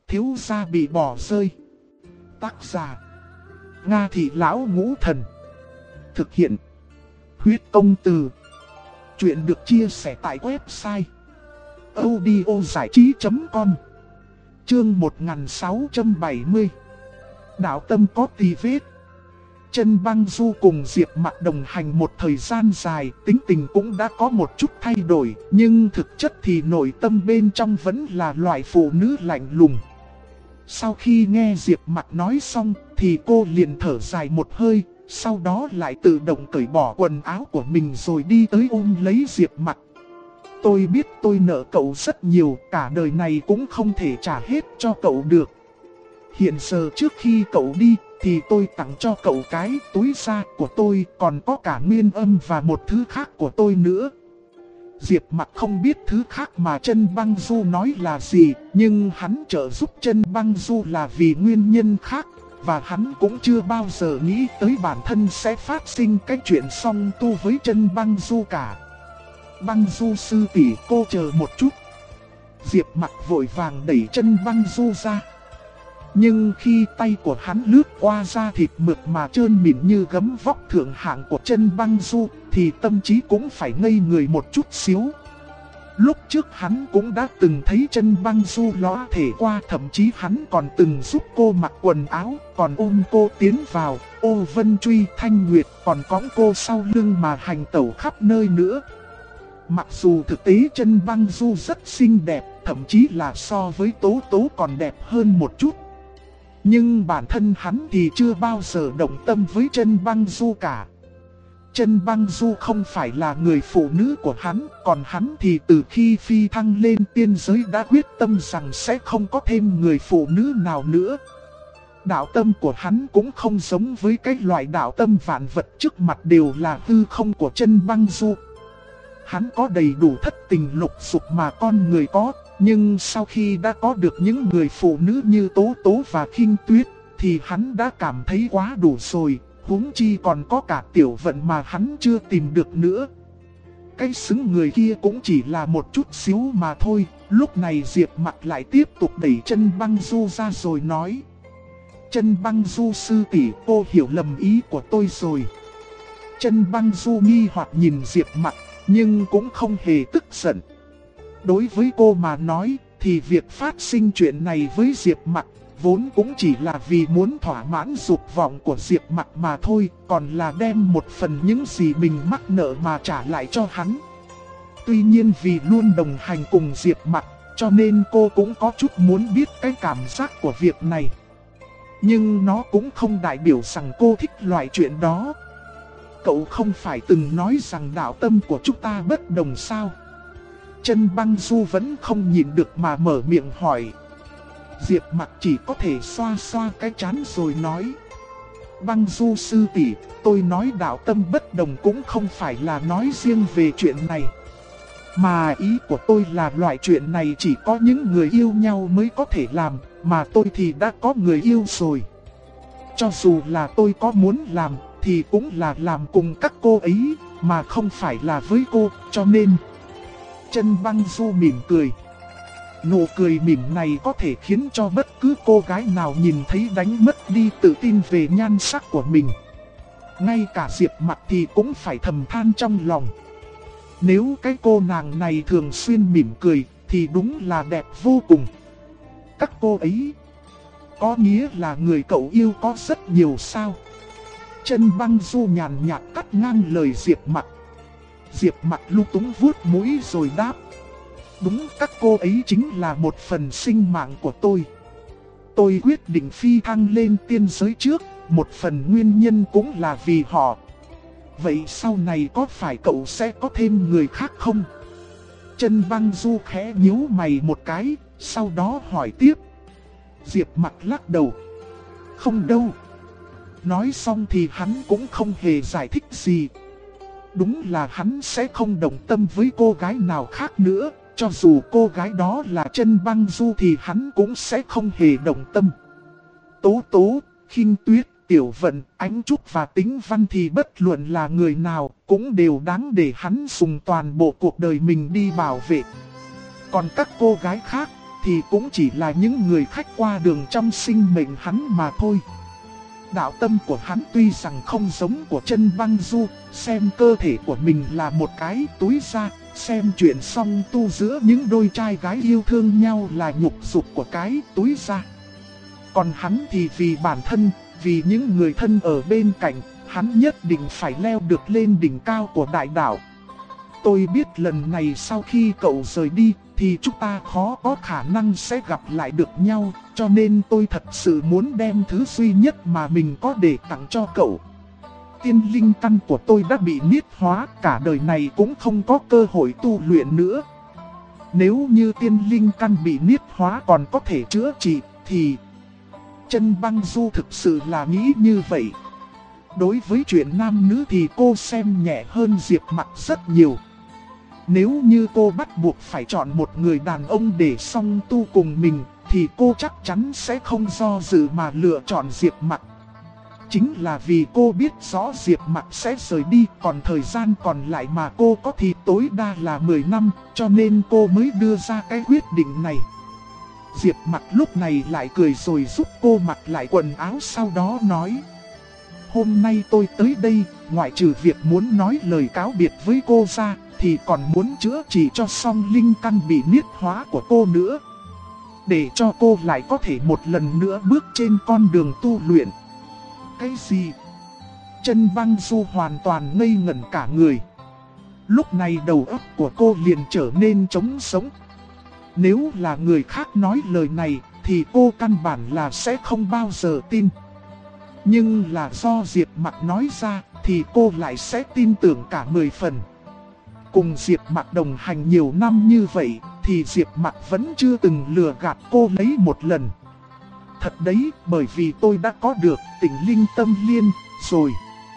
Thiếu gia bị bỏ rơi. Tác giả: Nga Thị Lão Ngũ Thần. Thực hiện: Huyết Công Từ. Chuyện được chia sẻ tại website audiozảichí.com. Chương 1670. Đạo tâm có tì vết. Chân Băng Du cùng Diệp Mặc đồng hành một thời gian dài, tính tình cũng đã có một chút thay đổi, nhưng thực chất thì nội tâm bên trong vẫn là loại phụ nữ lạnh lùng. Sau khi nghe Diệp Mặc nói xong, thì cô liền thở dài một hơi, sau đó lại tự động cởi bỏ quần áo của mình rồi đi tới ôm lấy Diệp Mặc. Tôi biết tôi nợ cậu rất nhiều, cả đời này cũng không thể trả hết cho cậu được. Hiện giờ trước khi cậu đi, thì tôi tặng cho cậu cái túi da của tôi, còn có cả nguyên âm và một thứ khác của tôi nữa. Diệp Mặc không biết thứ khác mà Chân Băng Du nói là gì, nhưng hắn trợ giúp Chân Băng Du là vì nguyên nhân khác, và hắn cũng chưa bao giờ nghĩ tới bản thân sẽ phát sinh cái chuyện song tu với Chân Băng Du cả. Băng Du sư tỷ, cô chờ một chút. Diệp Mặc vội vàng đẩy Chân Băng Du ra. Nhưng khi tay của hắn lướt qua da thịt mượt mà trơn mịn như gấm vóc thượng hạng của Chân Băng Du, thì tâm trí cũng phải ngây người một chút xíu. Lúc trước hắn cũng đã từng thấy Chân Băng Du lóa thể qua, thậm chí hắn còn từng giúp cô mặc quần áo, còn ôm cô tiến vào, Ô Vân Truy, Thanh Nguyệt còn cõng cô sau lưng mà hành tẩu khắp nơi nữa. Mặc dù thực tế Chân Băng Du rất xinh đẹp, thậm chí là so với Tố Tố còn đẹp hơn một chút. Nhưng bản thân hắn thì chưa bao giờ động tâm với Chân Băng Du cả. Chân Băng Du không phải là người phụ nữ của hắn, còn hắn thì từ khi phi thăng lên tiên giới đã quyết tâm rằng sẽ không có thêm người phụ nữ nào nữa. Đạo tâm của hắn cũng không giống với cái loại đạo tâm vạn vật trước mặt đều là hư không của Chân Băng Du. Hắn có đầy đủ thất tình lục dục mà con người có, nhưng sau khi đã có được những người phụ nữ như Tố Tố và Khinh Tuyết, thì hắn đã cảm thấy quá đủ rồi, huống chi còn có cả Tiểu Vận mà hắn chưa tìm được nữa. Cái xứng người kia cũng chỉ là một chút xíu mà thôi. Lúc này Diệp Mặc lại tiếp tục đẩy Chân Băng Du ra rồi nói: Chân Băng Du sư tỷ, cô hiểu lầm ý của tôi rồi. Chân Băng Du nghi hoặc nhìn Diệp Mặc, nhưng cũng không hề tức giận. Đối với cô mà nói, thì việc phát sinh chuyện này với Diệp Mặc vốn cũng chỉ là vì muốn thỏa mãn dục vọng của Diệp Mặc mà thôi, còn là đem một phần những gì mình mắc nợ mà trả lại cho hắn. Tuy nhiên vì luôn đồng hành cùng Diệp Mặc, cho nên cô cũng có chút muốn biết cái cảm giác của việc này. Nhưng nó cũng không đại biểu rằng cô thích loại chuyện đó. Cậu không phải từng nói rằng đạo tâm của chúng ta bất đồng sao? Chân Băng Du vẫn không nhịn được mà mở miệng hỏi. Diệp Mặc chỉ có thể xoa xoa cái trán rồi nói: Băng Du sư tỷ, tôi nói đạo tâm bất đồng cũng không phải là nói riêng về chuyện này. Mà ý của tôi là loại chuyện này chỉ có những người yêu nhau mới có thể làm, mà tôi thì đã có người yêu rồi. Cho dù là tôi có muốn làm, thì cũng là làm cùng các cô ấy, mà không phải là với cô, cho nên... Chân Băng Du mỉm cười. Nụ cười mỉm này có thể khiến cho bất cứ cô gái nào nhìn thấy đánh mất đi tự tin về nhan sắc của mình. Ngay cả Diệp Mặc thì cũng phải thầm than trong lòng. Nếu cái cô nàng này thường xuyên mỉm cười thì đúng là đẹp vô cùng. Các cô ấy, có nghĩa là người cậu yêu có rất nhiều sao? Chân Băng Du nhàn nhạt cắt ngang lời Diệp Mặc. Diệp Mặc lung túng vuốt mũi rồi đáp: Đúng, các cô ấy chính là một phần sinh mạng của tôi. Tôi quyết định phi thăng lên tiên giới trước, một phần nguyên nhân cũng là vì họ. Vậy sau này có phải cậu sẽ có thêm người khác không? Chân Băng Du khẽ nhíu mày một cái, sau đó hỏi tiếp. Diệp Mặc lắc đầu: Không đâu. Nói xong thì hắn cũng không hề giải thích gì. Đúng là hắn sẽ không đồng tâm với cô gái nào khác nữa. Cho dù cô gái đó là Chân Băng Du thì hắn cũng sẽ không hề đồng tâm. Tố Tố, Khinh Tuyết, Tiểu Vận, Ánh Trúc và Tính Văn thì bất luận là người nào cũng đều đáng để hắn dùng toàn bộ cuộc đời mình đi bảo vệ. Còn các cô gái khác thì cũng chỉ là những người khách qua đường trong sinh mệnh hắn mà thôi. Đạo tâm của hắn tuy rằng không giống của Chân Băng Du, xem cơ thể của mình là một cái túi da, xem chuyện song tu giữa những đôi trai gái yêu thương nhau là nhục dục của cái túi da. Còn hắn thì vì bản thân, vì những người thân ở bên cạnh, hắn nhất định phải leo được lên đỉnh cao của đại đạo. Tôi biết lần này sau khi cậu rời đi thì chúng ta khó có khả năng sẽ gặp lại được nhau, cho nên tôi thật sự muốn đem thứ duy nhất mà mình có để tặng cho cậu. Tiên linh căn của tôi đã bị niết hóa, cả đời này cũng không có cơ hội tu luyện nữa. Nếu như tiên linh căn bị niết hóa còn có thể chữa trị thì... Chân Băng Du thực sự là nghĩ như vậy. Đối với chuyện nam nữ thì cô xem nhẹ hơn Diệp Mặc rất nhiều. Nếu như cô bắt buộc phải chọn một người đàn ông để song tu cùng mình thì cô chắc chắn sẽ không do dự mà lựa chọn Diệp Mặc. Chính là vì cô biết rõ Diệp Mặc sẽ rời đi, còn thời gian còn lại mà cô có thì tối đa là 10 năm, cho nên cô mới đưa ra cái quyết định này. Diệp Mặc lúc này lại cười rồi giúp cô mặc lại quần áo, sau đó nói: hôm nay tôi tới đây, ngoại trừ việc muốn nói lời cáo biệt với cô ra, thì còn muốn chữa trị cho xong linh căn bị niết hóa của cô nữa. Để cho cô lại có thể một lần nữa bước trên con đường tu luyện. Cái gì? Chân Băng Du hoàn toàn ngây ngẩn cả người. Lúc này đầu óc của cô liền trở nên trống sống. Nếu là người khác nói lời này thì cô căn bản là sẽ không bao giờ tin. Nhưng là do Diệp Mặc nói ra thì cô lại sẽ tin tưởng cả 10 phần. Cùng Diệp Mặc đồng hành nhiều năm như vậy thì Diệp Mặc vẫn chưa từng lừa gạt cô lấy một lần. Thật đấy, bởi vì tôi đã có được Tỉnh Linh Tâm Liên rồi.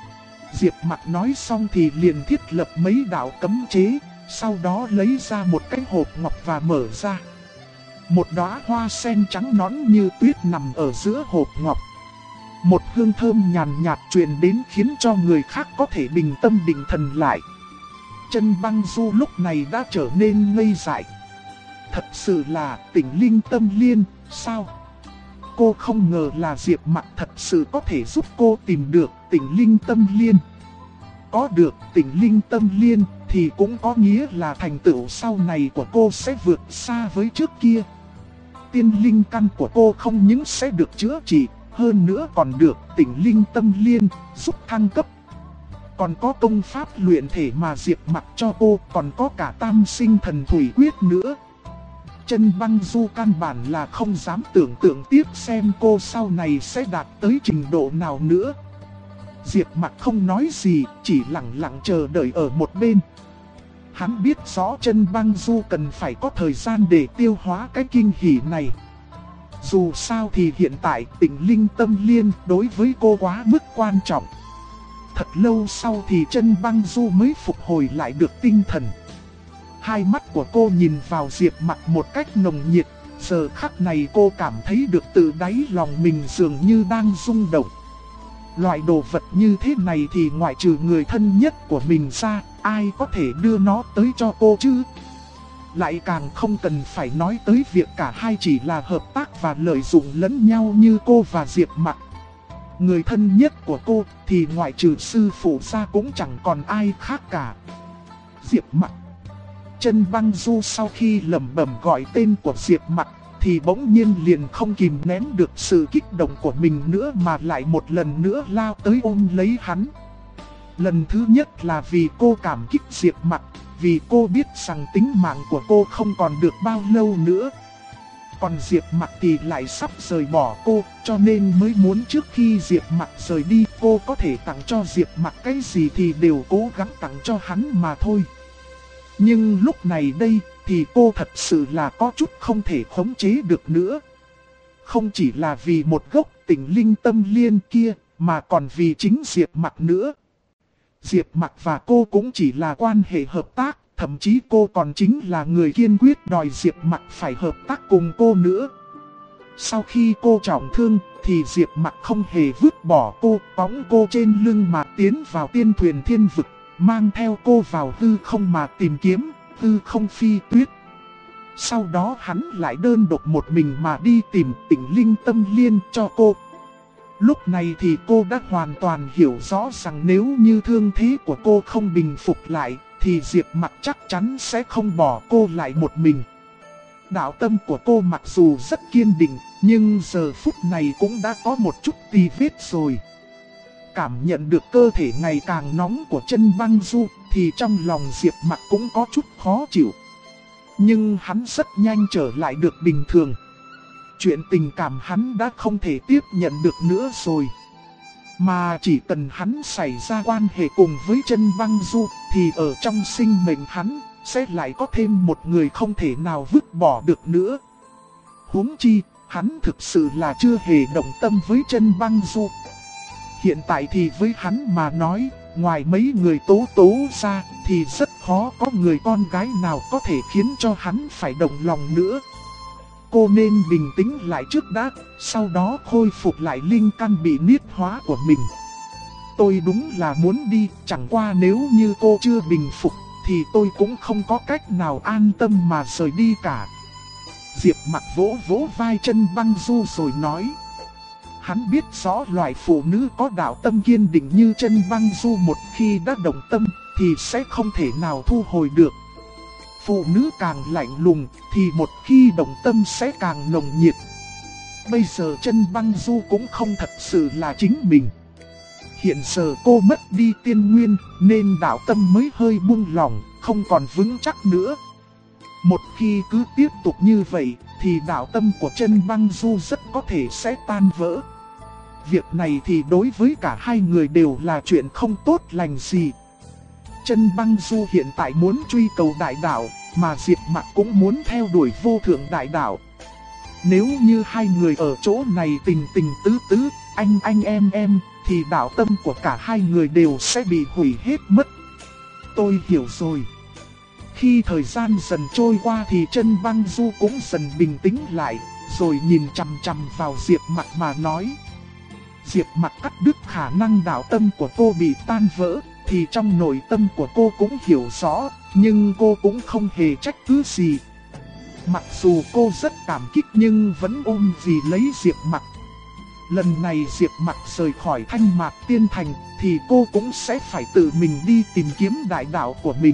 Diệp Mặc nói xong thì liền thiết lập mấy đạo cấm chế, sau đó lấy ra một cái hộp ngọc và mở ra. Một đóa hoa sen trắng nõn như tuyết nằm ở giữa hộp ngọc. Một hương thơm nhàn nhạt truyền đến khiến cho người khác có thể bình tâm định thần lại. Chân Băng Du lúc này đã trở nên ngây dại. Thật sự là Tỉnh Linh Tâm Liên, sao? Cô không ngờ là Diệp Mặc thật sự có thể giúp cô tìm được Tỉnh Linh Tâm Liên. Có được Tỉnh Linh Tâm Liên thì cũng có nghĩa là thành tựu sau này của cô sẽ vượt xa với trước kia. Tiên linh căn của cô không những sẽ được chữa trị, hơn nữa còn được Tỉnh Linh Tâm Liên giúp thăng cấp. Còn có công pháp luyện thể mà Diệp Mặc cho cô, còn có cả Tam Sinh Thần Thủy Quyết nữa. Chân Băng Du căn bản là không dám tưởng tượng tiếp xem cô sau này sẽ đạt tới trình độ nào nữa. Diệp Mặc không nói gì, chỉ lặng lặng chờ đợi ở một bên. Hắn biết rõ Chân Băng Du cần phải có thời gian để tiêu hóa cái kinh hỉ này. Dù sao thì hiện tại Tỉnh Linh Tâm Liên đối với cô quá mức quan trọng. Thật lâu sau thì Chân Băng Du mới phục hồi lại được tinh thần. Hai mắt của cô nhìn vào Diệp Mặc một cách nồng nhiệt. Giờ khắc này cô cảm thấy được từ đáy lòng mình dường như đang rung động. Loại đồ vật như thế này thì ngoại trừ người thân nhất của mình ra, ai có thể đưa nó tới cho cô chứ? Lại càng không cần phải nói tới việc cả hai chỉ là hợp tác và lợi dụng lẫn nhau như cô và Diệp Mặc. Người thân nhất của cô thì ngoại trừ sư phụ ra cũng chẳng còn ai khác cả. Diệp Mặc. Chân Băng Du sau khi lẩm bẩm gọi tên của Diệp Mặc thì bỗng nhiên liền không kìm nén được sự kích động của mình nữa mà lại một lần nữa lao tới ôm lấy hắn. Lần thứ nhất là vì cô cảm kích Diệp Mặc, vì cô biết rằng tính mạng của cô không còn được bao lâu nữa. Còn Diệp Mặc thì lại sắp rời bỏ cô, cho nên mới muốn trước khi Diệp Mặc rời đi cô có thể tặng cho Diệp Mặc cái gì thì đều cố gắng tặng cho hắn mà thôi. Nhưng lúc này đây thì cô thật sự là có chút không thể khống chế được nữa. Không chỉ là vì một gốc Tỉnh Linh Tâm Liên kia mà còn vì chính Diệp Mặc nữa. Diệp Mặc và cô cũng chỉ là quan hệ hợp tác, thậm chí cô còn chính là người kiên quyết đòi Diệp Mặc phải hợp tác cùng cô nữa. Sau khi cô trọng thương thì Diệp Mặc không hề vứt bỏ cô, cõng cô trên lưng mà tiến vào tiên thuyền thiên vực, mang theo cô vào hư không mà tìm kiếm hư không phi tuyết. Sau đó hắn lại đơn độc một mình mà đi tìm Tịnh Linh Tâm Liên cho cô. Lúc này thì cô đã hoàn toàn hiểu rõ rằng nếu như thương thế của cô không bình phục lại, thì Diệp Mặc chắc chắn sẽ không bỏ cô lại một mình. Đạo tâm của cô mặc dù rất kiên định, nhưng giờ phút này cũng đã có một chút tì vết rồi. Cảm nhận được cơ thể ngày càng nóng của Chân Băng Du, thì trong lòng Diệp Mặc cũng có chút khó chịu. Nhưng hắn rất nhanh trở lại được bình thường. Chuyện tình cảm hắn đã không thể tiếp nhận được nữa rồi. Mà chỉ cần hắn xảy ra quan hệ cùng với Chân Băng Du, thì ở trong sinh mệnh hắn sẽ lại có thêm một người không thể nào vứt bỏ được nữa. Huống chi, hắn thực sự là chưa hề động tâm với Chân Băng Du. Hiện tại thì với hắn mà nói, ngoài mấy người tố tố ra, thì rất khó có người con gái nào có thể khiến cho hắn phải động lòng nữa. Cô nên bình tĩnh lại trước đã, sau đó khôi phục lại linh căn bị niết hóa của mình. Tôi đúng là muốn đi, chẳng qua nếu như cô chưa bình phục, thì tôi cũng không có cách nào an tâm mà rời đi cả. Diệp Mặc vỗ vỗ vai Chân Băng Du rồi nói. Hắn biết rõ loại phụ nữ có đạo tâm kiên định như Chân Băng Du một khi đã động tâm thì sẽ không thể nào thu hồi được. Phụ nữ càng lạnh lùng thì một khi động tâm sẽ càng nồng nhiệt. Bây giờ Chân Băng Du cũng không thật sự là chính mình. Hiện giờ cô mất đi tiên nguyên nên đạo tâm mới hơi buông lỏng, không còn vững chắc nữa. Một khi cứ tiếp tục như vậy thì đạo tâm của Chân Băng Du rất có thể sẽ tan vỡ. Việc này thì đối với cả hai người đều là chuyện không tốt lành gì. Chân Băng Du hiện tại muốn truy cầu đại đạo, mà Diệp Mặc cũng muốn theo đuổi vô thượng đại đạo. Nếu như hai người ở chỗ này tình tình tứ tứ, anh em, thì đạo tâm của cả hai người đều sẽ bị hủy hết mất. Tôi hiểu rồi. Khi thời gian dần trôi qua thì Chân Băng Du cũng dần bình tĩnh lại, rồi nhìn chằm chằm vào Diệp Mặc mà nói. Diệp Mặc cắt đứt khả năng đạo tâm của cô bị tan vỡ, thì trong nội tâm của cô cũng hiểu rõ, nhưng cô cũng không hề trách cứ gì. Mặc dù cô rất cảm kích nhưng vẫn ôm vì lấy Diệp Mặc. Lần này Diệp Mặc rời khỏi Thanh Mạc Tiên Thành, thì cô cũng sẽ phải tự mình đi tìm kiếm đại đạo của mình.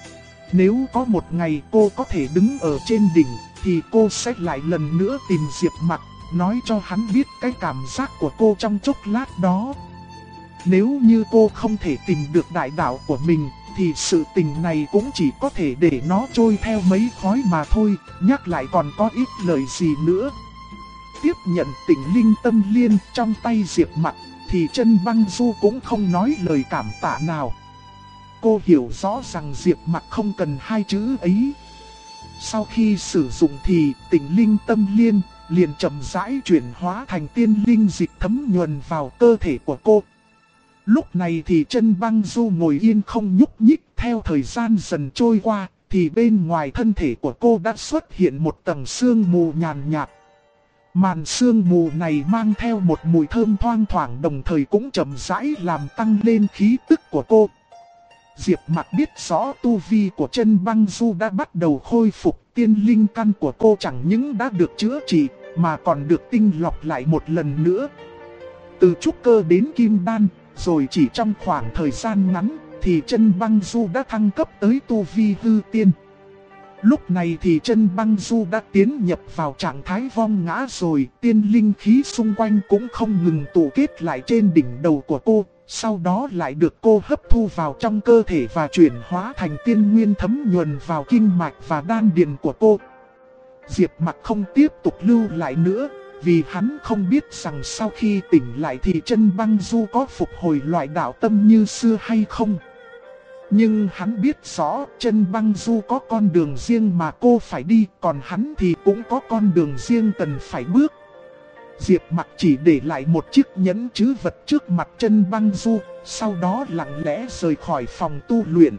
Nếu có một ngày cô có thể đứng ở trên đỉnh, thì cô sẽ lại lần nữa tìm Diệp Mặc, nói cho hắn biết cái cảm giác của cô trong chốc lát đó. Nếu như cô không thể tìm được đại đạo của mình, thì sự tình này cũng chỉ có thể để nó trôi theo mấy khói mà thôi, nhắc lại còn có ít lời gì nữa. Tiếp nhận Tịnh Linh Tâm Liên trong tay Diệp Mặc, thì Chân Băng Du cũng không nói lời cảm tạ nào. Cô hiểu rõ rằng Diệp Mặc không cần hai chữ ấy. Sau khi sử dụng thì Tịnh Linh Tâm Liên liền chậm rãi chuyển hóa thành tiên linh dịch thấm nhuần vào cơ thể của cô. Lúc này thì Chân Băng Du ngồi yên không nhúc nhích, theo thời gian dần trôi qua, thì bên ngoài thân thể của cô đã xuất hiện một tầng sương mù nhàn nhạt. Màn sương mù này mang theo một mùi thơm thoang thoảng, đồng thời cũng chậm rãi làm tăng lên khí tức của cô. Diệp Mặc biết rõ tu vi của Chân Băng Du đã bắt đầu khôi phục, tiên linh căn của cô chẳng những đã được chữa trị, mà còn được tinh lọc lại một lần nữa. Từ trúc cơ đến kim đan, rồi chỉ trong khoảng thời gian ngắn, thì Chân Băng Du đã thăng cấp tới tu vi hư tiên. Lúc này thì Chân Băng Du đã tiến nhập vào trạng thái vong ngã rồi, tiên linh khí xung quanh cũng không ngừng tụ kết lại trên đỉnh đầu của cô, sau đó lại được cô hấp thu vào trong cơ thể và chuyển hóa thành tiên nguyên thấm nhuần vào kinh mạch và đan điền của cô. Diệp Mặc không tiếp tục lưu lại nữa, vì hắn không biết rằng sau khi tỉnh lại thì Chân Băng Du có phục hồi loại đạo tâm như xưa hay không. Nhưng hắn biết rõ Chân Băng Du có con đường riêng mà cô phải đi, còn hắn thì cũng có con đường riêng cần phải bước. Diệp Mặc chỉ để lại một chiếc nhẫn trữ vật trước mặt Chân Băng Du, sau đó lặng lẽ rời khỏi phòng tu luyện.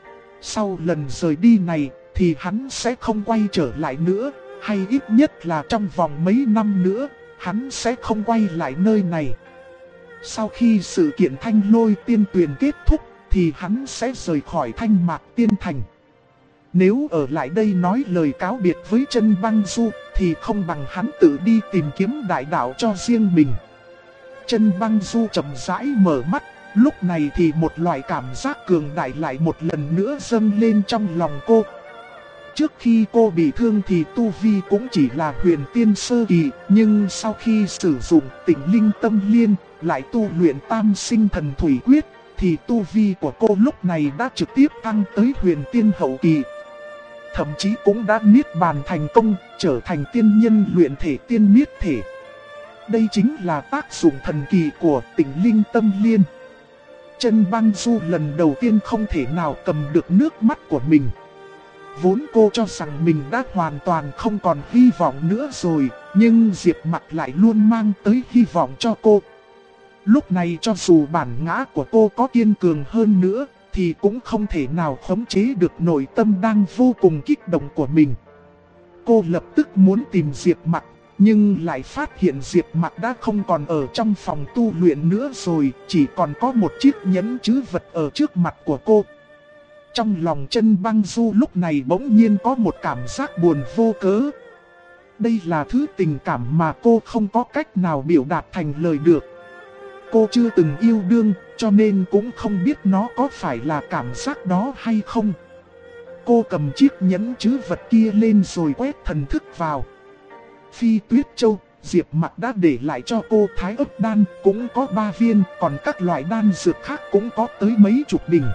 Sau lần rời đi này thì hắn sẽ không quay trở lại nữa, hay ít nhất là trong vòng mấy năm nữa, hắn sẽ không quay lại nơi này. Sau khi sự kiện Thanh Lôi Tiên Tuyền kết thúc, thì hắn sẽ rời khỏi Thanh Mạc Tiên Thành. Nếu ở lại đây nói lời cáo biệt với Chân Băng Du thì không bằng hắn tự đi tìm kiếm đại đạo cho riêng mình. Chân Băng Du chậm rãi mở mắt, lúc này thì một loại cảm giác cường đại lại một lần nữa dâng lên trong lòng cô. Trước khi cô bị thương thì tu vi cũng chỉ là huyền tiên sơ kỳ, nhưng sau khi sử dụng Tịnh Linh Tâm Liên, lại tu luyện Tam Sinh Thần Thủy Quyết, thì tu vi của cô lúc này đã trực tiếp tăng tới huyền tiên hậu kỳ. Thậm chí cũng đã niết bàn thành công, trở thành tiên nhân luyện thể tiên niết thể. Đây chính là tác dụng thần kỳ của Tịnh Linh Tâm Liên. Chân Băng Du lần đầu tiên không thể nào cầm được nước mắt của mình. Vốn cô cho rằng mình đã hoàn toàn không còn hy vọng nữa rồi, nhưng Diệp Mặc lại luôn mang tới hy vọng cho cô. Lúc này cho dù bản ngã của cô có kiên cường hơn nữa, thì cũng không thể nào khống chế được nội tâm đang vô cùng kích động của mình. Cô lập tức muốn tìm Diệp Mặc, nhưng lại phát hiện Diệp Mặc đã không còn ở trong phòng tu luyện nữa rồi, chỉ còn có một chiếc nhẫn trữ vật ở trước mặt của cô. Trong lòng Chân Băng Du lúc này bỗng nhiên có một cảm giác buồn vô cớ. Đây là thứ tình cảm mà cô không có cách nào biểu đạt thành lời được. Cô chưa từng yêu đương, cho nên cũng không biết nó có phải là cảm giác đó hay không. Cô cầm chiếc nhẫn trữ vật kia lên rồi quét thần thức vào. Phi Tuyết Châu, Diệp Mặc đã để lại cho cô Thái Ức Đan, cũng có 3 viên, còn các loại đan dược khác cũng có tới mấy chục bình.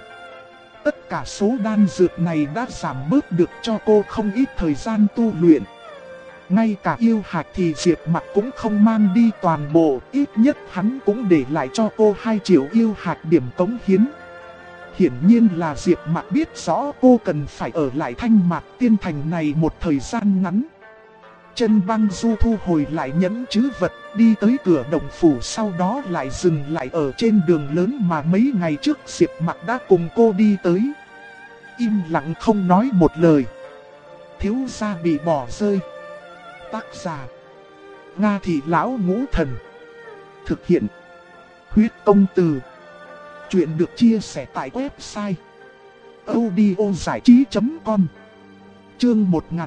Tất cả số đan dược này đã giảm bớt được cho cô không ít thời gian tu luyện. Ngay cả yêu hạch thì Diệp Mặc cũng không mang đi toàn bộ, ít nhất hắn cũng để lại cho cô 2 triệu yêu hạch điểm cống hiến. Hiển nhiên là Diệp Mặc biết rõ cô cần phải ở lại Thanh Mạc Tiên Thành này một thời gian ngắn. Chân Băng Du thu hồi lại nhẫn trữ vật, đi tới cửa động phủ, sau đó lại dừng lại ở trên đường lớn mà mấy ngày trước Diệp Mặc đã cùng cô đi tới. Im lặng không nói một lời. Thiếu gia bị bỏ rơi. Tác giả: Nga Thị Lão Ngũ Thần. Thực hiện: Huyết Công Từ. Chuyện được chia sẻ tại website audiozảichí.com. Chương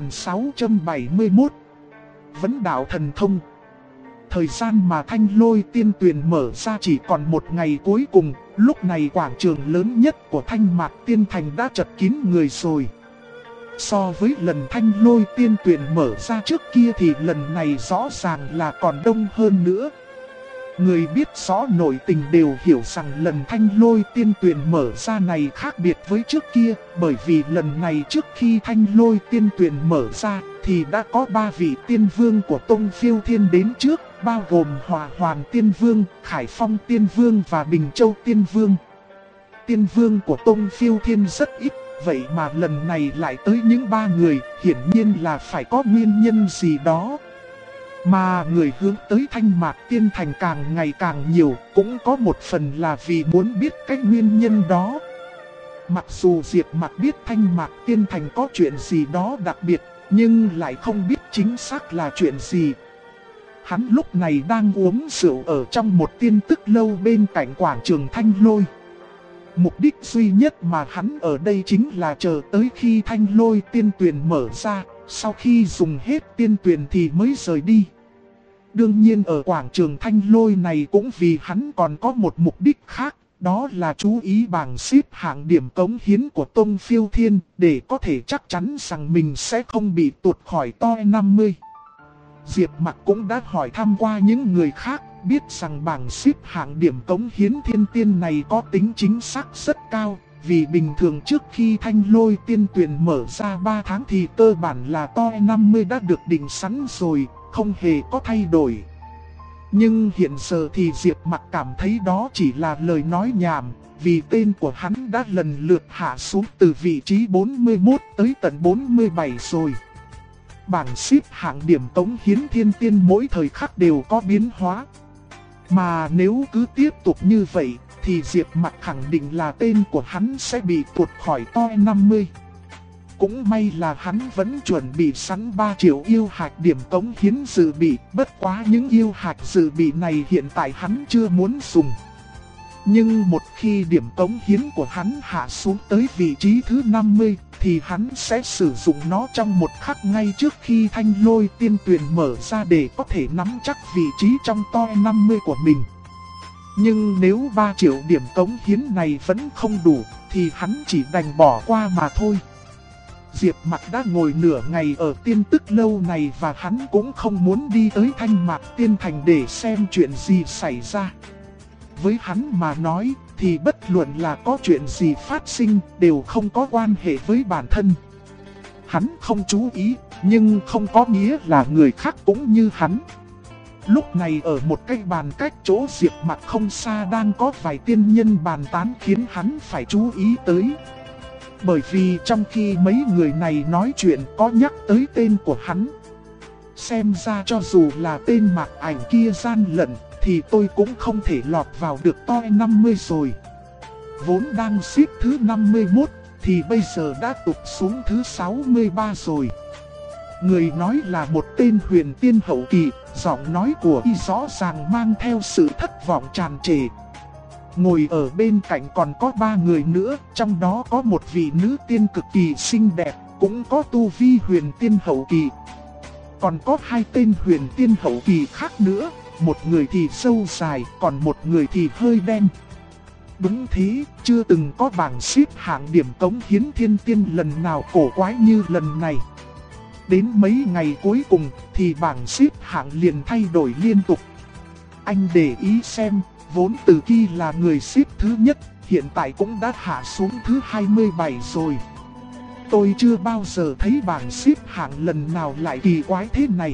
1671. Vấn đạo thần thông. Thời gian mà Thanh Lôi Tiên Tuyền mở ra chỉ còn một ngày cuối cùng. Lúc này quảng trường lớn nhất của Thanh Mạc Tiên Thành đã chật kín người rồi. So với lần Thanh Lôi Tiên Tuyền mở ra trước kia thì lần này rõ ràng là còn đông hơn nữa. Người biết rõ nội tình đều hiểu rằng lần Thanh Lôi Tiên Tuyền mở ra này khác biệt với trước kia, bởi vì lần này trước khi Thanh Lôi Tiên Tuyền mở ra thì đã có 3 vị tiên vương của Tông Phiêu Thiên đến trước, bao gồm Hỏa Hoàn Tiên Vương, Khải Phong Tiên Vương và Bình Châu Tiên Vương. Tiên vương của Tông Phiêu Thiên rất ít, vậy mà lần này lại tới những 3 người, hiển nhiên là phải có nguyên nhân gì đó. Mà người hướng tới Thanh Mạc Tiên Thành càng ngày càng nhiều, cũng có một phần là vì muốn biết cái nguyên nhân đó. Mặc dù Diệp Mặc biết Thanh Mạc Tiên Thành có chuyện gì đó đặc biệt, nhưng lại không biết chính xác là chuyện gì. Hắn lúc này đang uống rượu ở trong một tiên tức lâu bên cạnh quảng trường Thanh Lôi. Mục đích duy nhất mà hắn ở đây chính là chờ tới khi Thanh Lôi Tiên Tuyền mở ra, sau khi dùng hết tiên tuyền thì mới rời đi. Đương nhiên ở quảng trường Thanh Lôi này cũng vì hắn còn có một mục đích khác, đó là chú ý bảng xếp hạng điểm cống hiến của Tông Phiêu Thiên, để có thể chắc chắn rằng mình sẽ không bị tuột khỏi top 50. Diệp Mặc cũng đã hỏi thăm qua những người khác, biết rằng bảng xếp hạng điểm cống hiến thiên tiên này có tính chính xác rất cao. Vì bình thường trước khi Thanh Lôi Tiên Tuyền mở ra 3 tháng thì cơ bản là top 50 đã được định sẵn rồi, không hề có thay đổi. Nhưng hiện giờ thì Diệp Mặc cảm thấy đó chỉ là lời nói nhảm, vì tên của hắn đã lần lượt hạ xuống từ vị trí 41 tới tận 47 rồi. Bảng xếp hạng điểm cống hiến thiên tiên mỗi thời khắc đều có biến hóa. Mà nếu cứ tiếp tục như vậy thì Diệp Mặc khẳng định là tên của hắn sẽ bị tuột khỏi top 50. Cũng may là hắn vẫn chuẩn bị sẵn 3 triệu yêu hạch điểm cống hiến dự bị, bất quá những yêu hạch dự bị này hiện tại hắn chưa muốn dùng. Nhưng một khi điểm cống hiến của hắn hạ xuống tới vị trí thứ 50, thì hắn sẽ sử dụng nó trong một khắc ngay trước khi thanh lôi tiên tuyền mở ra để có thể nắm chắc vị trí trong top 50 của mình. Nhưng nếu 3 triệu điểm cống hiến này vẫn không đủ, thì hắn chỉ đành bỏ qua mà thôi. Diệp Mặc đã ngồi nửa ngày ở Tiên Tức Lâu này và hắn cũng không muốn đi tới Thanh Mạc Tiên Thành để xem chuyện gì xảy ra. Với hắn mà nói, thì bất luận là có chuyện gì phát sinh đều không có quan hệ với bản thân. Hắn không chú ý, nhưng không có nghĩa là người khác cũng như hắn. Lúc này ở một cái bàn cách chỗ Diệp Mặc không xa đang có vài tiên nhân bàn tán khiến hắn phải chú ý tới. Bởi vì trong khi mấy người này nói chuyện có nhắc tới tên của hắn. Xem ra cho dù là tên Mạc Ảnh kia gian lận thì tôi cũng không thể lọt vào được top 50 rồi. Vốn đang xếp thứ 51 thì bây giờ đã tụt xuống thứ 63 rồi. Người nói là một tên huyền tiên hậu kỳ, giọng nói của y rõ ràng mang theo sự thất vọng tràn trề. Ngồi ở bên cạnh còn có 3 người nữa, trong đó có một vị nữ tiên cực kỳ xinh đẹp, cũng có tu vi huyền tiên hậu kỳ. Còn có 2 tên huyền tiên hậu kỳ khác nữa, một người thì sâu dài, còn một người thì hơi đen. Đúng thế, chưa từng có bảng xếp hạng điểm cống hiến thiên tiên lần nào cổ quái như lần này. Đến mấy ngày cuối cùng thì bảng xếp hạng liền thay đổi liên tục. Anh để ý xem, vốn Từ Kỳ là người xếp thứ nhất, hiện tại cũng đã hạ xuống thứ 27 rồi. Tôi chưa bao giờ thấy bảng xếp hạng lần nào lại kỳ quái thế này.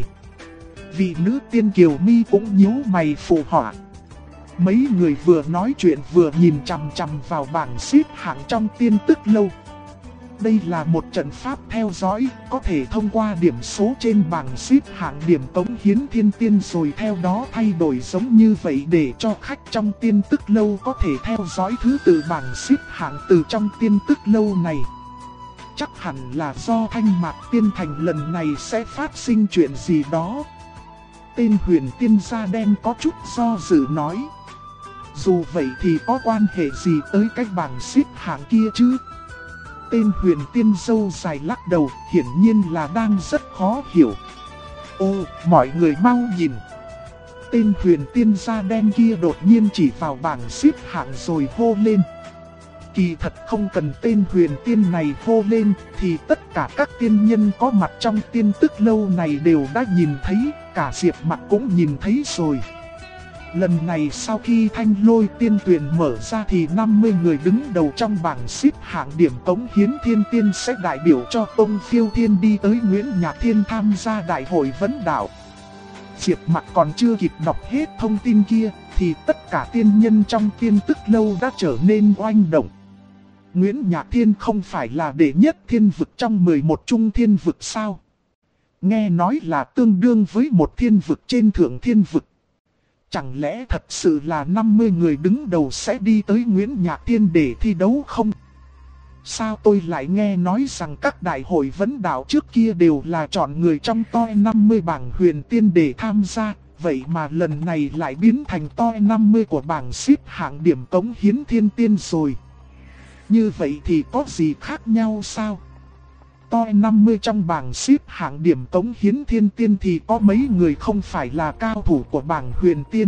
Vị nữ tiên Kiều Mi cũng nhíu mày phụ họa. Mấy người vừa nói chuyện vừa nhìn chằm chằm vào bảng xếp hạng trong Tiên Tức Lâu. Đây là một trận pháp theo dõi, có thể thông qua điểm số trên bảng xếp hạng điểm cống hiến thiên tiên rồi theo đó thay đổi giống như vậy để cho khách trong Tiên Tức Lâu có thể theo dõi thứ tự bảng xếp hạng từ trong Tiên Tức Lâu này. Chắc hẳn là do Thanh Mạc Tiên Thành lần này sẽ phát sinh chuyện gì đó. Tên huyền tiên da đen có chút do dự nói. Dù vậy thì có quan hệ gì tới cái bảng xếp hạng kia chứ? Tên huyền tiên râu dài lắc đầu, hiển nhiên là đang rất khó hiểu. Ô, mọi người mau nhìn. Tên huyền tiên da đen kia đột nhiên chỉ vào bảng xếp hạng rồi hô lên. Kỳ thật không cần tên huyền tiên này hô lên thì tất cả các tiên nhân có mặt trong Tiên Tức Lâu này đều đã nhìn thấy, cả Diệp Mặc cũng nhìn thấy rồi. Lần này sau khi thanh lôi tiên tuyền mở ra thì 50 người đứng đầu trong bảng xếp hạng điểm cống hiến thiên tiên sẽ đại biểu cho Tông Phiêu Thiên đi tới Nguyễn Nhạc Thiên tham gia đại hội vấn đạo. Diệp Mặc còn chưa kịp đọc hết thông tin kia thì tất cả tiên nhân trong Tiên Tức Lâu đã trở nên oanh động. Nguyễn Nhạc Thiên không phải là đệ nhất thiên vực trong 11 trung thiên vực sao? Nghe nói là tương đương với một thiên vực trên thượng thiên vực. Chẳng lẽ thật sự là 50 người đứng đầu sẽ đi tới Nguyễn Nhạc Thiên để thi đấu không? Sao tôi lại nghe nói rằng các đại hội vấn đạo trước kia đều là chọn người trong top 50 bảng huyền tiên để tham gia, vậy mà lần này lại biến thành top 50 của bảng xếp hạng điểm cống hiến thiên tiên rồi. Như vậy thì có gì khác nhau sao? Top 50 trong bảng xếp hạng điểm cống hiến thiên tiên thì có mấy người không phải là cao thủ của bảng huyền tiên.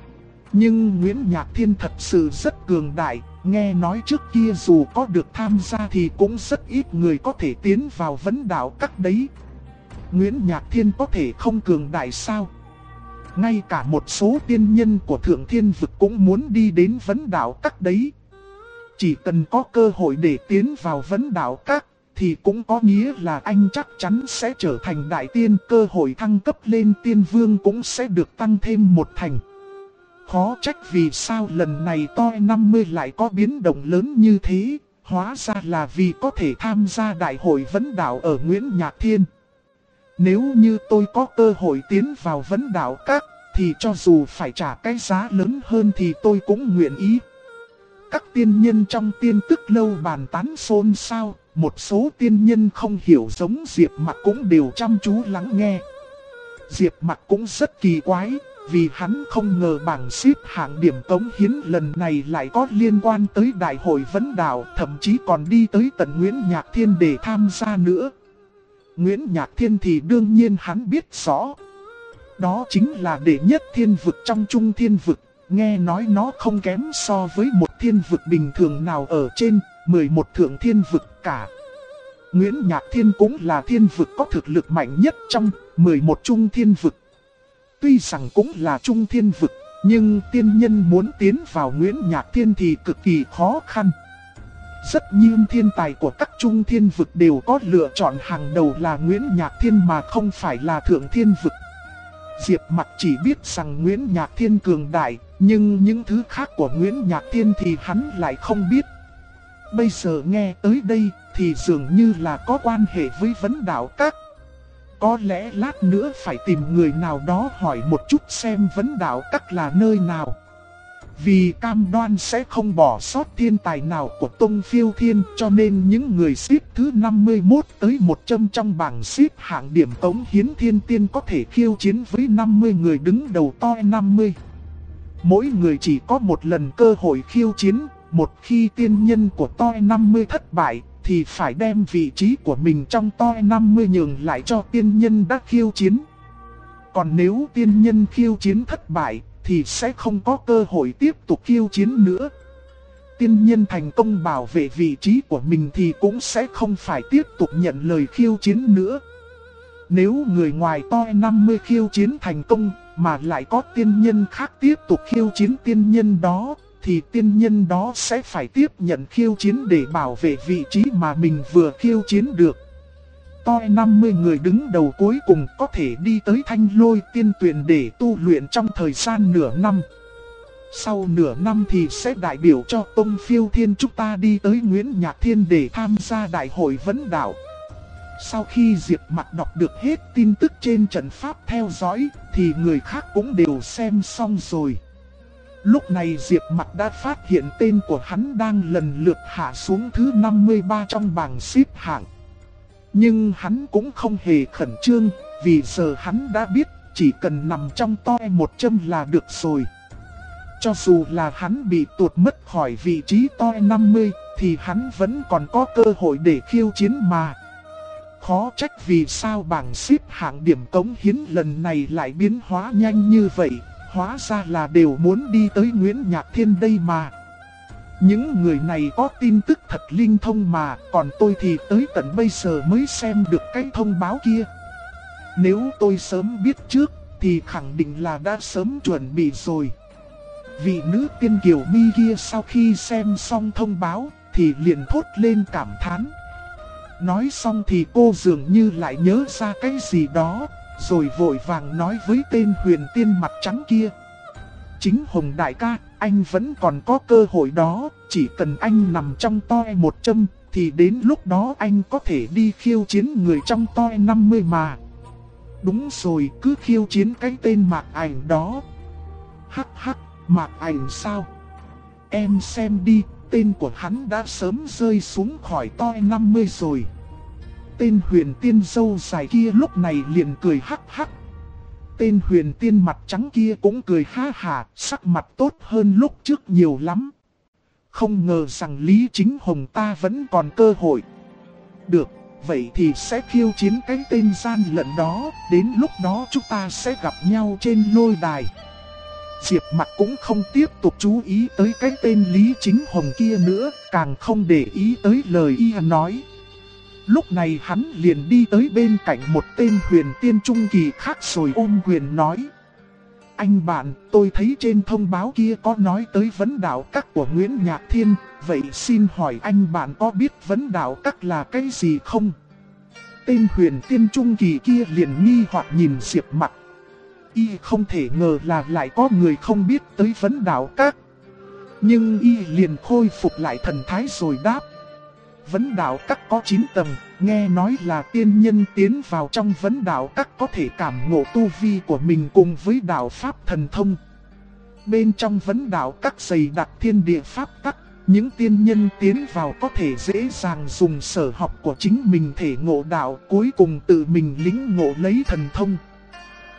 Nhưng Nguyễn Nhạc Thiên thật sự rất cường đại, nghe nói trước kia dù có được tham gia thì cũng rất ít người có thể tiến vào vấn đạo các đấy. Nguyễn Nhạc Thiên có thể không cường đại sao? Ngay cả một số tiên nhân của Thượng Thiên Vực cũng muốn đi đến vấn đạo các đấy. Chỉ cần có cơ hội để tiến vào vấn đạo các thì cũng có nghĩa là anh chắc chắn sẽ trở thành đại tiên, cơ hội thăng cấp lên tiên vương cũng sẽ được tăng thêm một thành. Khó trách vì sao lần này top 50 lại có biến động lớn như thế, hóa ra là vì có thể tham gia đại hội vấn đạo ở Nguyễn Nhạc Thiên. Nếu như tôi có cơ hội tiến vào vấn đạo các, thì cho dù phải trả cái giá lớn hơn thì tôi cũng nguyện ý. Các tiên nhân trong Tiên Tức Lâu bàn tán xôn xao, một số tiên nhân không hiểu giống Diệp Mặc cũng đều chăm chú lắng nghe. Diệp Mặc cũng rất kỳ quái, vì hắn không ngờ bảng xếp hạng điểm cống hiến lần này lại có liên quan tới đại hội vấn đạo, thậm chí còn đi tới tận Nguyễn Nhạc Thiên để tham gia nữa. Nguyễn Nhạc Thiên thì đương nhiên hắn biết rõ. Đó chính là đệ nhất thiên vực trong trung thiên vực, nghe nói nó không kém so với một thiên vực bình thường nào ở trên 11 thượng thiên vực cả. Nguyễn Nhạc Thiên cũng là thiên vực có thực lực mạnh nhất trong 11 trung thiên vực. Tuy rằng cũng là trung thiên vực, nhưng tiên nhân muốn tiến vào Nguyễn Nhạc Thiên thì cực kỳ khó khăn. Rất nhiều thiên tài của các trung thiên vực đều có lựa chọn hàng đầu là Nguyễn Nhạc Thiên mà không phải là thượng thiên vực. Diệp Mặc chỉ biết rằng Nguyễn Nhạc Thiên cường đại, nhưng những thứ khác của Nguyễn Nhạc Thiên thì hắn lại không biết. Bây giờ nghe tới đây thì dường như là có quan hệ với vấn đạo các. Có lẽ lát nữa phải tìm người nào đó hỏi một chút xem vấn đạo các là nơi nào. Vì cam đoan sẽ không bỏ sót thiên tài nào của Tông Phiêu Thiên, cho nên những người xếp thứ 51 tới 100 trong bảng xếp hạng điểm cống hiến thiên tiên có thể khiêu chiến với 50 người đứng đầu toi 50. Mỗi người chỉ có một lần cơ hội khiêu chiến, một khi tiên nhân của toi 50 thất bại thì phải đem vị trí của mình trong toi 50 nhường lại cho tiên nhân đã khiêu chiến. Còn nếu tiên nhân khiêu chiến thất bại thì sẽ không có cơ hội tiếp tục khiêu chiến nữa. Tiên nhân thành công bảo vệ vị trí của mình thì cũng sẽ không phải tiếp tục nhận lời khiêu chiến nữa. Nếu người ngoài toi 50 khiêu chiến thành công mà lại có tiên nhân khác tiếp tục khiêu chiến tiên nhân đó, thì tiên nhân đó sẽ phải tiếp nhận khiêu chiến để bảo vệ vị trí mà mình vừa khiêu chiến được. Toi 50 người đứng đầu cuối cùng có thể đi tới Thanh Lôi Tiên Tuyền để tu luyện trong thời gian nửa năm. Sau nửa năm thì sẽ đại biểu cho Tông Phiêu Thiên chúng ta đi tới Nguyễn Nhạc Thiên để tham gia đại hội vấn đạo. Sau khi Diệp Mặc đọc được hết tin tức trên trận pháp theo dõi thì người khác cũng đều xem xong rồi. Lúc này Diệp Mặc đã phát hiện tên của hắn đang lần lượt hạ xuống thứ 53 trong bảng xếp hạng. Nhưng hắn cũng không hề khẩn trương, vì giờ hắn đã biết chỉ cần nằm trong toi 100 là được rồi. Cho dù là hắn bị tuột mất khỏi vị trí toi 50 thì hắn vẫn còn có cơ hội để khiêu chiến mà. Khó trách vì sao bảng xếp hạng điểm cống hiến lần này lại biến hóa nhanh như vậy, hóa ra là đều muốn đi tới Nguyễn Nhạc Thiên đây mà. Những người này có tin tức thật linh thông mà, còn tôi thì tới tận bây giờ mới xem được cái thông báo kia. Nếu tôi sớm biết trước thì khẳng định là đã sớm chuẩn bị rồi. Vị nữ tiên Kiều Mi kia sau khi xem xong thông báo thì liền thốt lên cảm thán. Nói xong thì cô dường như lại nhớ ra cái gì đó, rồi vội vàng nói với tên huyền tiên mặt trắng kia. Chính Hồng đại ca, anh vẫn còn có cơ hội đó, chỉ cần anh nằm trong toi 100 thì đến lúc đó anh có thể đi khiêu chiến người trong toi 50 mà. Đúng rồi, cứ khiêu chiến cái tên Mạc Ảnh đó. Hắc hắc, Mạc Ảnh sao? Em xem đi, tên của hắn đã sớm rơi xuống khỏi toi 50 rồi. Tên huyền tiên râu dài kia lúc này liền cười hắc hắc. Tên huyền tiên mặt trắng kia cũng cười ha hà, sắc mặt tốt hơn lúc trước nhiều lắm. Không ngờ rằng Lý Chính Hồng ta vẫn còn cơ hội. Được, vậy thì sẽ khiêu chiến cái tên gian lận đó, đến lúc đó chúng ta sẽ gặp nhau trên lôi đài. Diệp Mặc cũng không tiếp tục chú ý tới cái tên Lý Chính Hồng kia nữa, càng không để ý tới lời y nói. Lúc này hắn liền đi tới bên cạnh một tên huyền tiên trung kỳ khác rồi ôm quyền nói. Anh bạn, tôi thấy trên thông báo kia có nói tới vấn đạo các của Nguyễn Nhạc Thiên, vậy xin hỏi anh bạn có biết vấn đạo các là cái gì không? Tên huyền tiên trung kỳ kia liền nghi hoặc nhìn Diệp Mặc. Y không thể ngờ là lại có người không biết tới vấn đạo các. Nhưng y liền khôi phục lại thần thái rồi đáp. Vấn đạo các có 9 tầng, nghe nói là tiên nhân tiến vào trong vấn đạo các có thể cảm ngộ tu vi của mình cùng với đạo pháp thần thông. Bên trong vấn đạo các dày đặc thiên địa pháp tắc, những tiên nhân tiến vào có thể dễ dàng dùng sở học của chính mình thể ngộ đạo, cuối cùng tự mình lĩnh ngộ lấy thần thông.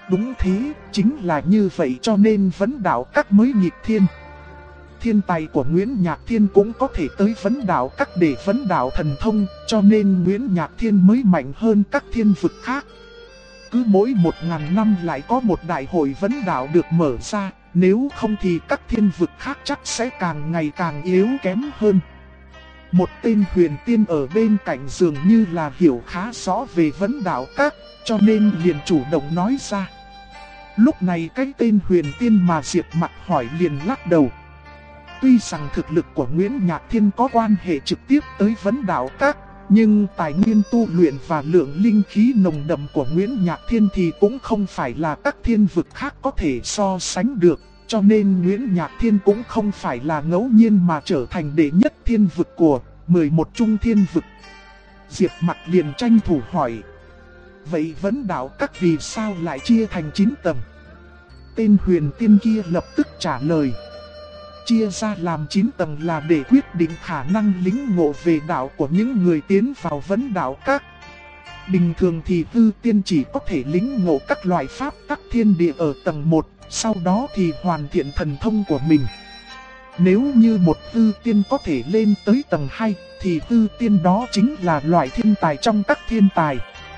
Đúng thế, chính là như vậy cho nên vấn đạo các mới nghịch thiên. Thiên tài của Nguyễn Nhạc Thiên cũng có thể tới vấn đạo các để vấn đạo thần thông, cho nên Nguyễn Nhạc Thiên mới mạnh hơn các thiên vực khác. Cứ mỗi 1000 năm lại có một đại hội vấn đạo được mở ra, nếu không thì các thiên vực khác chắc sẽ càng ngày càng yếu kém hơn. Một tên huyền tiên ở bên cạnh dường như là hiểu khá rõ về vấn đạo các, cho nên liền chủ động nói ra. Lúc này cái tên huyền tiên mà Diệp Mặc hỏi liền lắc đầu. Tuy rằng thực lực của Nguyễn Nhạc Thiên có quan hệ trực tiếp tới vấn đạo các, nhưng tài nguyên tu luyện và lượng linh khí nồng đậm của Nguyễn Nhạc Thiên thì cũng không phải là các thiên vực khác có thể so sánh được. Cho nên Nguyễn Nhạc Thiên cũng không phải là ngẫu nhiên mà trở thành đệ nhất thiên vực của 11 trung thiên vực. Diệp Mặc liền tranh thủ hỏi. Vậy vấn đạo các vì sao lại chia thành 9 tầng? Tên huyền tiên kia lập tức trả lời. Chia ra làm 9 tầng là để quyết định khả năng lĩnh ngộ về đạo của những người tiến vào vấn đạo các. Bình thường thì hư tiên chỉ có thể lĩnh ngộ các loại pháp tắc thiên địa ở tầng 1, sau đó thì hoàn thiện thần thông của mình. Nếu như một hư tiên có thể lên tới tầng 2, thì hư tiên đó chính là loại thiên tài trong các thiên tài.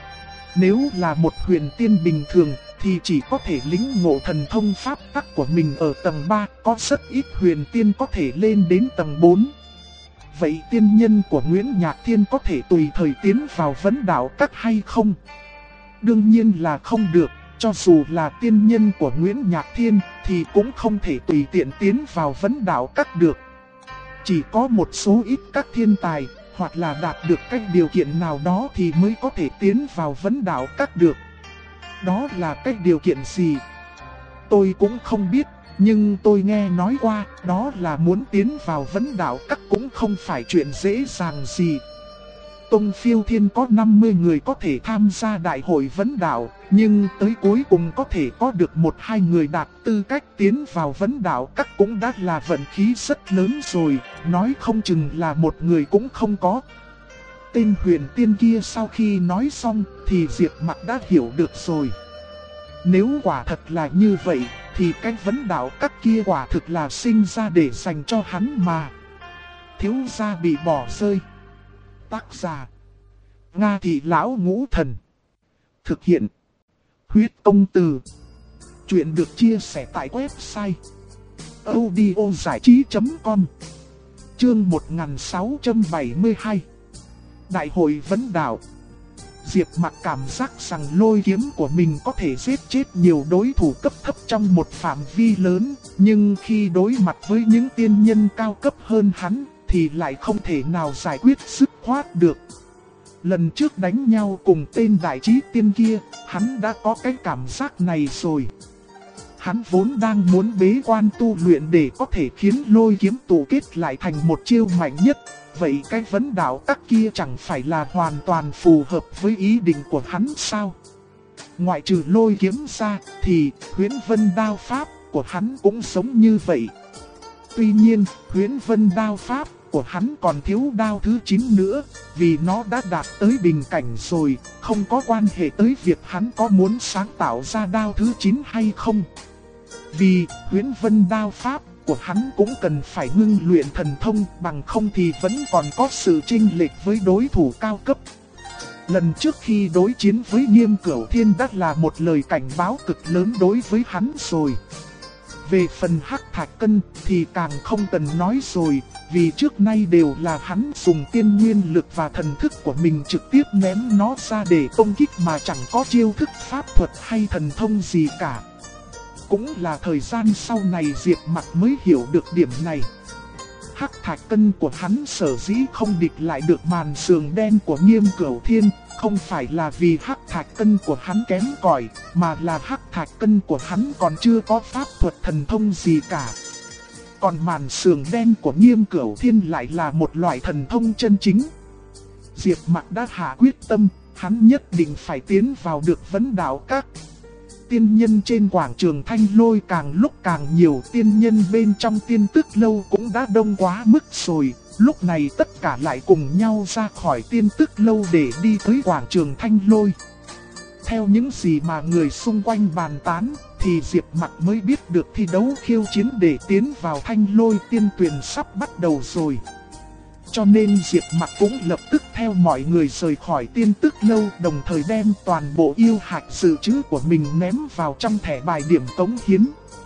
Nếu là một huyền tiên bình thường, thì chỉ có thể lĩnh ngộ thần thông pháp tắc của mình ở tầng 3, có rất ít huyền tiên có thể lên đến tầng 4. Vậy tiên nhân của Nguyễn Nhạc Thiên có thể tùy thời tiến vào vấn đạo các hay không? Đương nhiên là không được, cho dù là tiên nhân của Nguyễn Nhạc Thiên thì cũng không thể tùy tiện tiến vào vấn đạo các được. Chỉ có một số ít các thiên tài, hoặc là đạt được các điều kiện nào đó thì mới có thể tiến vào vấn đạo các được. Đó là cái điều kiện gì? Tôi cũng không biết, nhưng tôi nghe nói qua, đó là muốn tiến vào vấn đạo các cũng không phải chuyện dễ dàng gì. Tông Phiêu Thiên có 50 người có thể tham gia đại hội vấn đạo, nhưng tới cuối cùng có thể có được 1-2 người đạt tư cách tiến vào vấn đạo các cũng đã là vận khí rất lớn rồi, nói không chừng là một người cũng không có. Tên huyền tiên kia sau khi nói xong thì Diệp Mặc đã hiểu được rồi. Nếu quả thật là như vậy thì cái vấn đạo các kia quả thực là sinh ra để dành cho hắn mà. Thiếu gia bị bỏ rơi. Tác giả Nga Thị Lão Ngũ Thần. Thực hiện Huyết Công Từ. Chuyện được chia sẻ tại website audiozảichí.com. Chương 1672. Đại hội vấn đạo. Diệp Mặc cảm giác rằng lôi kiếm của mình có thể giết chết nhiều đối thủ cấp thấp trong một phạm vi lớn, nhưng khi đối mặt với những tiên nhân cao cấp hơn hắn thì lại không thể nào giải quyết dứt khoát được. Lần trước đánh nhau cùng tên đại trí tiên kia, hắn đã có cái cảm giác này rồi. Hắn vốn đang muốn bế quan tu luyện để có thể khiến lôi kiếm tụ kết lại thành một chiêu mạnh nhất. Vậy cái vấn đạo các kia chẳng phải là hoàn toàn phù hợp với ý định của hắn sao? Ngoại trừ lôi kiếm ra thì Huyễn Vân Đao Pháp của hắn cũng giống như vậy. Tuy nhiên, Huyễn Vân Đao Pháp của hắn còn thiếu đao thứ 9 nữa, vì nó đã đạt tới bình cảnh rồi, không có quan hệ tới việc hắn có muốn sáng tạo ra đao thứ 9 hay không. Vì Huyễn Vân Đao Pháp của hắn cũng cần phải ngưng luyện thần thông, bằng không thì vẫn còn có sự chênh lệch với đối thủ cao cấp. Lần trước khi đối chiến với Nghiêm Cửu Thiên đã là một lời cảnh báo cực lớn đối với hắn rồi. Về phần Hắc Thạch Cân thì càng không cần nói rồi, vì trước nay đều là hắn dùng tiên nguyên lực và thần thức của mình trực tiếp ném nó ra để công kích mà chẳng có chiêu thức pháp thuật hay thần thông gì cả. Cũng là thời gian sau này Diệp Mặc mới hiểu được điểm này. Hắc Thạch Cân của hắn sở dĩ không địch lại được màn sườn đen của Nghiêm Cửu Thiên, không phải là vì Hắc Thạch Cân của hắn kém cỏi, mà là Hắc Thạch Cân của hắn còn chưa có pháp thuật thần thông gì cả. Còn màn sườn đen của Nghiêm Cửu Thiên lại là một loại thần thông chân chính. Diệp Mặc đã hạ quyết tâm, hắn nhất định phải tiến vào được vấn đạo các. Tiên nhân trên quảng trường Thanh Lôi càng lúc càng nhiều, tiên nhân bên trong Tiên Tức Lâu cũng đã đông quá mức rồi. Lúc này tất cả lại cùng nhau ra khỏi Tiên Tức Lâu để đi tới quảng trường Thanh Lôi. theo những gì mà người xung quanh bàn tán, thì Diệp Mặc mới biết được thi đấu khiêu chiến để tiến vào Thanh Lôi Tiên Tuyền sắp bắt đầu rồi. Cho nên Diệp Mặc cũng lập tức theo mọi người rời khỏi Tiên Tức Lâu, đồng thời đem toàn bộ yêu hạch dự trữ của mình ném vào trong thẻ bài điểm cống hiến.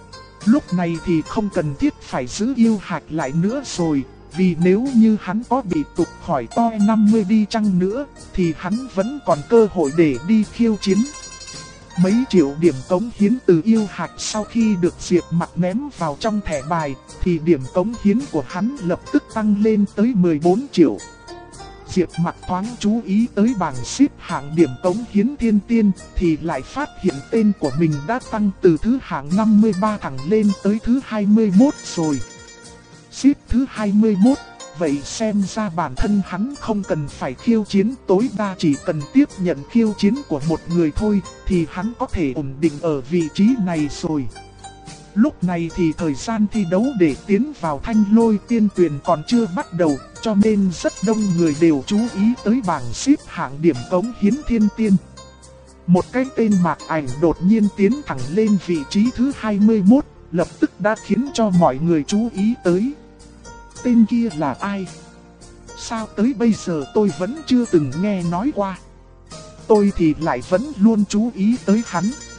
Lúc này thì không cần thiết phải giữ yêu hạch lại nữa rồi, vì nếu như hắn có bị tụt khỏi toi 50 đi chăng nữa, thì hắn vẫn còn cơ hội để đi khiêu chiến. Mấy triệu điểm cống hiến từ yêu hạch sau khi được Diệp Mặc ném vào trong thẻ bài, thì điểm cống hiến của hắn lập tức tăng lên tới 14 triệu. Diệp Mặc thoáng chú ý tới bảng xếp hạng điểm cống hiến thiên tiên, thì lại phát hiện tên của mình đã tăng từ thứ hạng 53 thẳng lên tới thứ 21 rồi. Xếp thứ 21, vậy xem ra bản thân hắn không cần phải khiêu chiến, tối đa chỉ cần tiếp nhận khiêu chiến của một người thôi, thì hắn có thể ổn định ở vị trí này rồi. Lúc này thì thời gian thi đấu để tiến vào Thanh Lôi Tiên Tuyền còn chưa bắt đầu, cho nên rất đông người đều chú ý tới bảng xếp hạng điểm cống hiến thiên tiên. Một cái tên Mạc Ảnh đột nhiên tiến thẳng lên vị trí thứ 21, lập tức đã khiến cho mọi người chú ý tới. Tên kia là ai? Sao tới bây giờ tôi vẫn chưa từng nghe nói qua? Tôi thì lại vẫn luôn chú ý tới hắn.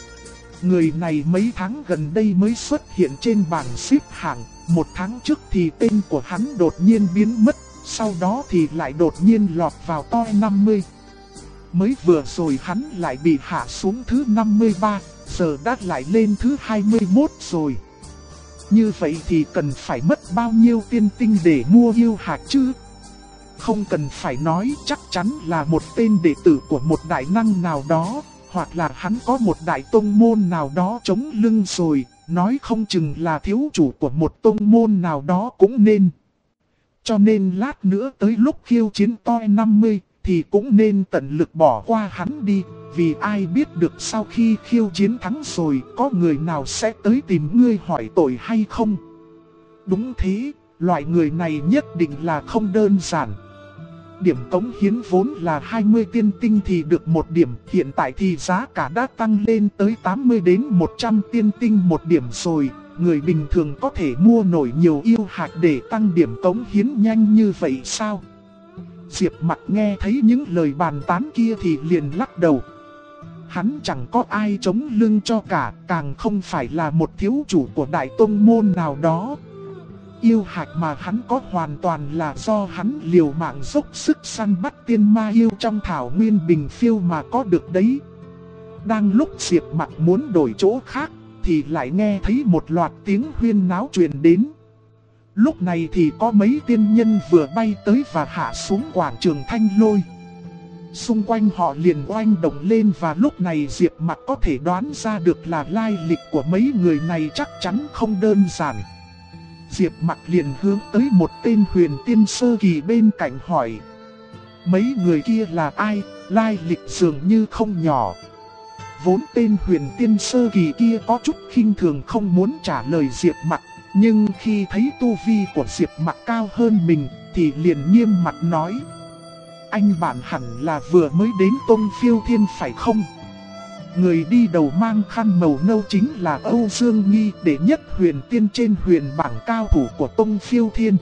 Người này mấy tháng gần đây mới xuất hiện trên bảng xếp hạng, một tháng trước thì tên của hắn đột nhiên biến mất, sau đó thì lại đột nhiên lọt vào toi 50. Mới vừa rồi hắn lại bị hạ xuống thứ 53, giờ đã lại lên thứ 21 rồi. Như vậy thì cần phải mất bao nhiêu tiên tinh để mua yêu hạch chứ? Không cần phải nói, chắc chắn là một tên đệ tử của một đại năng nào đó, hoặc là hắn có một đại tông môn nào đó chống lưng rồi, nói không chừng là thiếu chủ của một tông môn nào đó cũng nên. Cho nên lát nữa tới lúc khiêu chiến toi 50 thì cũng nên tận lực bỏ qua hắn đi, vì ai biết được sau khi khiêu chiến thắng rồi có người nào sẽ tới tìm ngươi hỏi tội hay không. Đúng thế, loại người này nhất định là không đơn giản. Điểm cống hiến vốn là 20 tiên tinh thì được 1 điểm, hiện tại thì giá cả đã tăng lên tới 80 đến 100 tiên tinh 1 điểm rồi. Người bình thường có thể mua nổi nhiều yêu hạch để tăng điểm cống hiến nhanh như vậy sao? Diệp Mặc nghe thấy những lời bàn tán kia thì liền lắc đầu. Hắn chẳng có ai chống lưng cho cả, càng không phải là một thiếu chủ của đại tông môn nào đó. Yêu hạch mà hắn có hoàn toàn là do hắn liều mạng dốc sức săn bắt tiên ma yêu trong thảo nguyên bình phiêu mà có được đấy. Đang lúc Diệp Mặc muốn đổi chỗ khác, thì lại nghe thấy một loạt tiếng huyên náo truyền đến. Lúc này thì có mấy tiên nhân vừa bay tới và hạ xuống quảng trường Thanh Lôi. Xung quanh họ liền oanh động lên, và lúc này Diệp Mặc có thể đoán ra được là lai lịch của mấy người này chắc chắn không đơn giản. Diệp Mặc liền hướng tới một tên huyền tiên sơ kỳ bên cạnh hỏi. Mấy người kia là ai, lai lịch dường như không nhỏ. Vốn tên huyền tiên sơ kỳ kia có chút khinh thường không muốn trả lời Diệp Mặc, nhưng khi thấy tu vi của Diệp Mặc cao hơn mình thì liền nghiêm mặt nói. Anh bạn hẳn là vừa mới đến Tông Phiêu Thiên phải không? Người đi đầu mang khăn màu nâu chính là Âu Dương Nghi, đệ nhất huyền tiên trên huyền bảng cao thủ của Tông Phiêu Thiên.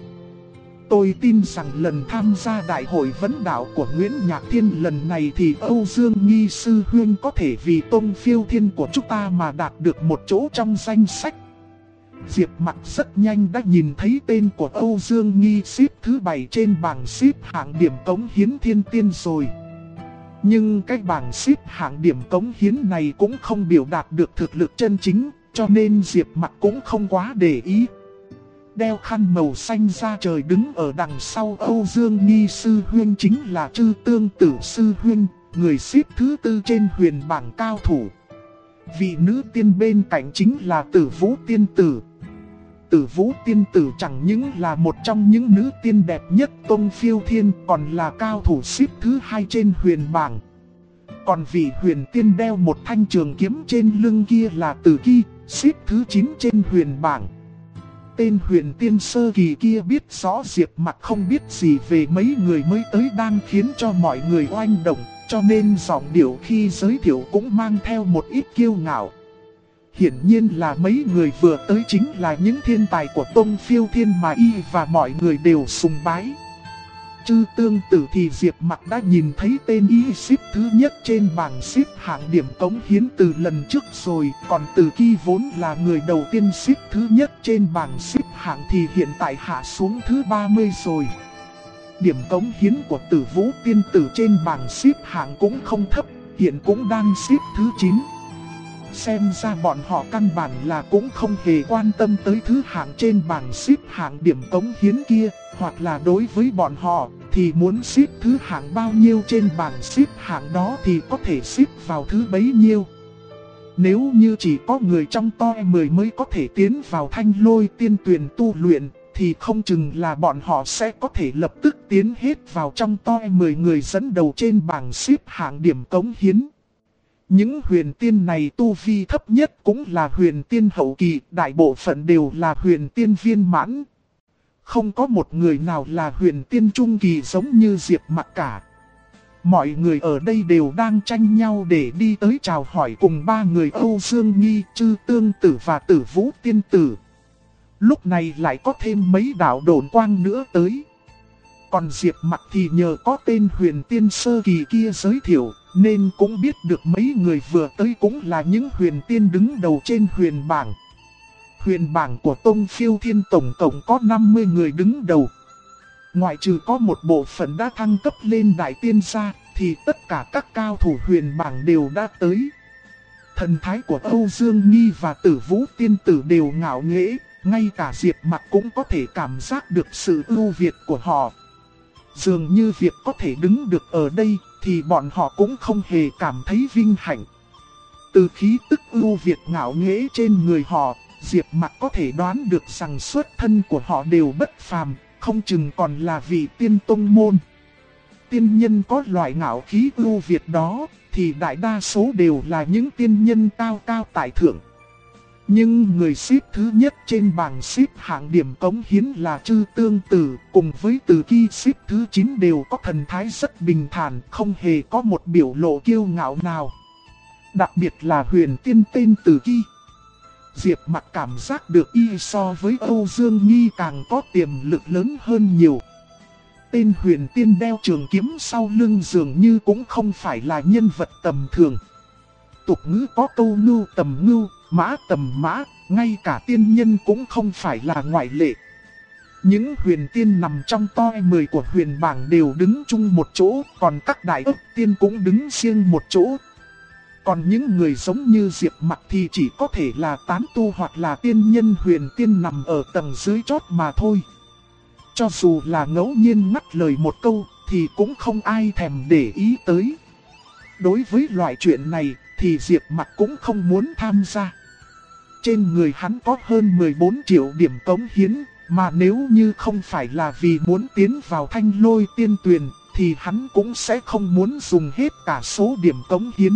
Tôi tin rằng lần tham gia đại hội vấn đạo của Nguyễn Nhạc Thiên lần này thì Âu Dương Nghi sư huynh có thể vì Tông Phiêu Thiên của chúng ta mà đạt được một chỗ trong danh sách. Diệp Mặc rất nhanh đã nhìn thấy tên của Âu Dương Nghi xếp thứ 7 trên bảng xếp hạng điểm cống hiến thiên tiên rồi. Nhưng cái bảng xếp hạng điểm cống hiến này cũng không biểu đạt được thực lực chân chính, cho nên Diệp Mặc cũng không quá để ý. Đeo khăn màu xanh da trời đứng ở đằng sau Âu Dương Nghi sư huynh chính là Trư Tương Tử sư huynh, người xếp thứ 4 trên huyền bảng cao thủ. Vị nữ tiên bên cạnh chính là Tử Vũ Tiên Tử. Tử Vũ Tiên Tử chẳng những là một trong những nữ tiên đẹp nhất Tông Phiêu Thiên, còn là cao thủ xếp thứ 2 trên huyền bảng. Còn vị huyền tiên đeo một thanh trường kiếm trên lưng kia là Tử Ki, xếp thứ 9 trên huyền bảng. Tên huyền tiên sơ kỳ kia biết rõ Diệp Mặc không biết gì về mấy người mới tới đang khiến cho mọi người oanh động, cho nên giọng điệu khi giới thiệu cũng mang theo một ít kiêu ngạo. Hiển nhiên là mấy người vừa tới chính là những thiên tài của tông Phiêu Thiên mà y và mọi người đều sùng bái. Chư Tương Tử thì Diệp Mặc đã nhìn thấy tên y xếp thứ nhất trên bảng xếp hạng điểm cống hiến từ lần trước rồi. Còn Tử Ki vốn là người đầu tiên xếp thứ nhất trên bảng xếp hạng thì hiện tại hạ xuống thứ 30 rồi. Điểm cống hiến của Tử Vũ Tiên Tử trên bảng xếp hạng cũng không thấp, hiện cũng đang xếp thứ 9. Xem ra bọn họ căn bản là cũng không hề quan tâm tới thứ hạng trên bảng xếp hạng điểm cống hiến kia, hoặc là đối với bọn họ thì muốn xếp thứ hạng bao nhiêu trên bảng xếp hạng đó thì có thể xếp vào thứ bấy nhiêu. Nếu như chỉ có người trong top 10 mới có thể tiến vào Thanh Lôi Tiên Tuyền tu luyện thì không chừng là bọn họ sẽ có thể lập tức tiến hết vào trong top 10 người dẫn đầu trên bảng xếp hạng điểm cống hiến. Những huyền tiên này tu vi thấp nhất cũng là huyền tiên hậu kỳ, đại bộ phận đều là huyền tiên viên mãn. Không có một người nào là huyền tiên trung kỳ giống như Diệp Mặc cả. Mọi người ở đây đều đang tranh nhau để đi tới chào hỏi cùng ba người Âu Dương Nghi, Chư Tương Tử và Tử Vũ Tiên Tử. Lúc này lại có thêm mấy đạo độn quang nữa tới. Còn Diệp Mặc thì nhờ có tên huyền tiên sơ kỳ kia giới thiệu, nên cũng biết được mấy người vừa tới cũng là những huyền tiên đứng đầu trên huyền bảng. Huyền bảng của Tông Phiêu Thiên tổng cộng có 50 người đứng đầu. Ngoại trừ có một bộ phận đã thăng cấp lên đại tiên gia, thì tất cả các cao thủ huyền bảng đều đã tới. Thần thái của Âu Dương Nghi và Tử Vũ Tiên Tử đều ngạo nghễ, ngay cả Diệp Mặc cũng có thể cảm giác được sự ưu việt của họ. Dường như việc có thể đứng được ở đây thì bọn họ cũng không hề cảm thấy vinh hạnh. Từ khí tức ưu việt ngạo nghễ trên người họ, Diệp Mặc có thể đoán được rằng xuất thân của họ đều bất phàm, không chừng còn là vị tiên tông môn. Tiên nhân có loại ngạo khí ưu việt đó thì đại đa số đều là những tiên nhân cao cao tại thượng. Nhưng người xếp thứ nhất trên bảng xếp hạng điểm cống hiến là Chư Tương Tử, cùng với Tử Ki xếp thứ 9 đều có thần thái rất bình thản, không hề có một biểu lộ kiêu ngạo nào. Đặc biệt là huyền tiên tên Tử Ki. Diệp Mặc cảm giác được y so với Âu Dương Nghi càng có tiềm lực lớn hơn nhiều. Tên huyền tiên đeo trường kiếm sau lưng dường như cũng không phải là nhân vật tầm thường. Tục ngữ có câu ngưu tầm ngưu, mã tầm mã, ngay cả tiên nhân cũng không phải là ngoại lệ. Những huyền tiên nằm trong top 10 của huyền bảng đều đứng chung một chỗ, còn các đại ức tiên cũng đứng riêng một chỗ. Còn những người giống như Diệp Mặc thì chỉ có thể là tán tu hoặc là tiên nhân huyền tiên nằm ở tầng dưới chót mà thôi. Cho dù là ngẫu nhiên ngắt lời một câu thì cũng không ai thèm để ý tới. Đối với loại chuyện này thì Diệp Mặc cũng không muốn tham gia. Trên người hắn có hơn 14 triệu điểm cống hiến, mà nếu như không phải là vì muốn tiến vào Thanh Lôi Tiên Tuyền thì hắn cũng sẽ không muốn dùng hết cả số điểm cống hiến.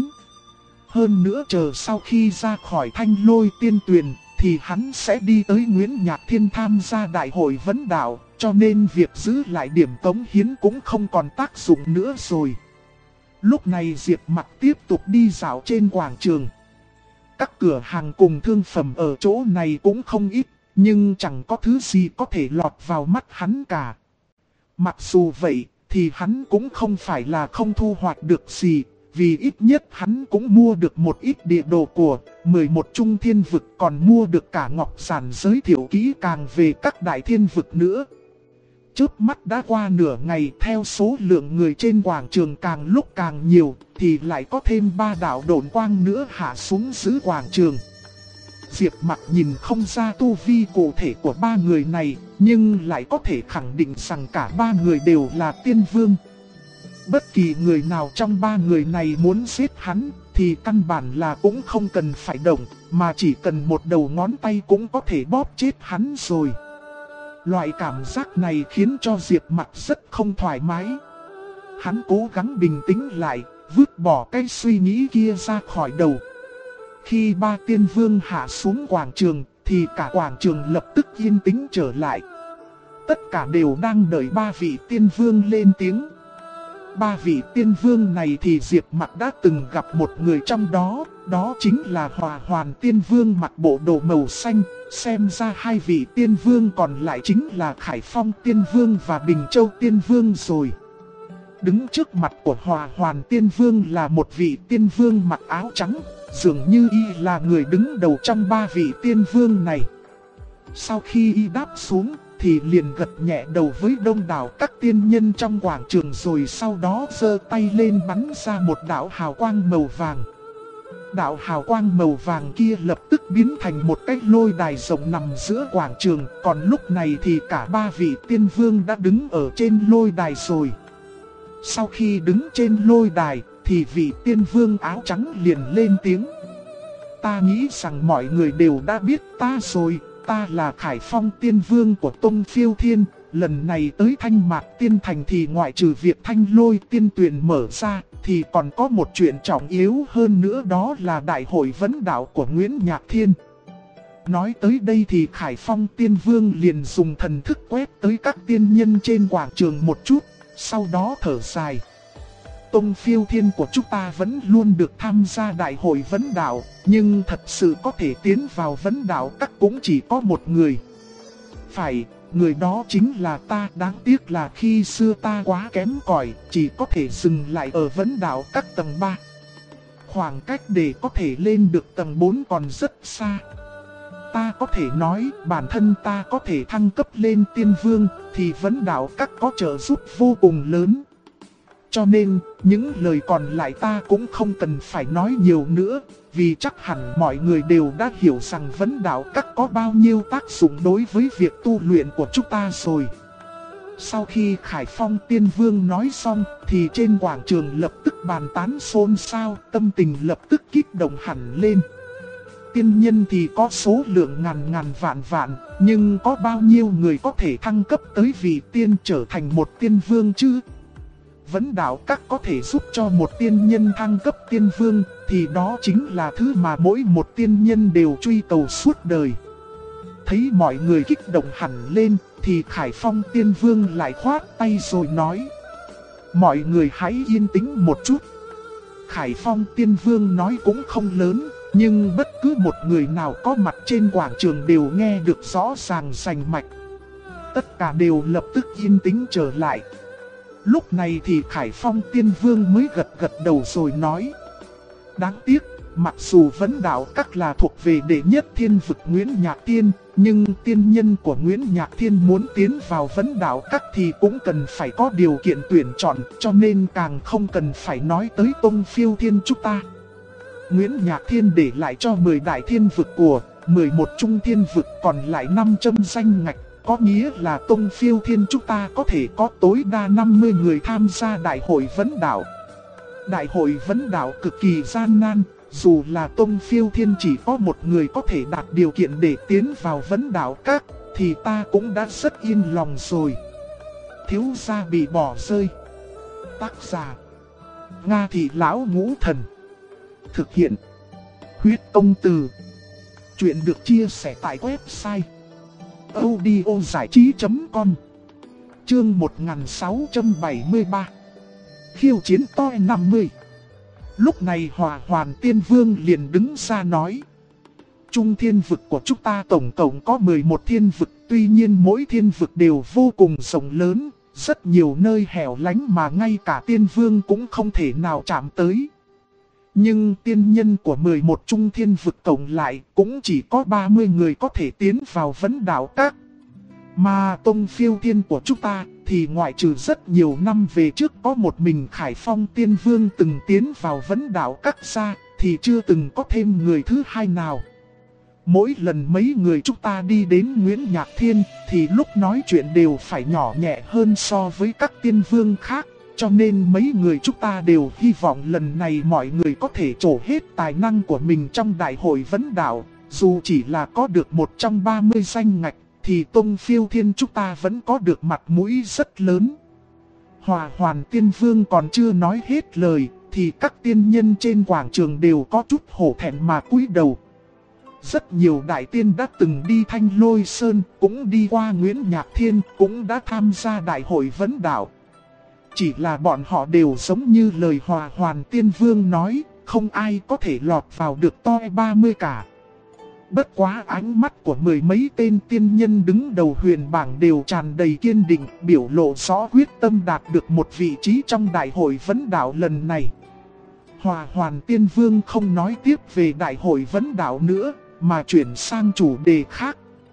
Hơn nữa chờ sau khi ra khỏi Thanh Lôi Tiên Tuyền thì hắn sẽ đi tới Nguyễn Nhạc Thiên tham gia đại hội vấn đạo, cho nên việc giữ lại điểm cống hiến cũng không còn tác dụng nữa rồi. Lúc này Diệp Mặc tiếp tục đi dạo trên quảng trường. Các cửa hàng cùng thương phẩm ở chỗ này cũng không ít, nhưng chẳng có thứ gì có thể lọt vào mắt hắn cả. Mặc dù vậy thì hắn cũng không phải là không thu hoạch được gì, vì ít nhất hắn cũng mua được một ít địa đồ của 11 trung thiên vực, còn mua được cả ngọc giản giới thiệu kỹ càng về các đại thiên vực nữa. Chớp mắt đã qua nửa ngày, theo số lượng người trên quảng trường càng lúc càng nhiều thì lại có thêm 3 đạo độn quang nữa hạ xuống giữa quảng trường. Diệp Mặc nhìn không ra tu vi cụ thể của 3 người này, nhưng lại có thể khẳng định rằng cả 3 người đều là tiên vương. Bất kỳ người nào trong 3 người này muốn giết hắn thì căn bản là cũng không cần phải động, mà chỉ cần một đầu ngón tay cũng có thể bóp chết hắn rồi. Loại cảm giác này khiến cho Diệp Mặc rất không thoải mái. Hắn cố gắng bình tĩnh lại, vứt bỏ cái suy nghĩ kia ra khỏi đầu. Khi 3 tiên vương hạ xuống quảng trường thì cả quảng trường lập tức yên tĩnh trở lại. Tất cả đều đang đợi 3 vị tiên vương lên tiếng. ba vị tiên vương này thì Diệp Mặc đã từng gặp một người trong đó, đó chính là Hỏa Hoàn Tiên Vương mặc bộ đồ màu xanh. Xem ra hai vị tiên vương còn lại chính là Khải Phong Tiên Vương và Bình Châu Tiên Vương rồi. Đứng trước mặt của Hỏa Hoàn Tiên Vương là một vị tiên vương mặc áo trắng, dường như y là người đứng đầu trong ba vị tiên vương này. Sau khi y đáp xuống thì liền gật nhẹ đầu với đông đảo các tiên nhân trong quảng trường, rồi sau đó giơ tay lên bắn ra một đạo hào quang màu vàng. Đạo hào quang màu vàng kia lập tức biến thành một cái lôi đài rộng nằm giữa quảng trường, còn lúc này thì cả ba vị tiên vương đã đứng ở trên lôi đài rồi. Sau khi đứng trên lôi đài thì vị tiên vương áo trắng liền lên tiếng: "Ta nghĩ rằng mọi người đều đã biết ta rồi, ta là Khải Phong Tiên Vương của Tông Phiêu Thiên. Lần này tới Thanh Mạc Tiên Thành thì ngoại trừ việc Thanh Lôi Tiên Tuyền mở ra thì còn có một chuyện trọng yếu hơn nữa, đó là Đại hội vấn đạo của Nguyễn Nhạc Thiên." Nói tới đây thì Khải Phong Tiên Vương liền dùng thần thức quét tới các tiên nhân trên quảng trường một chút, sau đó thở dài: "Tông Phiêu Thiên của chúng ta vẫn luôn được tham gia Đại hội vấn đạo, nhưng thật sự có thể tiến vào vấn đạo các cũng chỉ có một người. Phải, người đó chính là ta, đáng tiếc là khi xưa ta quá kém cỏi, chỉ có thể dừng lại ở vấn đạo các tầng 3. Khoảng cách để có thể lên được tầng 4 còn rất xa. Ta có thể nói bản thân ta có thể thăng cấp lên tiên vương thì vấn đạo các có trợ giúp vô cùng lớn. Cho nên, những lời còn lại ta cũng không cần phải nói nhiều nữa, vì chắc hẳn mọi người đều đã hiểu rằng vấn đạo các có bao nhiêu tác dụng đối với việc tu luyện của chúng ta rồi." Sau khi Khải Phong Tiên Vương nói xong thì trên quảng trường lập tức bàn tán xôn xao, tâm tình lập tức kích động hẳn lên. Tiên nhân thì có số lượng ngàn vạn, nhưng có bao nhiêu người có thể thăng cấp tới vị tiên trở thành một tiên vương chứ? Vấn đạo các có thể giúp cho một tiên nhân thăng cấp tiên vương thì đó chính là thứ mà mỗi một tiên nhân đều truy cầu suốt đời. Thấy mọi người kích động hẳn lên thì Khải Phong Tiên Vương lại khoát tay rồi nói: "Mọi người hãy yên tĩnh một chút." Khải Phong Tiên Vương nói cũng không lớn, nhưng bất cứ một người nào có mặt trên quảng trường đều nghe được rõ ràng rành mạch. Tất cả đều lập tức yên tĩnh trở lại. Lúc này thì Khải Phong Tiên Vương mới gật đầu rồi nói: "Đáng tiếc, mặc dù vấn đạo các là thuộc về đệ nhất thiên vực Nguyễn Nhạc Thiên, nhưng tiên nhân của Nguyễn Nhạc Thiên muốn tiến vào vấn đạo các thì cũng cần phải có điều kiện tuyển chọn, cho nên càng không cần phải nói tới Tông Phiêu Thiên chúng ta. Nguyễn Nhạc Thiên để lại cho 10 đại thiên vực của 11 trung thiên vực, còn lại 500 danh ngạch. Có nghĩa là Tông Phiêu Thiên chúng ta có thể có tối đa 50 người tham gia Đại hội vấn đạo. Đại hội vấn đạo cực kỳ gian nan, dù là Tông Phiêu Thiên chỉ có một người có thể đạt điều kiện để tiến vào vấn đạo các, thì ta cũng đã rất yên lòng rồi." Thiếu gia bị bỏ rơi. Tác giả: Nga Thị Lão Ngũ Thần. Thực hiện: Huyết Công Từ. Chuyện được chia sẻ tại website audiozảichí.com. Chương 1673. Khiêu chiến toi 50. Lúc này Hỏa Hoàn Tiên Vương liền đứng ra nói: "Trung thiên vực của chúng ta tổng cộng có 11 thiên vực, tuy nhiên mỗi thiên vực đều vô cùng rộng lớn, rất nhiều nơi hẻo lánh mà ngay cả tiên vương cũng không thể nào chạm tới. Nhưng tiên nhân của 11 trung thiên vực tổng lại cũng chỉ có 30 người có thể tiến vào vấn đạo các. Mà Tông Phiêu Thiên của chúng ta thì ngoại trừ rất nhiều năm về trước có một mình Khải Phong Tiên Vương từng tiến vào vấn đạo các ra, thì chưa từng có thêm người thứ hai nào. Mỗi lần mấy người chúng ta đi đến Nguyễn Nhạc Thiên thì lúc nói chuyện đều phải nhỏ nhẹ hơn so với các tiên vương khác. Cho nên mấy người chúng ta đều hy vọng lần này mọi người có thể trổ hết tài năng của mình trong đại hội vấn đạo. Dù chỉ là có được một trong 30 danh ngạch thì Tông Phiêu Thiên chúng ta vẫn có được mặt mũi rất lớn." Hỏa Hoàn Tiên Vương còn chưa nói hết lời thì các tiên nhân trên quảng trường đều có chút hổ thẹn mà cúi đầu. Rất nhiều đại tiên đã từng đi Thanh Lôi Sơn, cũng đi qua Nguyễn Nhạc Thiên, cũng đã tham gia đại hội vấn đạo. Chỉ là bọn họ đều giống như lời Hỏa Hoàn Tiên Vương nói, không ai có thể lọt vào được toi 30 cả. Bất quá ánh mắt của mười mấy tên tiên nhân đứng đầu huyền bảng đều tràn đầy kiên định, biểu lộ rõ quyết tâm đạt được một vị trí trong đại hội vấn đạo lần này. Hỏa Hoàn Tiên Vương không nói tiếp về đại hội vấn đạo nữa, mà chuyển sang chủ đề khác.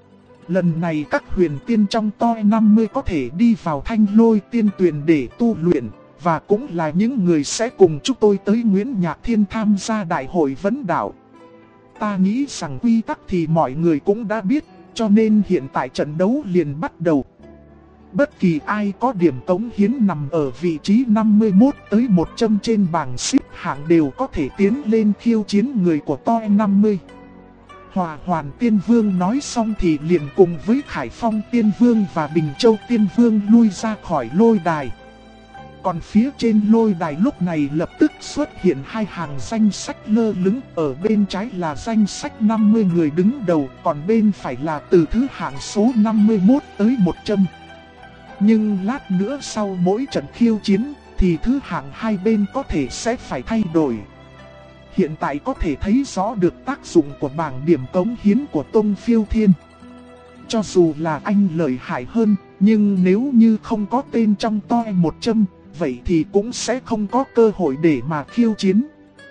Lần này các huyền tiên trong toi 50 có thể đi vào Thanh Lôi Tiên Tuyền để tu luyện, và cũng là những người sẽ cùng chúng tôi tới Nguyễn Nhạc Thiên tham gia đại hội vấn đạo. Ta nghĩ rằng quy tắc thì mọi người cũng đã biết, cho nên hiện tại trận đấu liền bắt đầu. Bất kỳ ai có điểm cống hiến nằm ở vị trí 51 tới 100 trên bảng xếp hạng đều có thể tiến lên khiêu chiến người của toi 50. Hỏa Hoàn Tiên Vương nói xong thì liền cùng với Khải Phong Tiên Vương và Bình Châu Tiên Vương lui ra khỏi lôi đài. Còn phía trên lôi đài lúc này lập tức xuất hiện hai hàng danh sách lơ lửng, ở bên trái là danh sách 50 người đứng đầu, còn bên phải là từ thứ hạng số 51 tới 100. Nhưng lát nữa sau mỗi trận khiêu chiến thì thứ hạng hai bên có thể sẽ phải thay đổi. Hiện tại có thể thấy rõ được tác dụng của bảng điểm cống hiến của Tông Phiêu Thiên. Cho dù là anh lợi hại hơn, nhưng nếu như không có tên trong toi 100, vậy thì cũng sẽ không có cơ hội để mà khiêu chiến.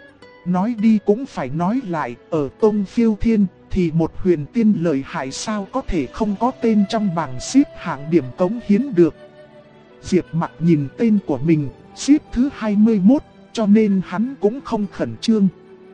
Nói đi cũng phải nói lại, ở Tông Phiêu Thiên thì một huyền tiên lợi hại sao có thể không có tên trong bảng xếp hạng điểm cống hiến được. Diệp Mặc nhìn tên của mình, xếp thứ 21, cho nên hắn cũng không khẩn trương.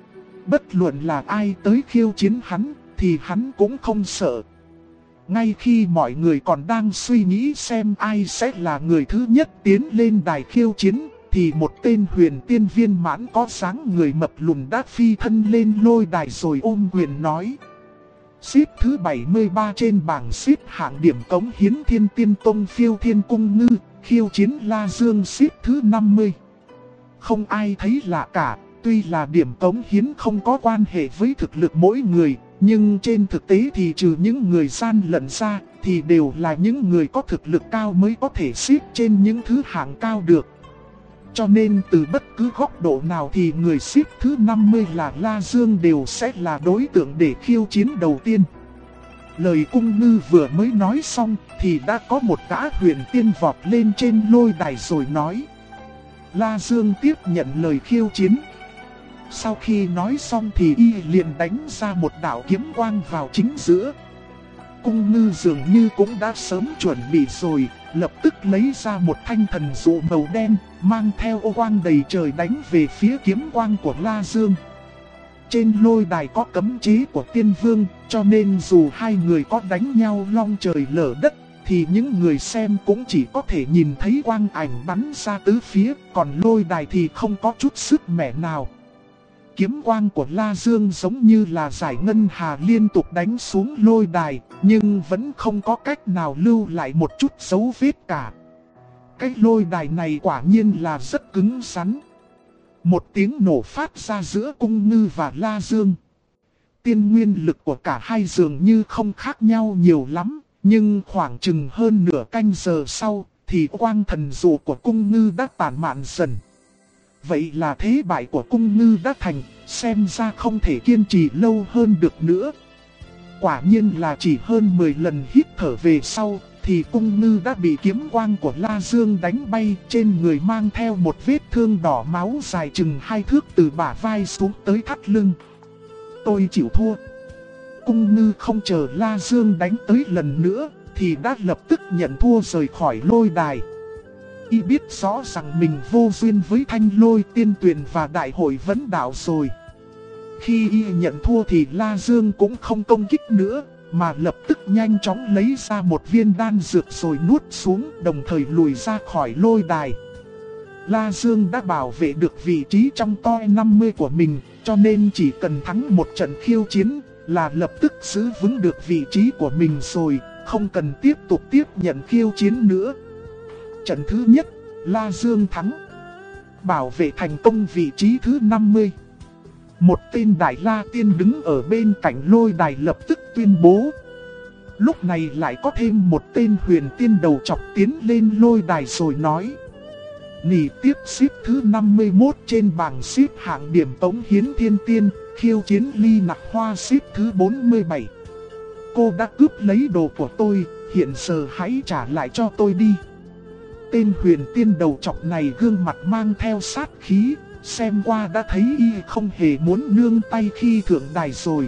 Bất luận là ai tới khiêu chiến hắn, thì hắn cũng không sợ. Ngay khi mọi người còn đang suy nghĩ xem ai sẽ là người thứ nhất tiến lên đài khiêu chiến, thì một tên huyền tiên viên mãn có dáng người mập lùn đã phi thân lên lôi đài rồi ôm quyền nói. Xếp thứ 73 trên bảng xếp hạng điểm cống hiến Thiên Tiên Tông Phiêu Thiên Cung Ngư, khiêu chiến La Dương xếp thứ 50. Không ai thấy lạ cả, tuy là điểm cống hiến không có quan hệ với thực lực mỗi người, nhưng trên thực tế thì trừ những người gian lận ra, thì đều là những người có thực lực cao mới có thể xếp trên những thứ hạng cao được. Cho nên từ bất cứ góc độ nào thì người xếp thứ 50 là La Dương đều sẽ là đối tượng để khiêu chiến đầu tiên. Lời Cung Ngư vừa mới nói xong thì đã có một gã huyền tiên vọt lên trên lôi đài rồi nói. La Dương tiếp nhận lời khiêu chiến. Sau khi nói xong thì y liền đánh ra một đạo kiếm quang vào chính giữa. Cung Ngư dường như cũng đã sớm chuẩn bị rồi, lập tức lấy ra một thanh thần dụ màu đen, mang theo ô quang đầy trời đánh về phía kiếm quang của La Dương. Trên lôi đài có cấm chế của Tiên Vương, cho nên dù hai người có đánh nhau long trời lở đất, thì những người xem cũng chỉ có thể nhìn thấy quang ảnh bắn ra tứ phía, còn lôi đài thì không có chút sức mẻ nào. Kiếm quang của La Dương giống như là giải ngân hà liên tục đánh xuống lôi đài, nhưng vẫn không có cách nào lưu lại một chút dấu vết cả. Cái lôi đài này quả nhiên là rất cứng rắn. Một tiếng nổ phát ra giữa Cung Ngư và La Dương. Tiên nguyên lực của cả hai dường như không khác nhau nhiều lắm, nhưng khoảng chừng hơn nửa canh giờ sau, thì quang thần dụ của Cung Ngư đã tản mạn dần. Vậy là thế bại của Cung Ngư đã thành, xem ra không thể kiên trì lâu hơn được nữa. Quả nhiên là chỉ hơn 10 lần hít thở về sau, thì Cung Ngư đã bị kiếm quang của La Dương đánh bay, trên người mang theo một vết thương đỏ máu dài chừng 2 thước từ bả vai xuống tới thắt lưng. Tôi chịu thua. Cung Ngư không chờ La Dương đánh tới lần nữa, thì đã lập tức nhận thua rời khỏi lôi đài. Y biết rõ rằng mình vô duyên với Thanh Lôi Tiên Tuyền và đại hội vấn đạo rồi. Khi Y nhận thua thì La Dương cũng không công kích nữa, mà lập tức nhanh chóng lấy ra một viên đan dược rồi nuốt xuống, đồng thời lùi ra khỏi lôi đài. La Dương đã bảo vệ được vị trí trong toi 50 của mình, cho nên chỉ cần thắng một trận khiêu chiến là lập tức giữ vững được vị trí của mình rồi, không cần tiếp tục tiếp nhận khiêu chiến nữa. Trận thứ nhất, La Dương thắng, bảo vệ thành công vị trí thứ 50. Một tên Đại La Tiên đứng ở bên cạnh lôi đài lập tức tuyên bố. Lúc này lại có thêm một tên huyền tiên đầu chọc tiến lên lôi đài rồi nói. Nỉ tiếp xếp thứ 51 trên bảng xếp hạng điểm tống hiến thiên tiên, khiêu chiến Ly Nặc Hoa xếp thứ 47. Cô đã cướp lấy đồ của tôi, hiện giờ hãy trả lại cho tôi đi. Tên huyền tiên đầu trọc này gương mặt mang theo sát khí, xem qua đã thấy y không hề muốn nương tay khi thượng đài rồi.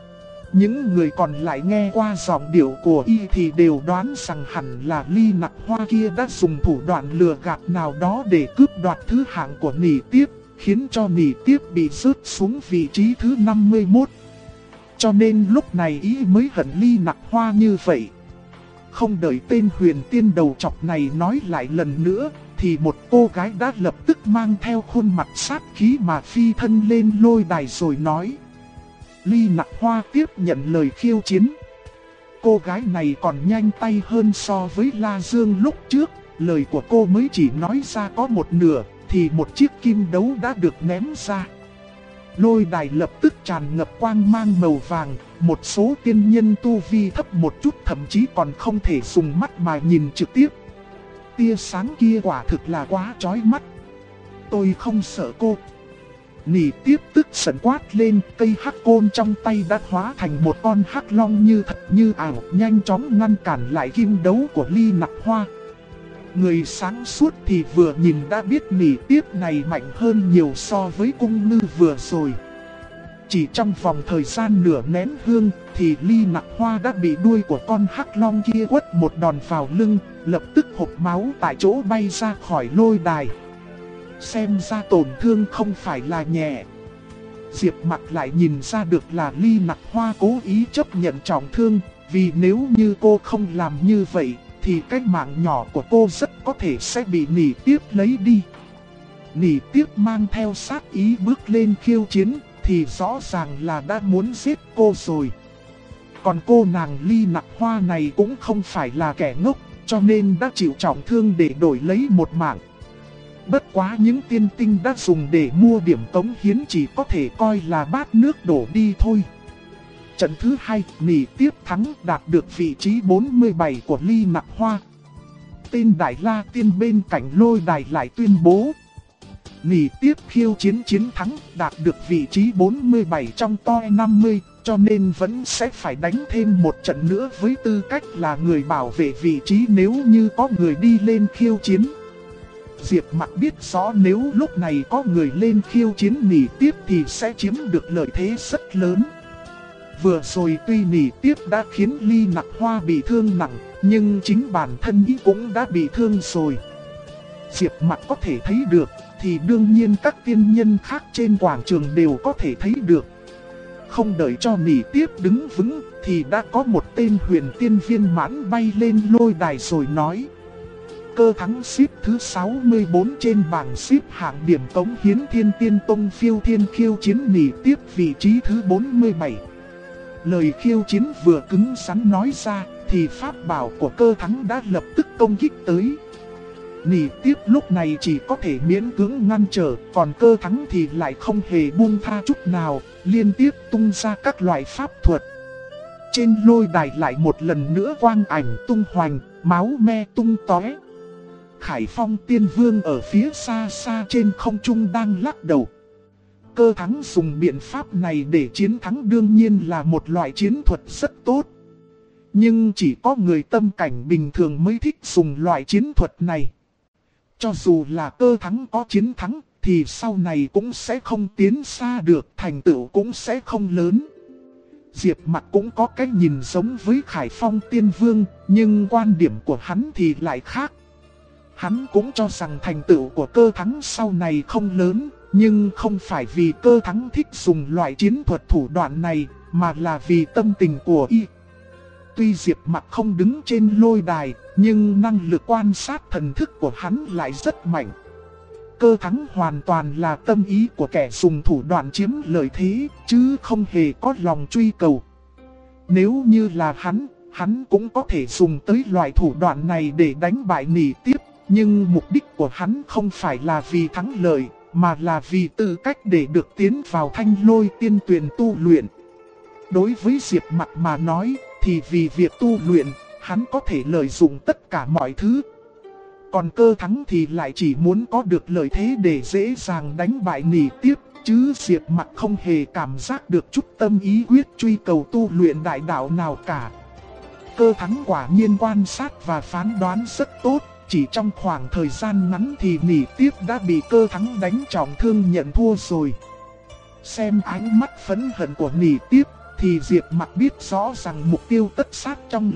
Những người còn lại nghe qua giọng điệu của y thì đều đoán rằng hẳn là Ly Nặc Hoa kia đã dùng thủ đoạn lừa gạt nào đó để cướp đoạt thứ hạng của Nỉ Tiếp, khiến cho Nỉ Tiếp bị rớt xuống vị trí thứ 51. Cho nên lúc này y mới hận Ly Nặc Hoa như vậy. Không đợi tên huyền tiên đầu trọc này nói lại lần nữa, thì một cô gái đã lập tức mang theo khuôn mặt sát khí mà phi thân lên lôi đài rồi nói. Ly Nặc Hoa tiếp nhận lời khiêu chiến. Cô gái này còn nhanh tay hơn so với La Dương lúc trước. Lời của cô mới chỉ nói ra có một nửa, thì một chiếc kim đấu đã được ném ra. Lôi đài lập tức tràn ngập quang mang màu vàng. Một số tiên nhân tu vi thấp một chút thậm chí còn không thể dùng mắt mà nhìn trực tiếp. Tia sáng kia quả thực là quá chói mắt. Tôi không sợ cô. Nỉ Tiếp tức giận quát lên, cây hắc côn trong tay đã hóa thành một con hắc long như thật như ảo, nhanh chóng ngăn cản lại kim đấu của Ly Nặc Hoa. Người sáng suốt thì vừa nhìn đã biết Nỉ Tiếp này mạnh hơn nhiều so với cung ngư vừa rồi. Chỉ trong vòng thời gian nửa nén hương thì Ly Nặc Hoa đã bị đuôi của con hắc long kia quất một đòn vào lưng, lập tức hộc máu tại chỗ bay ra khỏi lôi đài. Xem ra tổn thương không phải là nhẹ. Diệp Mặc lại nhìn ra được là Ly Nặc Hoa cố ý chấp nhận trọng thương, vì nếu như cô không làm như vậy thì cái mạng nhỏ của cô rất có thể sẽ bị Nỉ Tiếp lấy đi. Nỉ Tiếp mang theo sát ý bước lên khiêu chiến thì rõ ràng là đã muốn giết cô rồi. Còn cô nàng Ly Nặc Hoa này cũng không phải là kẻ ngốc, cho nên đã chịu trọng thương để đổi lấy một mạng. Bất quá những tiên tinh đã dùng để mua điểm tống hiến chỉ có thể coi là bát nước đổ đi thôi. Trận thứ 2, Nỉ Tiếp thắng đạt được vị trí 47 của Ly Nặc Hoa. Tên Đại La Tiên bên cạnh lôi đài lại tuyên bố. Nỉ Tiếp khiêu chiến chiến thắng đạt được vị trí 47 trong top 50, cho nên vẫn sẽ phải đánh thêm một trận nữa với tư cách là người bảo vệ vị trí nếu như có người đi lên khiêu chiến. Diệp Mặc biết rõ nếu lúc này có người lên khiêu chiến Nỉ Tiếp thì sẽ chiếm được lợi thế rất lớn. Vừa rồi tuy Nỉ Tiếp đã khiến Ly Nặc Hoa bị thương nặng, nhưng chính bản thân ý cũng đã bị thương rồi. Diệp Mặc có thể thấy được, thì đương nhiên các tiên nhân khác trên quảng trường đều có thể thấy được. Không đợi cho Nỉ Tiếp đứng vững, thì đã có một tên huyền tiên viên mãn bay lên lôi đài rồi nói. Cơ thắng xếp thứ 64 trên bảng xếp hạng điểm tống hiến Thiên Tiên Tông phiêu thiên khiêu chiến Nỉ Tiếp vị trí thứ 47. Lời khiêu chiến vừa cứng rắn nói ra, thì pháp bảo của Cơ thắng đã lập tức công kích tới. Nỉ Tiếp lúc này chỉ có thể miễn cưỡng ngăn trở, còn Cơ thắng thì lại không hề buông tha chút nào, liên tiếp tung ra các loại pháp thuật. Trên lôi đài lại một lần nữa quang ảnh tung hoành, máu me tung tóe. Khải Phong Tiên Vương ở phía xa xa trên không trung đang lắc đầu. Cơ thắng dùng biện pháp này để chiến thắng đương nhiên là một loại chiến thuật rất tốt. Nhưng chỉ có người tâm cảnh bình thường mới thích dùng loại chiến thuật này. Cho dù là Cơ thắng có chiến thắng thì sau này cũng sẽ không tiến xa được, thành tựu cũng sẽ không lớn. Diệp Mặc cũng có cái nhìn giống với Khải Phong Tiên Vương, nhưng quan điểm của hắn thì lại khác. Hắn cũng cho rằng thành tựu của Cơ thắng sau này không lớn, nhưng không phải vì Cơ thắng thích dùng loại chiến thuật thủ đoạn này, mà là vì tâm tình của y. Tuy Diệp Mặc không đứng trên lôi đài, nhưng năng lực quan sát thần thức của hắn lại rất mạnh. Cơ thắng hoàn toàn là tâm ý của kẻ dùng thủ đoạn chiếm lợi thế, chứ không hề có lòng truy cầu. Nếu như là hắn cũng có thể dùng tới loại thủ đoạn này để đánh bại Nỉ Tiếp. Nhưng mục đích của hắn không phải là vì thắng lợi, mà là vì tư cách để được tiến vào Thanh Lôi Tiên Tuyền tu luyện. Đối với Diệp Mặc mà nói, thì vì việc tu luyện, hắn có thể lợi dụng tất cả mọi thứ. Còn Cơ Thắng thì lại chỉ muốn có được lợi thế để dễ dàng đánh bại Nỉ Tiếp, chứ Diệp Mặc không hề cảm giác được chút tâm ý quyết truy cầu tu luyện đại đạo nào cả. Cơ Thắng quả nhiên quan sát và phán đoán rất tốt, chỉ trong khoảng thời gian ngắn thì Nỉ Tiếp đã bị Cơ Thắng đánh trọng thương nhận thua rồi. Xem ánh mắt phẫn hận của Nỉ Tiếp thì Diệp Mặc biết rõ rằng mục tiêu tất sát trong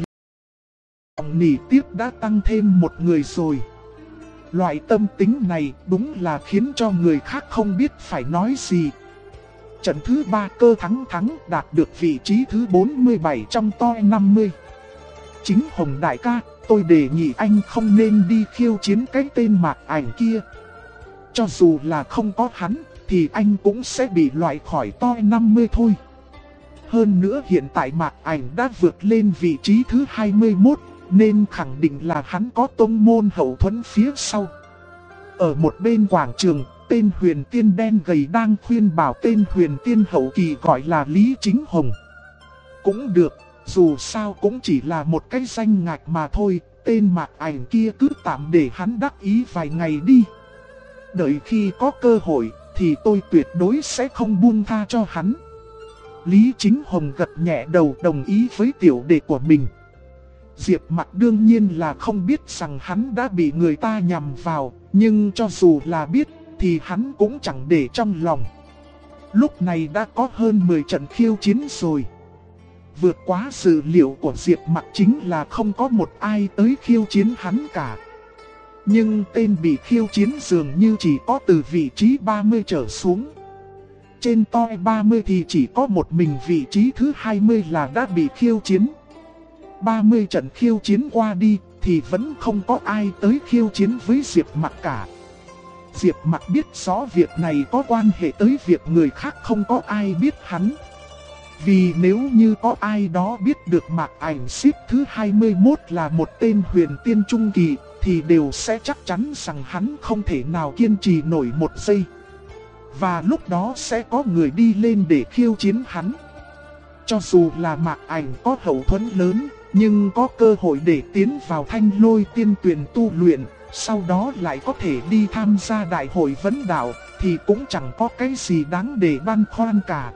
lòng Nỉ Tiếp đã tăng thêm một người rồi. Loại tâm tính này đúng là khiến cho người khác không biết phải nói gì. Trận thứ 3 Cơ Thắng thắng đạt được vị trí thứ 47 trong top 50. Chính Hồng đại ca, tôi đề nghị anh không nên đi khiêu chiến cái tên Mạc Ảnh kia. Cho dù là không có hắn, thì anh cũng sẽ bị loại khỏi top 50 thôi. Hơn nữa hiện tại Mạc Ảnh đã vượt lên vị trí thứ 21, nên khẳng định là hắn có tông môn hậu thuẫn phía sau. Ở một bên quảng trường, tên huyền tiên đen gầy đang khuyên bảo tên huyền tiên hậu kỳ gọi là Lý Chính Hồng. Cũng được, dù sao cũng chỉ là một cái danh ngạch mà thôi, tên Mạc Ảnh kia cứ tạm để hắn đắc ý vài ngày đi. Đợi khi có cơ hội, thì tôi tuyệt đối sẽ không buông tha cho hắn. Lý Chính Hồng gật nhẹ đầu đồng ý với tiểu đệ của mình. Diệp Mặc đương nhiên là không biết rằng hắn đã bị người ta nhầm vào, nhưng cho dù là biết thì hắn cũng chẳng để trong lòng. Lúc này đã có hơn 10 trận khiêu chiến rồi. Vượt quá dự liệu của Diệp Mặc chính là không có một ai tới khiêu chiến hắn cả. Nhưng tên bị khiêu chiến dường như chỉ có từ vị trí 30 trở xuống. Trên top 30 thì chỉ có một mình vị trí thứ 20 là đã bị khiêu chiến. 30 trận khiêu chiến qua đi thì vẫn không có ai tới khiêu chiến với Diệp Mặc cả. Diệp Mặc biết rõ việc này có quan hệ tới việc người khác không có ai biết hắn. Vì nếu như có ai đó biết được Mạc Ảnh xếp thứ 21 là một tên huyền tiên trung kỳ, thì đều sẽ chắc chắn rằng hắn không thể nào kiên trì nổi một giây. Và lúc đó sẽ có người đi lên để khiêu chiến hắn. Cho dù là Mạc Ảnh có hậu thuẫn lớn, nhưng có cơ hội để tiến vào Thanh Lôi Tiên Tuyền tu luyện, sau đó lại có thể đi tham gia đại hội vấn đạo, thì cũng chẳng có cái gì đáng để băn khoăn cả.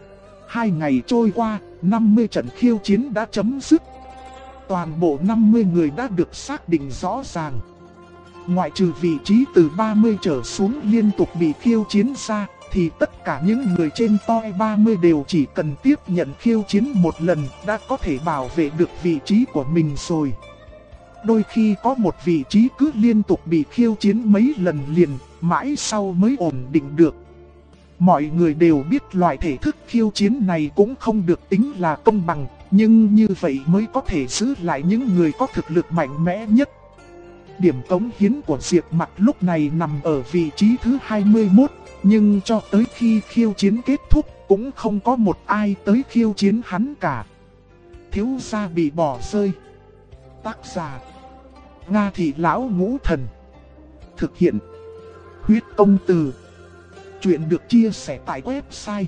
2 ngày trôi qua, 50 trận khiêu chiến đã chấm dứt. Toàn bộ 50 người đã được xác định rõ ràng. Ngoại trừ vị trí từ 30 trở xuống liên tục bị khiêu chiến ra, thì tất cả những người trên top 30 đều chỉ cần tiếp nhận khiêu chiến một lần đã có thể bảo vệ được vị trí của mình rồi. Đôi khi có một vị trí cứ liên tục bị khiêu chiến mấy lần liền, mãi sau mới ổn định được. Mọi người đều biết loại thể thức khiêu chiến này cũng không được tính là công bằng, nhưng như vậy mới có thể giữ lại những người có thực lực mạnh mẽ nhất. Điểm cống hiến của Diệp Mặc lúc này nằm ở vị trí thứ 21, nhưng cho tới khi khiêu chiến kết thúc cũng không có một ai tới khiêu chiến hắn cả. Thiếu gia bị bỏ rơi. Tác giả: Nga Thị Lão Ngũ Thần. Thực hiện: Huyết Công Từ. Chuyện được chia sẻ tại website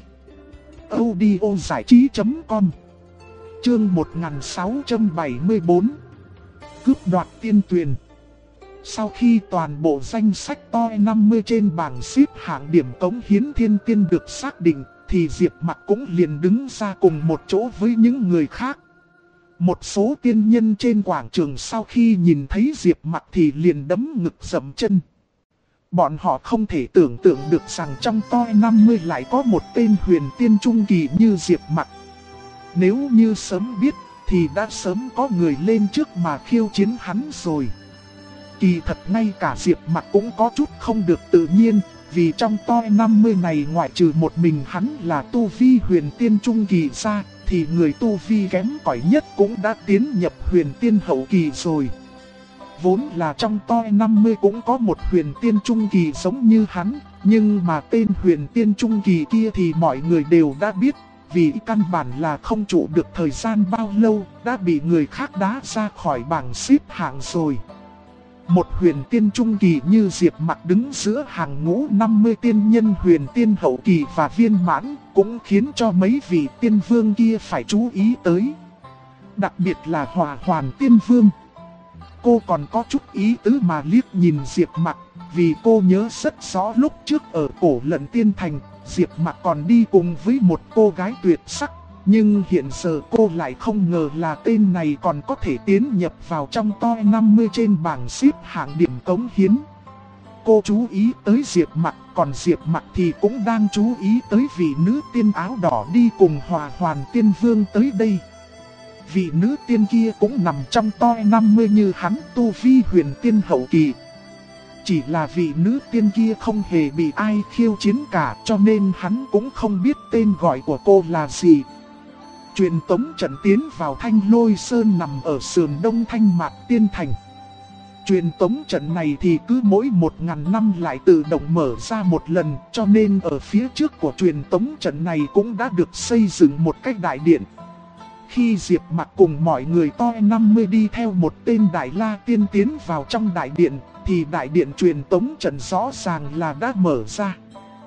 audiozảichí.com. Chương 1674. Cướp đoạt tiên tuyền. Sau khi toàn bộ danh sách top 50 trên bảng xếp hạng điểm cống hiến thiên tiên được xác định, thì Diệp Mặc cũng liền đứng ra cùng một chỗ với những người khác. Một số tiên nhân trên quảng trường sau khi nhìn thấy Diệp Mặc thì liền đấm ngực dậm chân. Bọn họ không thể tưởng tượng được rằng trong top 50 lại có một tên huyền tiên trung kỳ như Diệp Mặc. Nếu như sớm biết thì đã sớm có người lên trước mà khiêu chiến hắn rồi. Kỳ thật ngay cả Diệp Mặc cũng có chút không được tự nhiên, vì trong top 50 này ngoại trừ một mình hắn là tu vi huyền tiên trung kỳ ra, thì người tu vi kém cỏi nhất cũng đã tiến nhập huyền tiên hậu kỳ rồi. Vốn là trong top 50 cũng có một huyền tiên trung kỳ giống như hắn, nhưng mà tên huyền tiên trung kỳ kia thì mọi người đều đã biết, vì căn bản là không trụ được thời gian bao lâu, đã bị người khác đá ra khỏi bảng xếp hạng rồi. Một huyền tiên trung kỳ như Diệp Mặc đứng giữa hàng ngũ 50 tiên nhân huyền tiên hậu kỳ và viên mãn, cũng khiến cho mấy vị tiên vương kia phải chú ý tới. Đặc biệt là Hỏa Hoàn Tiên Vương. cô còn có chút ý tứ mà liếc nhìn Diệp Mặc, vì cô nhớ rất rõ lúc trước ở Cổ Lận Tiên Thành, Diệp Mặc còn đi cùng với một cô gái tuyệt sắc. Nhưng hiện giờ cô lại không ngờ là tên này còn có thể tiến nhập vào trong top 50 trên bảng xếp hạng điểm cống hiến. Cô chú ý tới Diệp Mặc, còn Diệp Mặc thì cũng đang chú ý tới vị nữ tiên áo đỏ đi cùng Hỏa Hoàn Tiên Vương tới đây. Vị nữ tiên kia cũng nằm trong top 50 như hắn, tu vi huyền tiên hậu kỳ. Chỉ là vị nữ tiên kia không hề bị ai khiêu chiến cả, cho nên hắn cũng không biết tên gọi của cô là gì. Truyền tống trận tiến vào Thanh Lôi Sơn nằm ở sườn đông Thanh Mạc Tiên Thành. Truyền tống trận này thì cứ mỗi 1000 năm lại tự động mở ra một lần, cho nên ở phía trước của truyền tống trận này cũng đã được xây dựng một cái đại điện. Khi Diệp Mặc cùng mọi người top 50 đi theo một tên Đại La Tiên tiến vào trong đại điện, thì đại điện truyền tống trận rõ ràng là đã mở ra.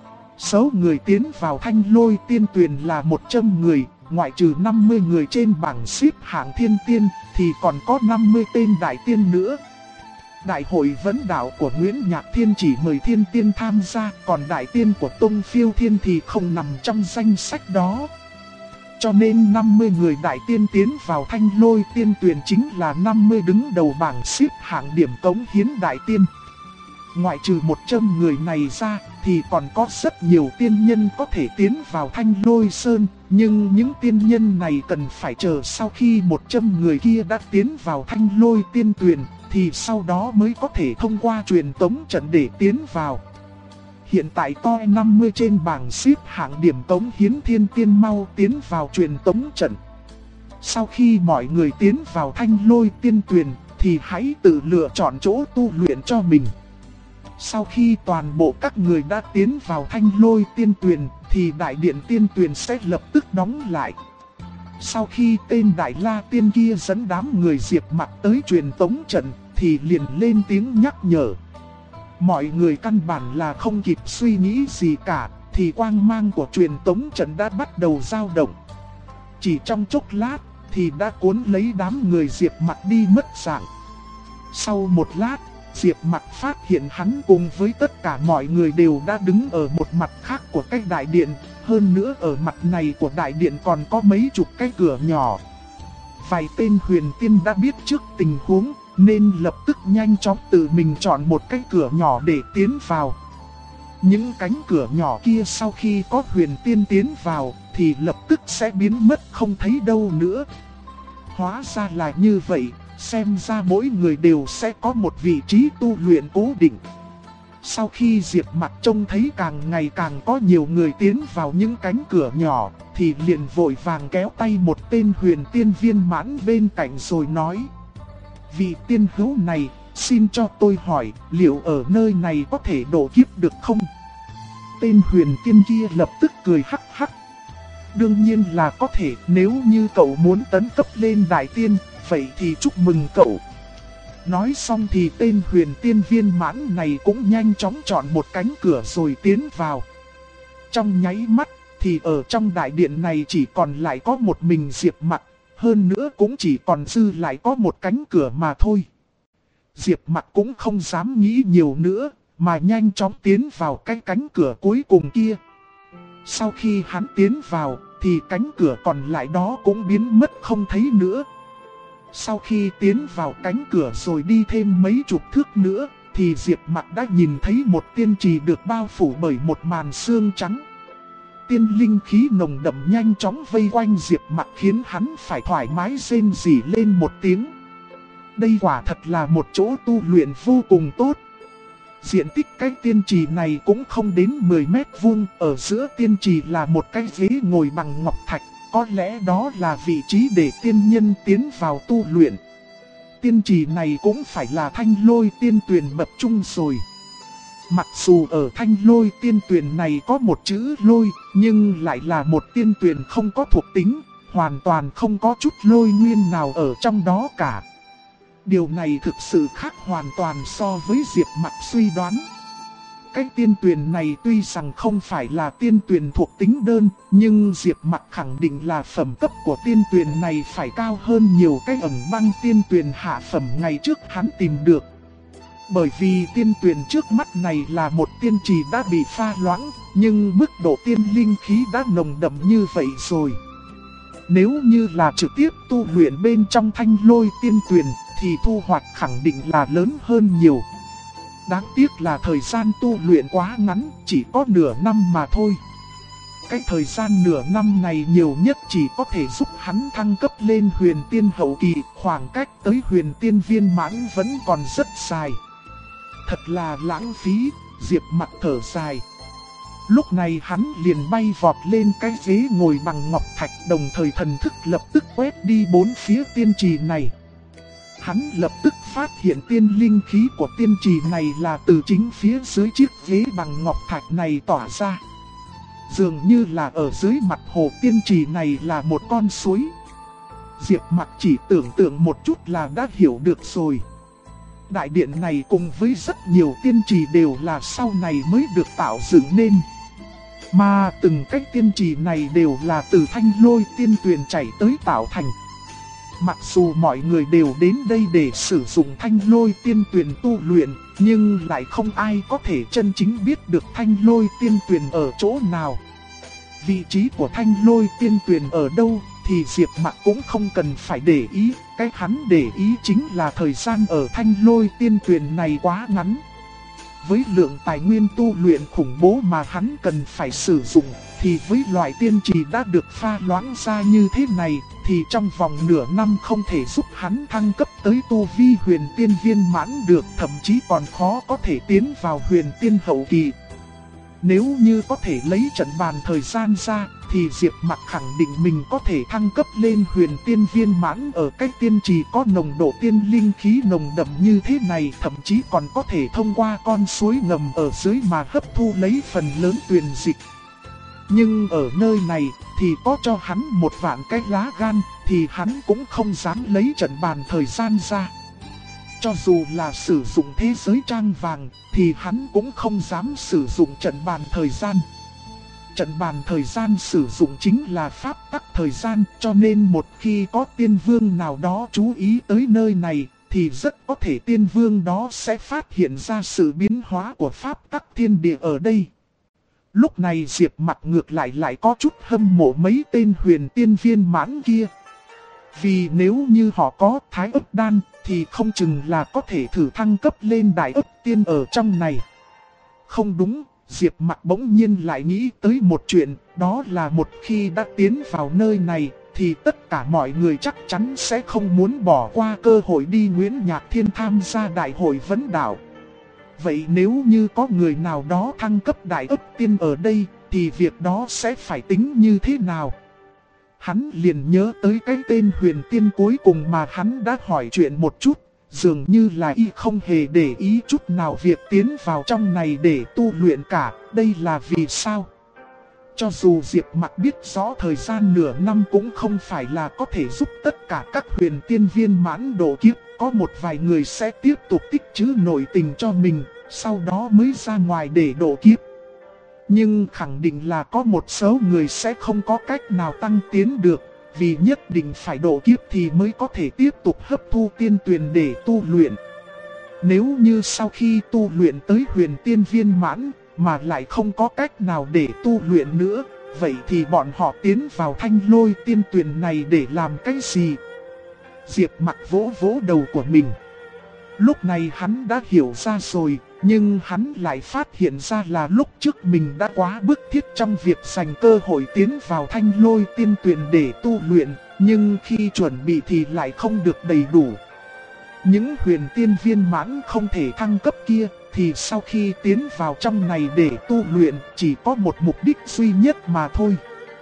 Số người tiến vào Thanh Lôi Tiên Tuyền là 100 người, ngoại trừ 50 người trên bảng xếp hạng thiên tiên, thì còn có 50 tên đại tiên nữa. Đại hội vấn đạo của Nguyễn Nhạc Thiên chỉ mời thiên tiên tham gia, còn đại tiên của Tông Phiêu Thiên thì không nằm trong danh sách đó. Cho nên 50 người đại tiên tiến vào Thanh Lôi Tiên Tuyền chính là 50 đứng đầu bảng xếp hạng điểm cống hiến đại tiên. Ngoại trừ 100 người này ra thì còn có rất nhiều tiên nhân có thể tiến vào Thanh Lôi Sơn, nhưng những tiên nhân này cần phải chờ sau khi 100 người kia đã tiến vào Thanh Lôi Tiên Tuyền, thì sau đó mới có thể thông qua truyền tống trận để tiến vào. Hiện tại top 50 trên bảng xếp hạng điểm cống hiến thiên tiên mau tiến vào truyền tống trận. Sau khi mọi người tiến vào Thanh Lôi Tiên Tuyền thì hãy tự lựa chọn chỗ tu luyện cho mình. Sau khi toàn bộ các người đã tiến vào Thanh Lôi Tiên Tuyền thì đại điện Tiên Tuyền sẽ lập tức đóng lại. Sau khi tên Đại La Tiên kia dẫn đám người Diệp Mặc tới truyền tống trận thì liền lên tiếng nhắc nhở. Mọi người căn bản là không kịp suy nghĩ gì cả, thì quang mang của truyền tống trận đã bắt đầu dao động. Chỉ trong chốc lát thì đã cuốn lấy đám người Diệp Mặc đi mất dạng. Sau một lát, Diệp Mặc phát hiện hắn cùng với tất cả mọi người đều đã đứng ở một mặt khác của cái đại điện. Hơn nữa ở mặt này của đại điện còn có mấy chục cái cửa nhỏ. Vài tên huyền tiên đã biết trước tình huống, nên lập tức nhanh chóng tự mình chọn một cái cửa nhỏ để tiến vào. Những cánh cửa nhỏ kia sau khi có huyền tiên tiến vào thì lập tức sẽ biến mất không thấy đâu nữa. Hóa ra là như vậy, xem ra mỗi người đều sẽ có một vị trí tu luyện cố định. Sau khi Diệp Mặc trông thấy càng ngày càng có nhiều người tiến vào những cánh cửa nhỏ, thì liền vội vàng kéo tay một tên huyền tiên viên mãn bên cạnh rồi nói: vị tiên hữu này, xin cho tôi hỏi, liệu ở nơi này có thể độ kiếp được không? Tên huyền tiên kia lập tức cười hắc hắc. Đương nhiên là có thể, nếu như cậu muốn tấn cấp lên đại tiên, vậy thì chúc mừng cậu. Nói xong thì tên huyền tiên viên mãn này cũng nhanh chóng chọn một cánh cửa rồi tiến vào. Trong nháy mắt thì ở trong đại điện này chỉ còn lại có một mình Diệp Mặc, hơn nữa cũng chỉ còn dư lại có một cánh cửa mà thôi. Diệp Mặc cũng không dám nghĩ nhiều nữa, mà nhanh chóng tiến vào cái cánh cửa cuối cùng kia. Sau khi hắn tiến vào thì cánh cửa còn lại đó cũng biến mất không thấy nữa. Sau khi tiến vào cánh cửa rồi đi thêm mấy chục thước nữa, thì Diệp Mặc đã nhìn thấy một tiên trì được bao phủ bởi một màn sương trắng. Tiên linh khí nồng đậm nhanh chóng vây quanh Diệp Mặc khiến hắn phải thoải mái rên rỉ lên một tiếng. Đây quả thật là một chỗ tu luyện vô cùng tốt. Diện tích cái tiên trì này cũng không đến 10 mét vuông, ở giữa tiên trì là một cái ghế ngồi bằng ngọc thạch. Có lẽ đó là vị trí để tiên nhân tiến vào tu luyện. Tiên trì này cũng phải là Thanh Lôi Tiên Tuyền bậc trung rồi. Mặc dù ở Thanh Lôi Tiên Tuyền này có một chữ lôi, nhưng lại là một tiên tuyền không có thuộc tính, hoàn toàn không có chút lôi nguyên nào ở trong đó cả. Điều này thực sự khác hoàn toàn so với Diệp Mặc suy đoán. cái tiên tuyền này tuy rằng không phải là tiên tuyền thuộc tính đơn, nhưng Diệp Mặc khẳng định là phẩm cấp của tiên tuyền này phải cao hơn nhiều cái ẩn băng tiên tuyền hạ phẩm ngày trước hắn tìm được. Bởi vì tiên tuyền trước mắt này là một tiên trì đã bị pha loãng, nhưng mức độ tiên linh khí đã nồng đậm như vậy rồi. Nếu như là trực tiếp tu luyện bên trong thanh lôi tiên tuyền thì thu hoạch khẳng định là lớn hơn nhiều. Đáng tiếc là thời gian tu luyện quá ngắn, chỉ có nửa năm mà thôi. Cái thời gian nửa năm này nhiều nhất chỉ có thể giúp hắn thăng cấp lên huyền tiên hậu kỳ, khoảng cách tới huyền tiên viên mãn vẫn còn rất dài. Thật là lãng phí, Diệp Mặc thở dài. Lúc này hắn liền bay vọt lên cái ghế ngồi bằng ngọc thạch, đồng thời thần thức lập tức quét đi bốn phía tiên trì này. Hắn lập tức phát hiện tiên linh khí của tiên trì này là từ chính phía dưới chiếc ghế bằng ngọc thạch này tỏa ra. Dường như là ở dưới mặt hồ tiên trì này là một con suối. Diệp Mặc chỉ tưởng tượng một chút là đã hiểu được rồi. Đại điện này cùng với rất nhiều tiên trì đều là sau này mới được tạo dựng nên. Mà từng cái tiên trì này đều là từ thanh lôi tiên tuyền chảy tới tạo thành. Mặc dù mọi người đều đến đây để sử dụng thanh lôi tiên tuyền tu luyện, nhưng lại không ai có thể chân chính biết được thanh lôi tiên tuyền ở chỗ nào. Vị trí của thanh lôi tiên tuyền ở đâu thì Diệp Mặc cũng không cần phải để ý. Cái hắn để ý chính là thời gian ở thanh lôi tiên tuyền này quá ngắn. Với lượng tài nguyên tu luyện khủng bố mà hắn cần phải sử dụng, thì với loại tiên trì đã được pha loãng ra như thế này, thì trong vòng nửa năm không thể giúp hắn thăng cấp tới tu vi huyền tiên viên mãn được, thậm chí còn khó có thể tiến vào huyền tiên hậu kỳ. Nếu như có thể lấy trận bàn thời gian ra, thì Diệp Mặc khẳng định mình có thể thăng cấp lên huyền tiên viên mãn ở cái tiên trì có nồng độ tiên linh khí nồng đậm như thế này, thậm chí còn có thể thông qua con suối ngầm ở dưới mà hấp thu lấy phần lớn tuyền dịch. Nhưng ở nơi này thì có cho hắn 1.000.000 cái lá gan thì hắn cũng không dám lấy trận bàn thời gian ra. Cho dù là sử dụng thế giới trang vàng thì hắn cũng không dám sử dụng trận bàn thời gian. Trận bàn thời gian sử dụng chính là pháp tắc thời gian, cho nên một khi có tiên vương nào đó chú ý tới nơi này thì rất có thể tiên vương đó sẽ phát hiện ra sự biến hóa của pháp tắc thiên địa ở đây. Lúc này Diệp Mặc ngược lại có chút hâm mộ mấy tên huyền tiên viên mãn kia. Vì nếu như họ có thái ức đan thì không chừng là có thể thử thăng cấp lên đại ức tiên ở trong này. Không đúng, Diệp Mặc bỗng nhiên lại nghĩ tới một chuyện, đó là một khi đã tiến vào nơi này thì tất cả mọi người chắc chắn sẽ không muốn bỏ qua cơ hội đi Nguyễn Nhạc Thiên tham gia đại hội vấn đảo. Vậy nếu như có người nào đó thăng cấp đại ức tiên ở đây thì việc đó sẽ phải tính như thế nào? Hắn liền nhớ tới cái tên huyền tiên cuối cùng mà hắn đã hỏi chuyện một chút. Dường như là y không hề để ý chút nào việc tiến vào trong này để tu luyện cả. Đây là vì sao? Cho dù Diệp Mặc biết rõ thời gian nửa năm cũng không phải là có thể giúp tất cả các huyền tiên viên mãn độ kiếp. Có một vài người sẽ tiếp tục tích trữ nội tình cho mình, sau đó mới ra ngoài để độ kiếp. Nhưng khẳng định là có một số người sẽ không có cách nào tăng tiến được, vì nhất định phải độ kiếp thì mới có thể tiếp tục hấp thu tiên tuyền để tu luyện. Nếu như sau khi tu luyện tới huyền tiên viên mãn mà lại không có cách nào để tu luyện nữa, vậy thì bọn họ tiến vào thanh lôi tiên tuyền này để làm cái gì? Diệp Mặc vỗ vỗ đầu của mình. Lúc này hắn đã hiểu ra rồi, nhưng hắn lại phát hiện ra là lúc trước mình đã quá bức thiết trong việc giành cơ hội tiến vào thanh lôi tiên tuyền để tu luyện, nhưng khi chuẩn bị thì lại không được đầy đủ. Những huyền tiên viên mãn không thể thăng cấp kia thì sau khi tiến vào trong này để tu luyện chỉ có một mục đích duy nhất mà thôi.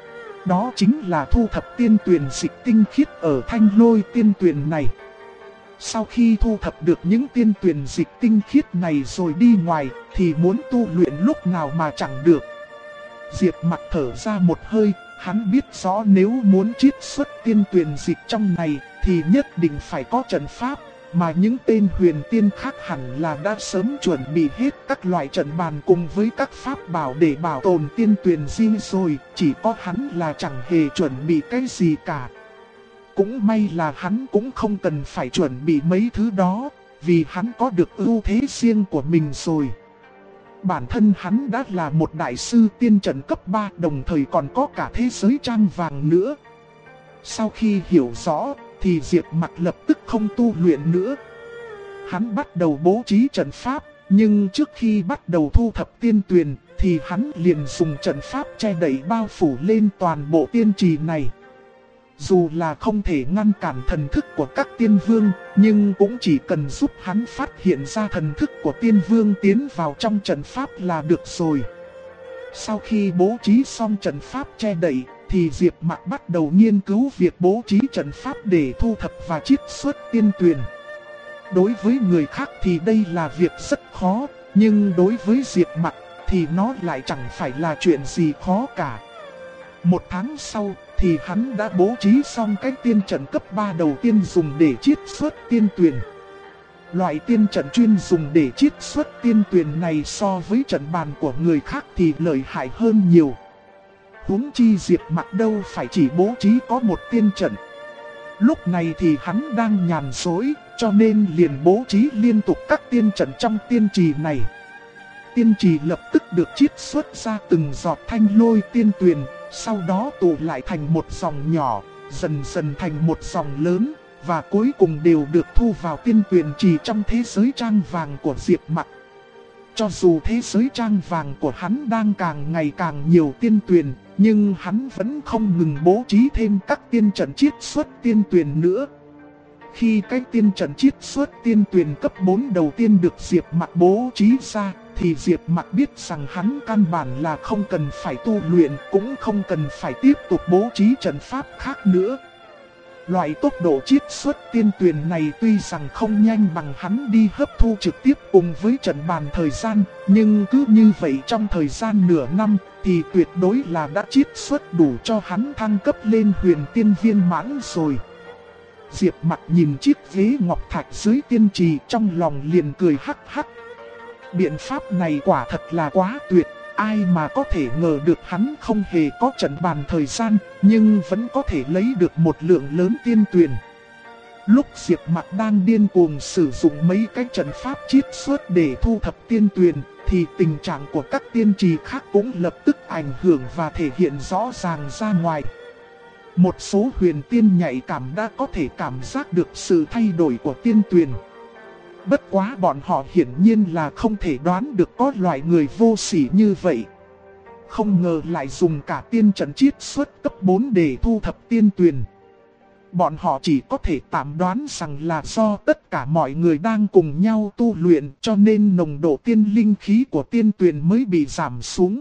Đó chính là thu thập tiên tuyền dịch tinh khiết ở thanh lôi tiên tuyền này. Sau khi thu thập được những tiên tuyền dịch tinh khiết này rồi đi ngoài thì muốn tu luyện lúc nào mà chẳng được. Diệp Mặc thở ra một hơi, hắn biết rõ nếu muốn chiết xuất tiên tuyền dịch trong này thì nhất định phải có trận pháp, Mà những tên huyền tiên khác hẳn là đã sớm chuẩn bị hết các loại trận bàn cùng với các pháp bảo để bảo tồn tiên tuyền riêng rồi, chỉ có hắn là chẳng hề chuẩn bị cái gì cả. Cũng may là hắn cũng không cần phải chuẩn bị mấy thứ đó, vì hắn có được ưu thế riêng của mình rồi. Bản thân hắn đã là một đại sư tiên trận cấp 3, đồng thời còn có cả thế giới trang vàng nữa. Sau khi hiểu rõ, thì Diệp Mặc lập tức không tu luyện nữa. Hắn bắt đầu bố trí trận pháp, nhưng trước khi bắt đầu thu thập tiên tuyền, thì hắn liền dùng trận pháp che đậy bao phủ lên toàn bộ tiên trì này. Dù là không thể ngăn cản thần thức của các tiên vương, nhưng cũng chỉ cần giúp hắn phát hiện ra thần thức của tiên vương tiến vào trong trận pháp là được rồi. Sau khi bố trí xong trận pháp che đậy, thì Diệp Mặc bắt đầu nghiên cứu việc bố trí trận pháp để thu thập và chiết xuất tiên tuyền. Đối với người khác thì đây là việc rất khó, nhưng đối với Diệp Mặc thì nó lại chẳng phải là chuyện gì khó cả. Một tháng sau thì hắn đã bố trí xong cái tiên trận cấp 3 đầu tiên dùng để chiết xuất tiên tuyền. Loại tiên trận chuyên dùng để chiết xuất tiên tuyền này so với trận bàn của người khác thì lợi hại hơn nhiều. Huống chi Diệp Mặc đâu phải chỉ bố trí có một tiên trận. Lúc này thì hắn đang nhàn rỗi, cho nên liền bố trí liên tục các tiên trận trong tiên trì này. Tiên trì lập tức được chiết xuất ra từng giọt thanh lôi tiên tuyền, sau đó tụ lại thành một dòng nhỏ, dần dần thành một dòng lớn, và cuối cùng đều được thu vào tiên tuyền trì trong thế giới trang vàng của Diệp Mặc. Cho dù thế giới trang vàng của hắn đang càng ngày càng nhiều tiên tuyền, nhưng hắn vẫn không ngừng bố trí thêm các tiên trận chiết xuất tiên tuyền nữa. Khi cái tiên trận chiết xuất tiên tuyền cấp 4 đầu tiên được Diệp Mặc bố trí ra, thì Diệp Mặc biết rằng hắn căn bản là không cần phải tu luyện, cũng không cần phải tiếp tục bố trí trận pháp khác nữa. Loại tốc độ chiết xuất tiên tuyền này tuy rằng không nhanh bằng hắn đi hấp thu trực tiếp cùng với trận bàn thời gian, nhưng cứ như vậy trong thời gian nửa năm thì tuyệt đối là đã chiết xuất đủ cho hắn thăng cấp lên huyền tiên viên mãn rồi. Diệp Mặc nhìn chiếc ghế ngọc thạch dưới tiên trì, trong lòng liền cười hắc hắc. Biện pháp này quả thật là quá tuyệt, ai mà có thể ngờ được hắn không hề có trận bàn thời gian, nhưng vẫn có thể lấy được một lượng lớn tiên tuyền. Lúc Diệp Mặc đang điên cuồng sử dụng mấy cái trận pháp chiết xuất để thu thập tiên tuyền, thì tình trạng của các tiên trì khác cũng lập tức ảnh hưởng và thể hiện rõ ràng ra ngoài. Một số huyền tiên nhạy cảm đã có thể cảm giác được sự thay đổi của tiên tuyền. Bất quá bọn họ hiển nhiên là không thể đoán được có loại người vô sỉ như vậy. Không ngờ lại dùng cả tiên trận chiết xuất cấp 4 để thu thập tiên tuyền. Bọn họ chỉ có thể tạm đoán rằng là do tất cả mọi người đang cùng nhau tu luyện, cho nên nồng độ tiên linh khí của tiên tuyền mới bị giảm xuống.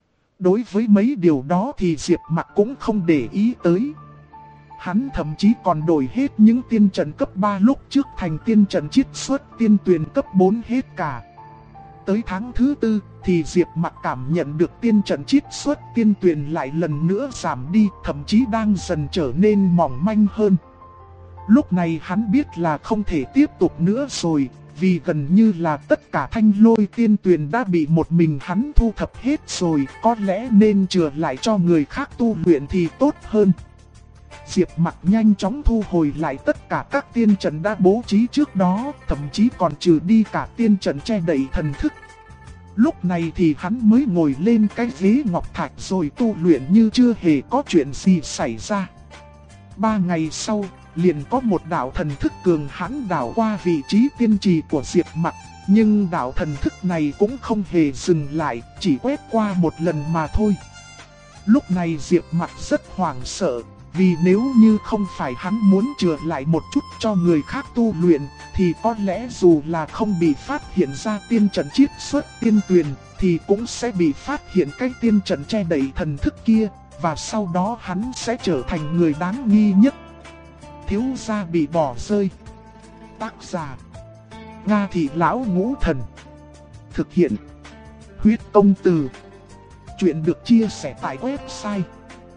Đối với mấy điều đó thì Diệp Mặc cũng không để ý tới. Hắn thậm chí còn đổi hết những tiên trận cấp 3 lúc trước thành tiên trận chiết xuất tiên tuyền cấp 4 hết cả. Tới tháng thứ 4 thì Diệp Mặc cảm nhận được tiên trận chiết xuất tiên tuyền lại lần nữa giảm đi, thậm chí đang dần trở nên mỏng manh hơn. Lúc này hắn biết là không thể tiếp tục nữa rồi, vì gần như là tất cả thanh lôi tiên tuyền đã bị một mình hắn thu thập hết rồi, có lẽ nên chừa lại cho người khác tu luyện thì tốt hơn. Diệp Mặc nhanh chóng thu hồi lại tất cả các tiên trận đã bố trí trước đó, thậm chí còn trừ đi cả tiên trận che đậy thần thức. Lúc này thì hắn mới ngồi lên cái ghế ngọc thạch rồi tu luyện như chưa hề có chuyện gì xảy ra. 3 ngày sau, liền có một đạo thần thức cường hãn đảo qua vị trí tiên trì của Diệp Mặc, nhưng đạo thần thức này cũng không hề dừng lại, chỉ quét qua một lần mà thôi. Lúc này Diệp Mặc rất hoảng sợ, vì nếu như không phải hắn muốn chừa lại một chút cho người khác tu luyện, thì có lẽ dù là không bị phát hiện ra tiên trận chiết xuất tiên tuyền, thì cũng sẽ bị phát hiện cái tiên trận che đậy thần thức kia, và sau đó hắn sẽ trở thành người đáng nghi nhất. Thiếu gia bị bỏ rơi. Tác giả: Nga Thị Lão Ngũ Thần. Thực hiện: Huyết Công Từ. Chuyện được chia sẻ tại website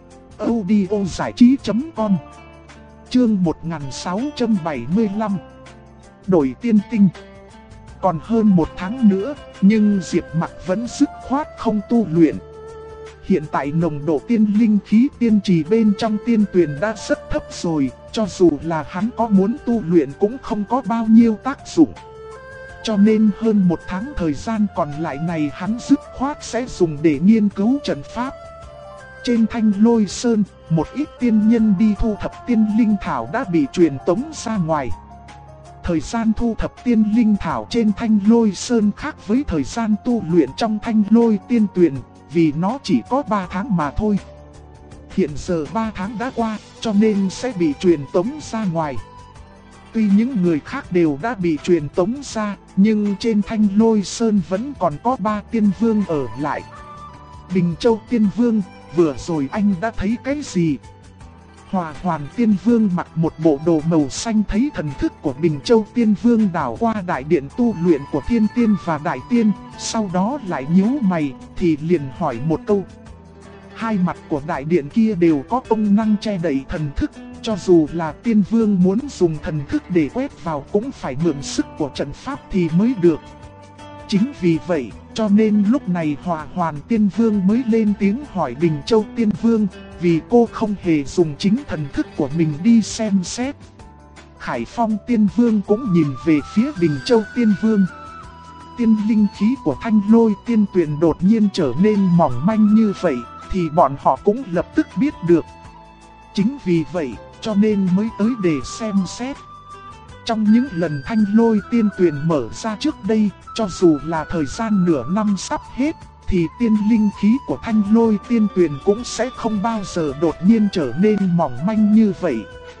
audiozảichí.com. Chương 1675. đổi tiên tinh. Còn hơn 1 tháng nữa, nhưng Diệp Mặc vẫn dứt khoát không tu luyện. Hiện tại nồng độ tiên linh khí tiên trì bên trong tiên tuyền đã rất thấp rồi, cho dù là hắn có muốn tu luyện cũng không có bao nhiêu tác dụng. Cho nên hơn 1 tháng thời gian còn lại này hắn dứt khoát sẽ dùng để nghiên cứu trận pháp. Trên Thanh Lôi Sơn, một ít tiên nhân đi thu thập tiên linh thảo đã bị truyền tống ra ngoài. Thời gian thu thập tiên linh thảo trên Thanh Lôi Sơn khác với thời gian tu luyện trong Thanh Lôi Tiên Tuyền, vì nó chỉ có 3 tháng mà thôi. Hiện giờ 3 tháng đã qua, cho nên sẽ bị truyền tống ra ngoài. Tuy những người khác đều đã bị truyền tống ra, nhưng trên Thanh Lôi Sơn vẫn còn có 3 tiên vương ở lại. Bình Châu Tiên Vương, vừa rồi anh đã thấy cái gì? Hỏa Hoàn Tiên Vương mặc một bộ đồ màu xanh thấy thần thức của Bình Châu Tiên Vương đảo qua đại điện tu luyện của Thiên Tiên và Đại Tiên, sau đó lại nhíu mày, thì liền hỏi một câu. Hai mặt của đại điện kia đều có công năng che đậy thần thức, cho dù là Tiên Vương muốn dùng thần thức để quét vào cũng phải mượn sức của trận pháp thì mới được. Chính vì vậy, cho nên lúc này Hỏa Hoàn Tiên Vương mới lên tiếng hỏi Bình Châu Tiên Vương, vì cô không hề dùng chính thần thức của mình đi xem xét. Khải Phong Tiên Vương cũng nhìn về phía Bình Châu Tiên Vương. Tiên linh khí của Thanh Lôi Tiên Tuyền đột nhiên trở nên mỏng manh như vậy, thì bọn họ cũng lập tức biết được. Chính vì vậy, cho nên mới tới để xem xét. Trong những lần Thanh Lôi Tiên Tuyền mở ra trước đây, cho dù là thời gian nửa năm sắp hết, thì tiên linh khí của Thanh Lôi Tiên Tuyền cũng sẽ không bao giờ đột nhiên trở nên mỏng manh như vậy.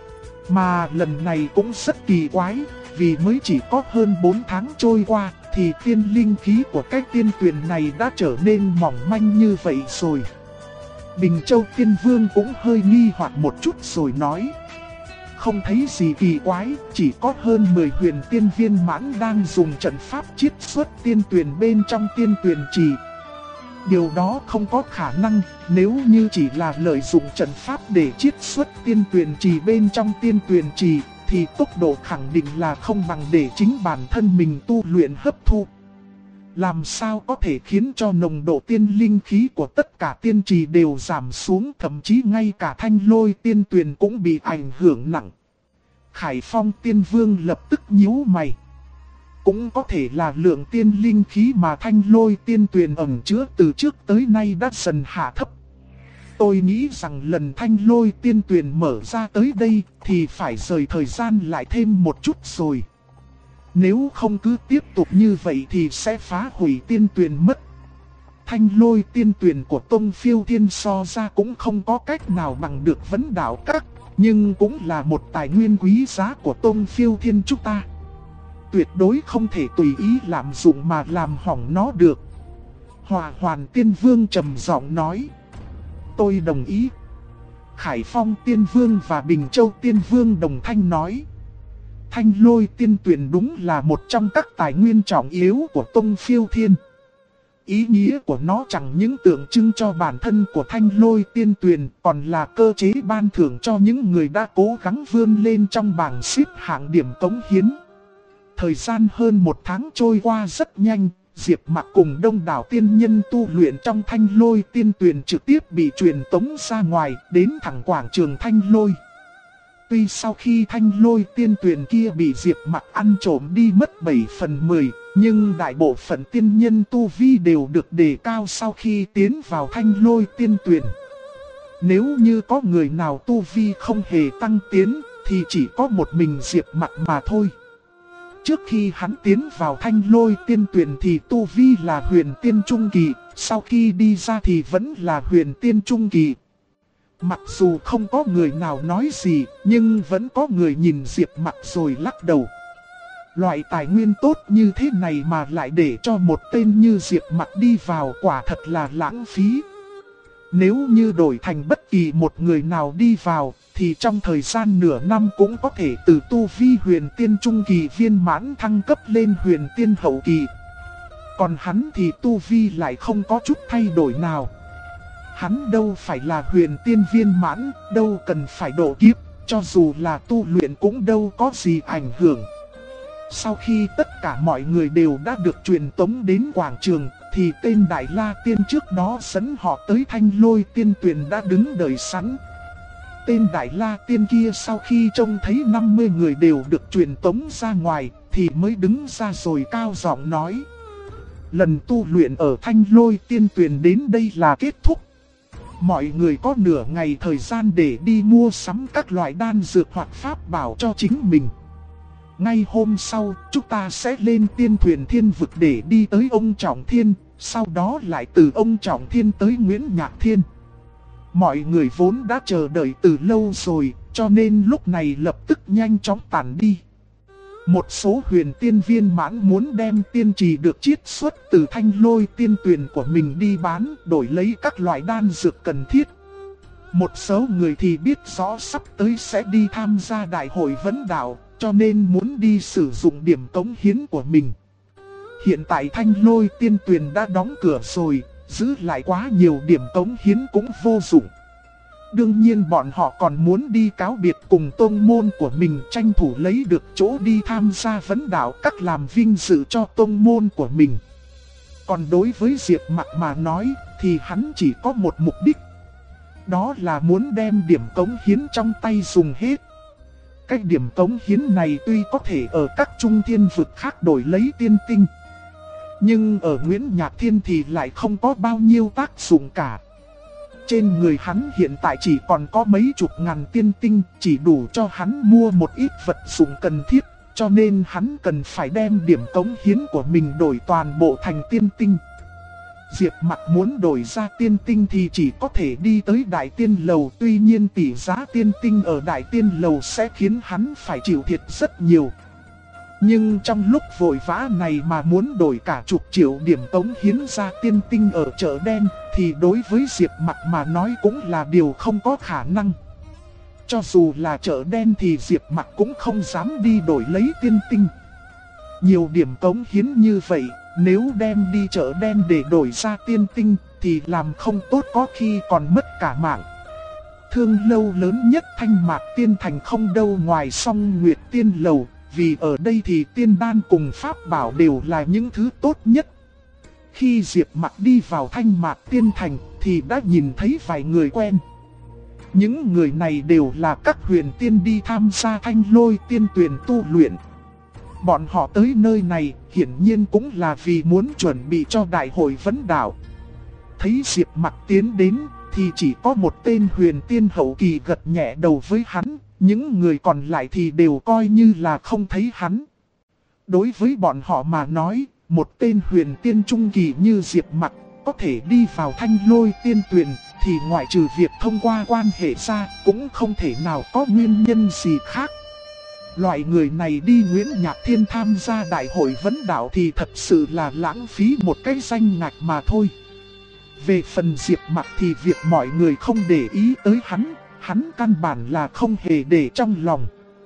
Mà lần này cũng rất kỳ quái, vì mới chỉ có hơn 4 tháng trôi qua, thì tiên linh khí của cái tiên tuyền này đã trở nên mỏng manh như vậy rồi. Bình Châu Tiên Vương cũng hơi nghi hoặc một chút rồi nói. Không thấy gì kỳ quái, chỉ có hơn 10 huyền tiên viên mãn đang dùng trận pháp chiết xuất tiên tuyền bên trong tiên tuyền trì. Điều đó không có khả năng, nếu như chỉ là lợi dụng trận pháp để chiết xuất tiên tuyền trì bên trong tiên tuyền trì, thì tốc độ khẳng định là không bằng để chính bản thân mình tu luyện hấp thu. Làm sao có thể khiến cho nồng độ tiên linh khí của tất cả tiên trì đều giảm xuống, thậm chí ngay cả Thanh Lôi Tiên Tuyền cũng bị ảnh hưởng nặng. Khải Phong Tiên Vương lập tức nhíu mày. Cũng có thể là lượng tiên linh khí mà Thanh Lôi Tiên Tuyền ẩn chứa từ trước tới nay đã dần hạ thấp. Tôi nghĩ rằng lần Thanh Lôi Tiên Tuyền mở ra tới đây thì phải rời thời gian lại thêm một chút rồi. Nếu không cứ tiếp tục như vậy thì sẽ phá hủy tiên tuyền mất. Thanh Lôi Tiên Tuyền của Tông Phiêu Thiên so ra cũng không có cách nào bằng được Vấn Đạo Các, nhưng cũng là một tài nguyên quý giá của Tông Phiêu Thiên chúng ta. Tuyệt đối không thể tùy ý lạm dụng mà làm hỏng nó được. Hỏa Hoàn Tiên Vương trầm giọng nói. Tôi đồng ý. Khải Phong Tiên Vương và Bình Châu Tiên Vương đồng thanh nói. Thanh Lôi Tiên Tuyền đúng là một trong các tài nguyên trọng yếu của Tông Phiêu Thiên. Ý nghĩa của nó chẳng những tượng trưng cho bản thân của Thanh Lôi Tiên Tuyền, còn là cơ chế ban thưởng cho những người đã cố gắng vươn lên trong bảng xếp hạng điểm cống hiến. Thời gian hơn 1 tháng trôi qua rất nhanh, Diệp Mặc cùng đông đảo tiên nhân tu luyện trong Thanh Lôi Tiên Tuyền trực tiếp bị truyền tống ra ngoài, đến thẳng quảng trường Thanh Lôi. Tuy sau khi Thanh Lôi Tiên Tuyền kia bị Diệp Mặc ăn trộm đi mất 7 phần 10, nhưng đại bộ phận tiên nhân tu vi đều được đề cao sau khi tiến vào Thanh Lôi Tiên Tuyền. Nếu như có người nào tu vi không hề tăng tiến, thì chỉ có một mình Diệp Mặc mà thôi. Trước khi hắn tiến vào Thanh Lôi Tiên Tuyền thì tu vi là huyền tiên trung kỳ, sau khi đi ra thì vẫn là huyền tiên trung kỳ. Mặc dù không có người nào nói gì, nhưng vẫn có người nhìn Diệp Mặc rồi lắc đầu. Loại tài nguyên tốt như thế này mà lại để cho một tên như Diệp Mặc đi vào, quả thật là lãng phí. Nếu như đổi thành bất kỳ một người nào đi vào, thì trong thời gian nửa năm cũng có thể từ tu vi huyền tiên trung kỳ viên mãn thăng cấp lên huyền tiên hậu kỳ. Còn hắn thì tu vi lại không có chút thay đổi nào. Hắn đâu phải là huyền tiên viên mãn, đâu cần phải độ kiếp, cho dù là tu luyện cũng đâu có gì ảnh hưởng. Sau khi tất cả mọi người đều đã được truyền tống đến quảng trường, thì tên Đại La Tiên trước đó dẫn họ tới Thanh Lôi Tiên Tuyền đã đứng đợi sẵn. Tên Đại La Tiên kia sau khi trông thấy 50 người đều được truyền tống ra ngoài, thì mới đứng ra rồi cao giọng nói: lần tu luyện ở Thanh Lôi Tiên Tuyền đến đây là kết thúc. Mọi người có nửa ngày thời gian để đi mua sắm các loại đan dược hoặc pháp bảo cho chính mình. Ngay hôm sau, chúng ta sẽ lên Tiên Thuyền Thiên Vực để đi tới ông Trọng Thiên, sau đó lại từ ông Trọng Thiên tới Nguyễn Nhạc Thiên. Mọi người vốn đã chờ đợi từ lâu rồi, cho nên lúc này lập tức nhanh chóng tản đi. Một số huyền tiên viên mãn muốn đem tiên trì được chiết xuất từ Thanh Lôi Tiên Tuyền của mình đi bán, đổi lấy các loại đan dược cần thiết. Một số người thì biết rõ sắp tới sẽ đi tham gia đại hội vấn đạo, cho nên muốn đi sử dụng điểm cống hiến của mình. Hiện tại Thanh Lôi Tiên Tuyền đã đóng cửa rồi, giữ lại quá nhiều điểm cống hiến cũng vô dụng. Đương nhiên bọn họ còn muốn đi cáo biệt cùng tông môn của mình, tranh thủ lấy được chỗ đi tham gia vấn đạo các làm vinh dự cho tông môn của mình. Còn đối với Diệp Mặc mà nói thì hắn chỉ có một mục đích. Đó là muốn đem điểm cống hiến trong tay dùng hết. Cái điểm cống hiến này tuy có thể ở các trung thiên vực khác đổi lấy tiên tinh, nhưng ở Nguyễn Nhạc Thiên thì lại không có bao nhiêu tác dụng cả. Trên người hắn hiện tại chỉ còn có mấy chục ngàn tiên tinh, chỉ đủ cho hắn mua một ít vật dụng cần thiết, cho nên hắn cần phải đem điểm cống hiến của mình đổi toàn bộ thành tiên tinh. Diệp Mặc muốn đổi ra tiên tinh thì chỉ có thể đi tới Đại Tiên Lầu, tuy nhiên tỷ giá tiên tinh ở Đại Tiên Lầu sẽ khiến hắn phải chịu thiệt rất nhiều. Nhưng trong lúc vội vã này mà muốn đổi cả chục triệu điểm cống hiến ra tiên tinh ở chợ đen, thì đối với Diệp Mặc mà nói cũng là điều không có khả năng. Cho dù là chợ đen thì Diệp Mặc cũng không dám đi đổi lấy tiên tinh. Nhiều điểm cống hiến như vậy, nếu đem đi chợ đen để đổi ra tiên tinh thì làm không tốt, có khi còn mất cả mạng. Thương lâu lớn nhất Thanh Mạc Tiên Thành không đâu ngoài Song Nguyệt Tiên Lầu, vì ở đây thì tiên đan cùng pháp bảo đều là những thứ tốt nhất. Khi Diệp Mặc đi vào Thanh Mạc Tiên Thành thì đã nhìn thấy vài người quen. Những người này đều là các huyền tiên đi tham gia Thanh Lôi Tiên Tuyền tu luyện. Bọn họ tới nơi này hiển nhiên cũng là vì muốn chuẩn bị cho đại hội vấn đạo. Thấy Diệp Mặc tiến đến thì chỉ có một tên huyền tiên hậu kỳ gật nhẹ đầu với hắn, những người còn lại thì đều coi như là không thấy hắn. Đối với bọn họ mà nói, một tên huyền tiên trung kỳ như Diệp Mặc có thể đi vào Thanh Lôi Tiên Tuyền thì ngoại trừ việc thông qua quan hệ ra cũng không thể nào có nguyên nhân gì khác. Loại người này đi Nguyễn Nhạc Thiên tham gia đại hội vấn đạo thì thật sự là lãng phí một cái danh ngạch mà thôi. Về phần Diệp Mặc thì việc mọi người không để ý tới hắn căn bản là không hề để trong lòng.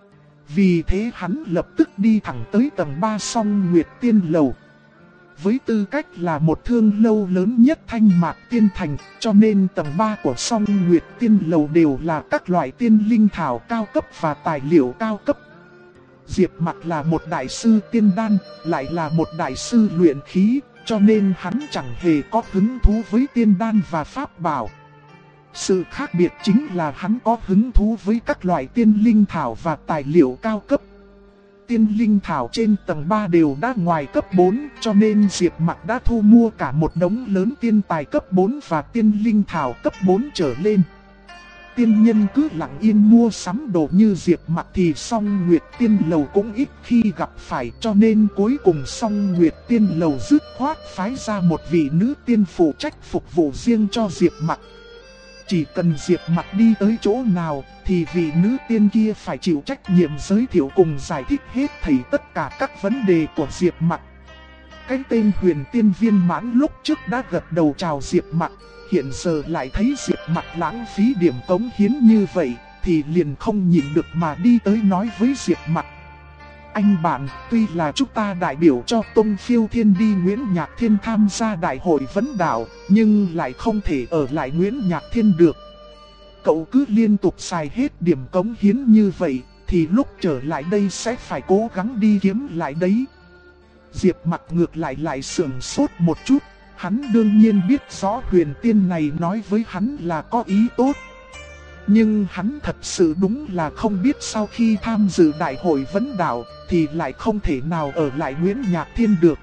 Vì thế hắn lập tức đi thẳng tới tầng 3 Song Nguyệt Tiên Lầu. Với tư cách là một thương lâu lớn nhất Thanh Mạc Tiên Thành, cho nên tầng 3 của Song Nguyệt Tiên Lầu đều là các loại tiên linh thảo cao cấp và tài liệu cao cấp. Diệp Mặc là một đại sư tiên đan, lại là một đại sư luyện khí, cho nên hắn chẳng hề có hứng thú với tiên đan và pháp bảo. Sự khác biệt chính là hắn có hứng thú với các loại tiên linh thảo và tài liệu cao cấp. Tiên linh thảo trên tầng 3 đều đã ngoài cấp 4, cho nên Diệp Mặc đã thu mua cả một đống lớn tiên tài cấp 4 và tiên linh thảo cấp 4 trở lên. Tiên nhân cứ lặng yên mua sắm đồ như Diệp Mặc thì Song Nguyệt Tiên Lầu cũng ít khi gặp phải, cho nên cuối cùng Song Nguyệt Tiên Lầu dứt khoát phái ra một vị nữ tiên phụ trách phục vụ riêng cho Diệp Mặc. Chỉ cần Diệp Mặc đi tới chỗ nào thì vị nữ tiên kia phải chịu trách nhiệm giới thiệu cùng giải thích hết thảy tất cả các vấn đề của Diệp Mặc. Cái tên huyền tiên viên mãn lúc trước đã gật đầu chào Diệp Mặc, hiện giờ lại thấy Diệp Mặc lãng phí điểm cống hiến như vậy thì liền không nhịn được mà đi tới nói với Diệp Mặc: anh bạn, tuy là chúng ta đại biểu cho Tông Phiêu Thiên đi Nguyễn Nhạc Thiên tham gia đại hội vấn đạo, nhưng lại không thể ở lại Nguyễn Nhạc Thiên được. Cậu cứ liên tục xài hết điểm cống hiến như vậy, thì lúc trở lại đây sẽ phải cố gắng đi kiếm lại đấy. Diệp Mặc ngược lại sững sốt một chút, hắn đương nhiên biết rõ huyền tiên này nói với hắn là có ý tốt. Nhưng hắn thật sự đúng là không biết sau khi tham dự đại hội vấn đạo thì lại không thể nào ở lại Nguyễn Nhạc Thiên được.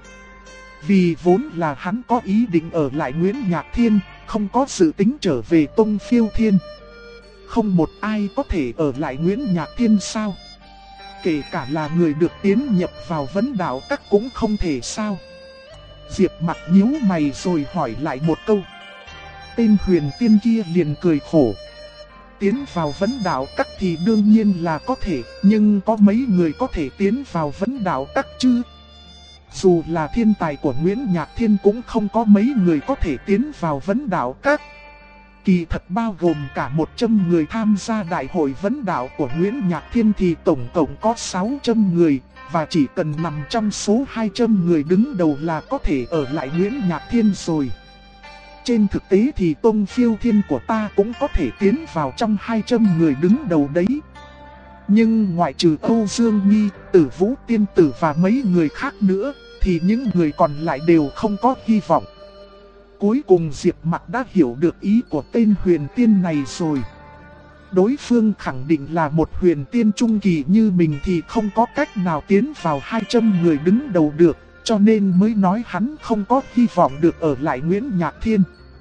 Vì vốn là hắn có ý định ở lại Nguyễn Nhạc Thiên, không có dự tính trở về Tông Phiêu Thiên. Không một ai có thể ở lại Nguyễn Nhạc Thiên sao? Kể cả là người được tiến nhập vào vấn đạo các cũng không thể sao? Diệp Mặc nhíu mày rồi hỏi lại một câu. Tên huyền tiên kia liền cười khổ. Tiến vào vấn đạo các thì đương nhiên là có thể, nhưng có mấy người có thể tiến vào vấn đạo các chứ? Dù là thiên tài của Nguyễn Nhạc Thiên cũng không có mấy người có thể tiến vào vấn đạo các. Kỳ thật bao gồm cả 100 người tham gia đại hội vấn đạo của Nguyễn Nhạc Thiên thì tổng cộng có 600 người, và chỉ cần nằm trong số 200 người đứng đầu là có thể ở lại Nguyễn Nhạc Thiên rồi. Trên thực tế thì Tông Phiêu Thiên của ta cũng có thể tiến vào trong 200 người đứng đầu đấy. Nhưng ngoại trừ Âu Dương Nghi, Tử Vũ Tiên Tử và mấy người khác nữa, thì những người còn lại đều không có hy vọng. Cuối cùng Diệp Mặc đã hiểu được ý của tên huyền tiên này rồi. Đối phương khẳng định là một huyền tiên trung kỳ như mình thì không có cách nào tiến vào 200 người đứng đầu được, cho nên mới nói hắn không có hy vọng được ở lại Nguyễn Nhạc Thiên.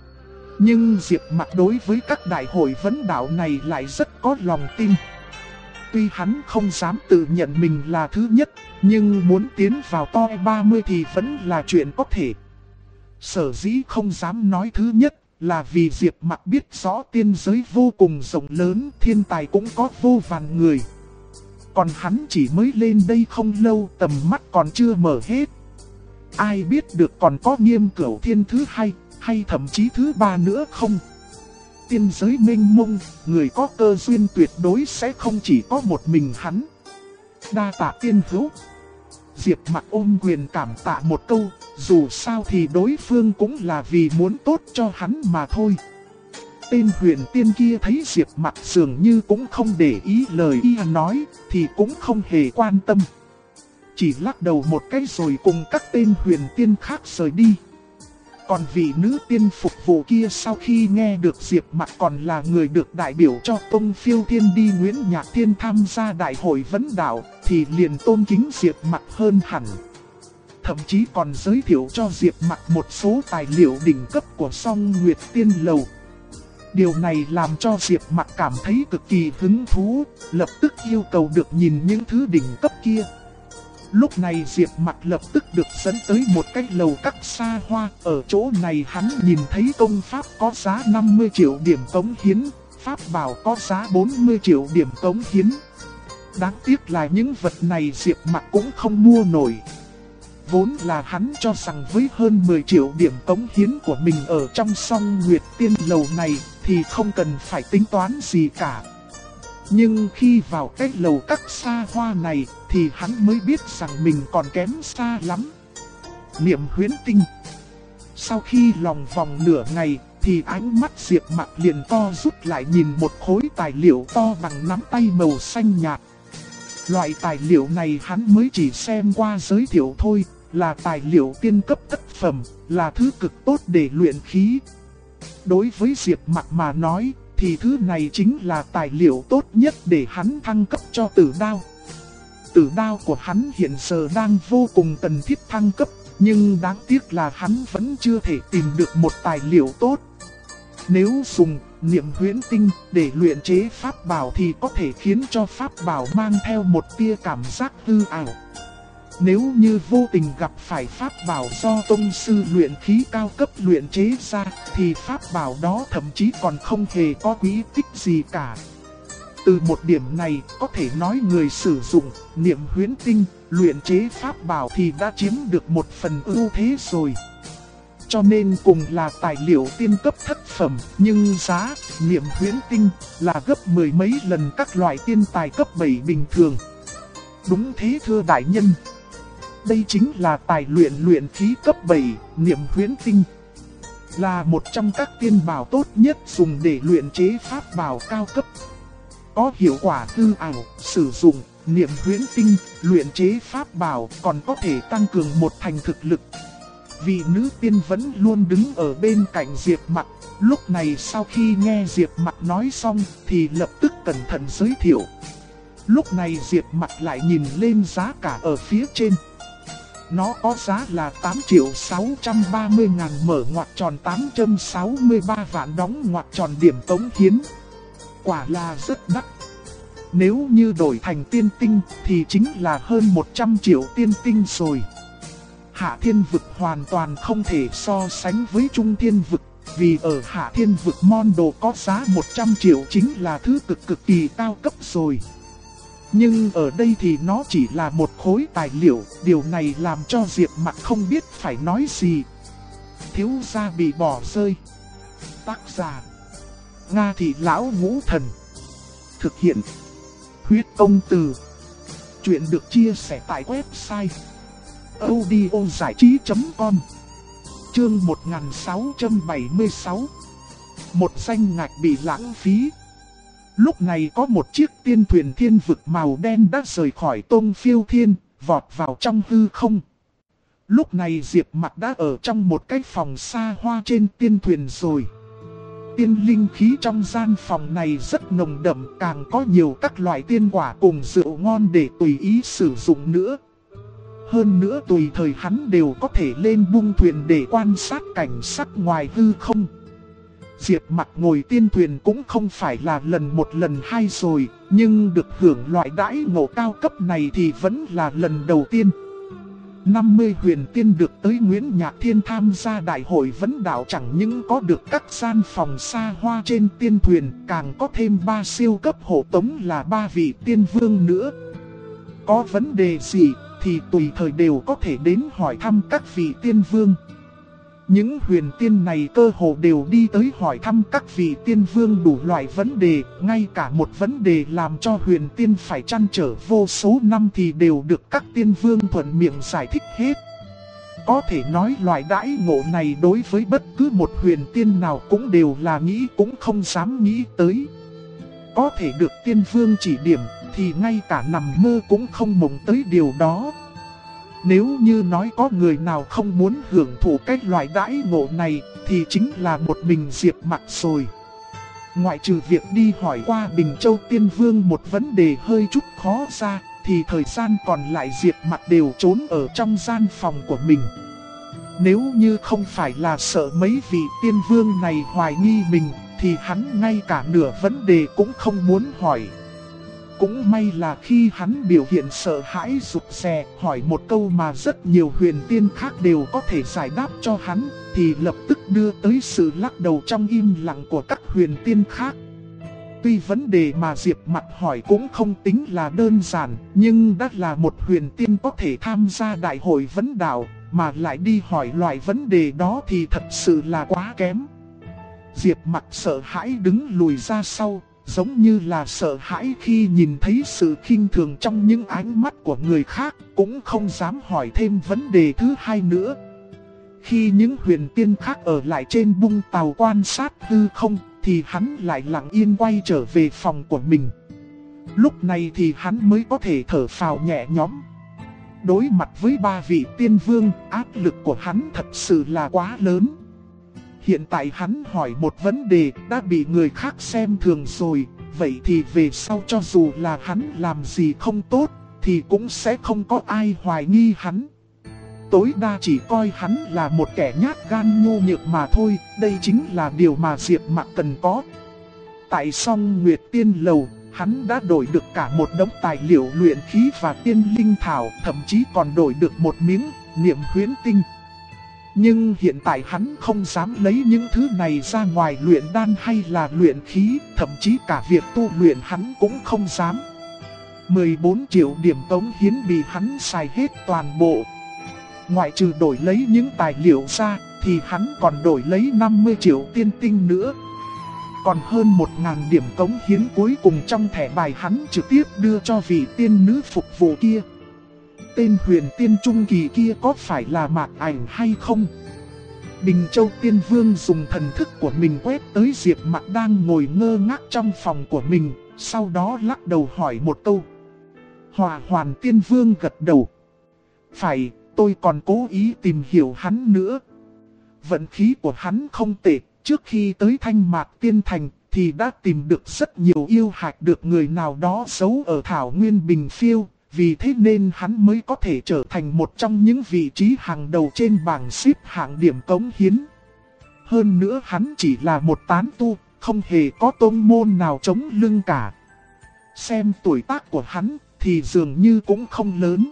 Nhưng Diệp Mặc đối với các đại hội vấn đạo này lại rất có lòng tin. Tuy hắn không dám tự nhận mình là thứ nhất, nhưng muốn tiến vào top 30 thì vẫn là chuyện có thể. Sở dĩ không dám nói thứ nhất là vì Diệp Mặc biết rõ tiên giới vô cùng rộng lớn, thiên tài cũng có vô vàn người. Còn hắn chỉ mới lên đây không lâu, tầm mắt còn chưa mở hết. Ai biết được còn có Nghiêm Cửu Thiên thứ hai, hay thậm chí thứ ba nữa không? Tiên giới mênh mông, người có cơ duyên tuyệt đối sẽ không chỉ có một mình hắn. Đa tạ tiên hữu. Diệp Mặc ôm quyền cảm tạ một câu, dù sao thì đối phương cũng là vì muốn tốt cho hắn mà thôi. Tên huyền tiên kia thấy Diệp Mặc dường như cũng không để ý lời y nói, thì cũng không hề quan tâm. Chỉ lắc đầu một cái rồi cùng các tên huyền tiên khác rời đi. Còn vị nữ tiên phục vụ kia sau khi nghe được Diệp Mặc còn là người được đại biểu cho Tông Phiêu Thiên đi Nguyễn Nhạc Thiên tham gia đại hội vấn đạo, thì liền tôn kính Diệp Mặc hơn hẳn. Thậm chí còn giới thiệu cho Diệp Mặc một số tài liệu đỉnh cấp của Song Nguyệt Tiên Lầu. Điều này làm cho Diệp Mặc cảm thấy cực kỳ hứng thú, lập tức yêu cầu được nhìn những thứ đỉnh cấp kia. Lúc này Diệp Mặc lập tức được dẫn tới một cái lầu các xa hoa. Ở chỗ này hắn nhìn thấy công pháp có giá 50 triệu điểm cống hiến, pháp bảo có giá 40 triệu điểm cống hiến. Đáng tiếc là những vật này Diệp Mặc cũng không mua nổi. Vốn là hắn cho rằng với hơn 10 triệu điểm cống hiến của mình ở trong Song Nguyệt Tiên Lầu này thì không cần phải tính toán gì cả. Nhưng khi vào cái lầu các xa hoa này thì hắn mới biết rằng mình còn kém xa lắm. Niệm huyễn tinh. Sau khi lòng vòng nửa ngày thì ánh mắt Diệp Mặc liền co rút lại nhìn một khối tài liệu to bằng nắm tay màu xanh nhạt. Loại tài liệu này hắn mới chỉ xem qua giới thiệu thôi, là tài liệu tiên cấp thất phẩm, là thứ cực tốt để luyện khí. Đối với Diệp Mặc mà nói, thì thứ này chính là tài liệu tốt nhất để hắn thăng cấp cho tử đao. Tử đao của hắn hiện giờ đang vô cùng cần thiết thăng cấp, nhưng đáng tiếc là hắn vẫn chưa thể tìm được một tài liệu tốt. Nếu dùng niệm huyễn tinh để luyện chế pháp bảo thì có thể khiến cho pháp bảo mang theo một tia cảm giác hư ảo. Nếu như vô tình gặp phải pháp bảo do tông sư luyện khí cao cấp luyện chế ra, thì pháp bảo đó thậm chí còn không hề có quý tích gì cả. Từ một điểm này, có thể nói người sử dụng niệm huyễn tinh luyện chế pháp bảo thì đã chiếm được một phần ưu thế rồi. Cho nên cùng là tài liệu tiên cấp thất phẩm, nhưng giá niệm huyễn tinh là gấp mười mấy lần các loại tiên tài cấp 7 bình thường. Đúng thế thưa đại nhân. Đây chính là tài luyện khí cấp 7, niệm huyễn tinh. Là một trong các tiên bảo tốt nhất dùng để luyện chế pháp bảo cao cấp. có hiệu quả hư ảo, sử dụng niệm huyễn tinh, luyện chế pháp bảo còn có thể tăng cường một thành thực lực. Vị nữ tiên vẫn luôn đứng ở bên cạnh Diệp Mặc, lúc này sau khi nghe Diệp Mặc nói xong thì lập tức cẩn thận giới thiệu. Lúc này Diệp Mặc lại nhìn lên giá cả ở phía trên. Nó có giá là 8.630.000 mở ngoặc tròn 863 vạn đóng ngoặc tròn điểm cống hiến. Quả là rất đắt. Nếu như đổi thành tiên tinh thì chính là hơn 100 triệu tiên tinh rồi. Hạ Thiên Vực hoàn toàn không thể so sánh với Trung Thiên Vực, vì ở Hạ Thiên Vực món đồ có giá 100 triệu chính là thứ cực kỳ cao cấp rồi. Nhưng ở đây thì nó chỉ là một khối tài liệu, điều này làm cho Diệp Mặc không biết phải nói gì. Thiếu gia bị bỏ rơi. Tác giả: Nga Thị Lão Ngũ Thần. Thực hiện: Huyết Công Từ. Chuyện được chia sẻ tại website audiozảichí.com. Chương 1676. Một danh ngạch bị lãng phí. Lúc này có một chiếc tiên thuyền thiên vực màu đen đã rời khỏi Tôn Phiêu Thiên, vọt vào trong hư không. Lúc này Diệp Mặc đã ở trong một cái phòng xa hoa trên tiên thuyền rồi. Tiên linh khí trong gian phòng này rất nồng đậm, càng có nhiều các loại tiên quả cùng rượu ngon để tùy ý sử dụng nữa. Hơn nữa tùy thời hắn đều có thể lên bung thuyền để quan sát cảnh sắc ngoài hư không. Diệp Mặc ngồi tiên thuyền cũng không phải là lần một lần hai rồi, nhưng được hưởng loại đãi ngộ cao cấp này thì vẫn là lần đầu tiên. 50 huyền tiên được tới Nguyễn Nhạc Thiên tham gia đại hội vấn đạo chẳng những có được các gian phòng xa hoa trên tiên thuyền, càng có thêm 3 siêu cấp hộ tống là 3 vị tiên vương nữa. Có vấn đề gì thì tùy thời đều có thể đến hỏi thăm các vị tiên vương. Những huyền tiên này cơ hồ đều đi tới hỏi thăm các vị tiên vương đủ loại vấn đề, ngay cả một vấn đề làm cho huyền tiên phải trăn trở vô số năm thì đều được các tiên vương thuận miệng giải thích hết. Có thể nói loại đãi ngộ này đối với bất cứ một huyền tiên nào cũng đều là nghĩ cũng không dám nghĩ tới. Có thể được tiên vương chỉ điểm thì ngay cả nằm mơ cũng không mộng tới điều đó. Nếu như nói có người nào không muốn hưởng thụ cái loại đãi ngộ này thì chính là một mình Diệp Mặc rồi. Ngoại trừ việc đi hỏi qua Bình Châu Tiên Vương một vấn đề hơi chút khó ra thì thời gian còn lại Diệp Mặc đều trốn ở trong gian phòng của mình. Nếu như không phải là sợ mấy vị tiên vương này hoài nghi mình thì hắn ngay cả nửa vấn đề cũng không muốn hỏi. Cũng may là khi hắn biểu hiện sợ hãi rụt rè, hỏi một câu mà rất nhiều huyền tiên khác đều có thể giải đáp cho hắn, thì lập tức đưa tới sự lắc đầu trong im lặng của các huyền tiên khác. Tuy vấn đề mà Diệp Mặc hỏi cũng không tính là đơn giản, nhưng đã là một huyền tiên có thể tham gia đại hội vấn đạo, mà lại đi hỏi loại vấn đề đó thì thật sự là quá kém. Diệp Mặc sợ hãi đứng lùi ra sau. Giống như là sợ hãi khi nhìn thấy sự khinh thường trong những ánh mắt của người khác, cũng không dám hỏi thêm vấn đề thứ hai nữa. Khi những huyền tiên khác ở lại trên bung tàu quan sát hư không, thì hắn lại lặng yên quay trở về phòng của mình. Lúc này thì hắn mới có thể thở phào nhẹ nhõm. Đối mặt với 3 vị tiên vương, áp lực của hắn thật sự là quá lớn. Hiện tại hắn hỏi một vấn đề đã bị người khác xem thường rồi, vậy thì về sau cho dù là hắn làm gì không tốt, thì cũng sẽ không có ai hoài nghi hắn. Tối đa chỉ coi hắn là một kẻ nhát gan nhu nhược mà thôi, đây chính là điều mà Diệp Mặc cần có. Tại Song Nguyệt Tiên Lầu, hắn đã đổi được cả một đống tài liệu luyện khí và tiên linh thảo, thậm chí còn đổi được một miếng niệm huyễn tinh. Nhưng hiện tại hắn không dám lấy những thứ này ra ngoài luyện đan hay là luyện khí, thậm chí cả việc tu luyện hắn cũng không dám. 14 triệu điểm cống hiến bị hắn xài hết toàn bộ. Ngoại trừ đổi lấy những tài liệu ra, thì hắn còn đổi lấy 50 triệu tiên tinh nữa. Còn hơn 1.000 điểm cống hiến cuối cùng trong thẻ bài hắn trực tiếp đưa cho vị tiên nữ phục vụ kia. Tên huyền tiên trung kỳ kia có phải là Mạc Ảnh hay không? Bình Châu Tiên Vương dùng thần thức của mình quét tới Diệp Mặc đang ngồi ngơ ngác trong phòng của mình, Sau đó lắc đầu hỏi một câu. Hỏa Hoàn Tiên Vương gật đầu. Phải, tôi còn cố ý tìm hiểu hắn nữa. Vận khí của hắn không tệ, trước khi tới Thanh Mạc Tiên Thành thì đã tìm được rất nhiều yêu hạch được người nào đó giấu ở Thảo Nguyên Bình Phiêu. Vì thế nên hắn mới có thể trở thành một trong những vị trí hàng đầu trên bảng xếp hạng điểm cống hiến. Hơn nữa hắn chỉ là một tán tu, không hề có tôn môn nào chống lưng cả. Xem tuổi tác của hắn thì dường như cũng không lớn.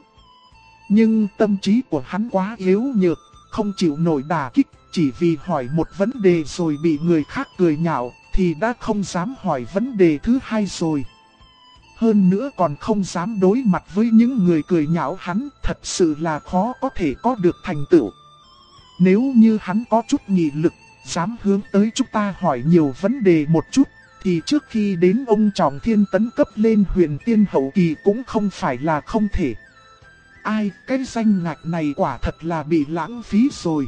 Nhưng tâm trí của hắn quá yếu nhược, không chịu nổi đả kích. Chỉ vì hỏi một vấn đề rồi bị người khác cười nhạo thì đã không dám hỏi vấn đề thứ hai rồi. Hơn nữa còn không dám đối mặt với những người cười nhạo hắn, thật sự là khó có thể có được thành tựu. Nếu như hắn có chút nghị lực, dám hướng tới chúng ta hỏi nhiều vấn đề một chút, thì trước khi đến ông Trọng Thiên tấn cấp lên huyền tiên hậu kỳ cũng không phải là không thể. Ai, cái danh ngạch này quả thật là bị lãng phí rồi.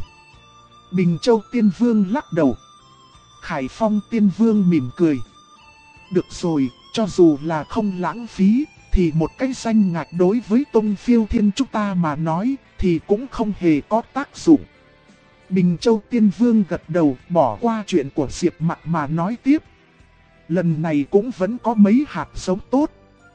Bình Châu Tiên Vương lắc đầu. Khải Phong Tiên Vương mỉm cười. Được rồi, cho dù là không lãng phí, thì một cái danh ngạch đối với Tông Phiêu Thiên chúng ta mà nói, thì cũng không hề có tác dụng. Bình Châu Tiên Vương gật đầu, bỏ qua chuyện của Diệp Mặc mà nói tiếp. Lần này cũng vẫn có mấy hạt giống tốt.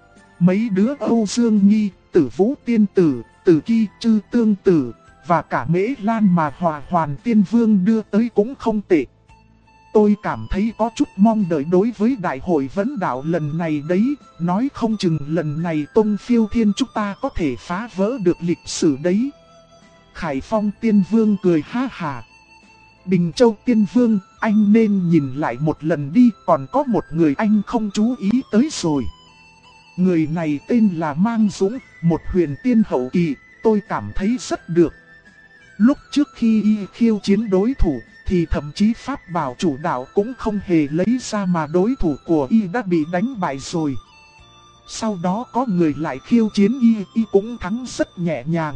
Mấy đứa Âu Dương Nghi, Tử Vũ Tiên Tử, Tử Ki, Trư Tương Tử, và cả Mễ Lan mà Hỏa Hoàn Tiên Vương đưa tới cũng không tệ. Tôi cảm thấy có chút mong đợi đối với đại hội vấn đạo lần này đấy, nói không chừng lần này Tông Phiêu Thiên chúng ta có thể phá vỡ được lịch sử đấy. Khải Phong Tiên Vương cười ha hà. Bình Châu Tiên Vương, anh nên nhìn lại một lần đi, còn có một người anh không chú ý tới rồi. Người này tên là Mang Dũng, một huyền tiên hậu kỳ, tôi cảm thấy rất được. Lúc trước khi y khiêu chiến đối thủ, thì thậm chí pháp bảo chủ đạo cũng không hề lấy ra mà đối thủ của y đã bị đánh bại rồi. Sau đó có người lại khiêu chiến y cũng thắng rất nhẹ nhàng.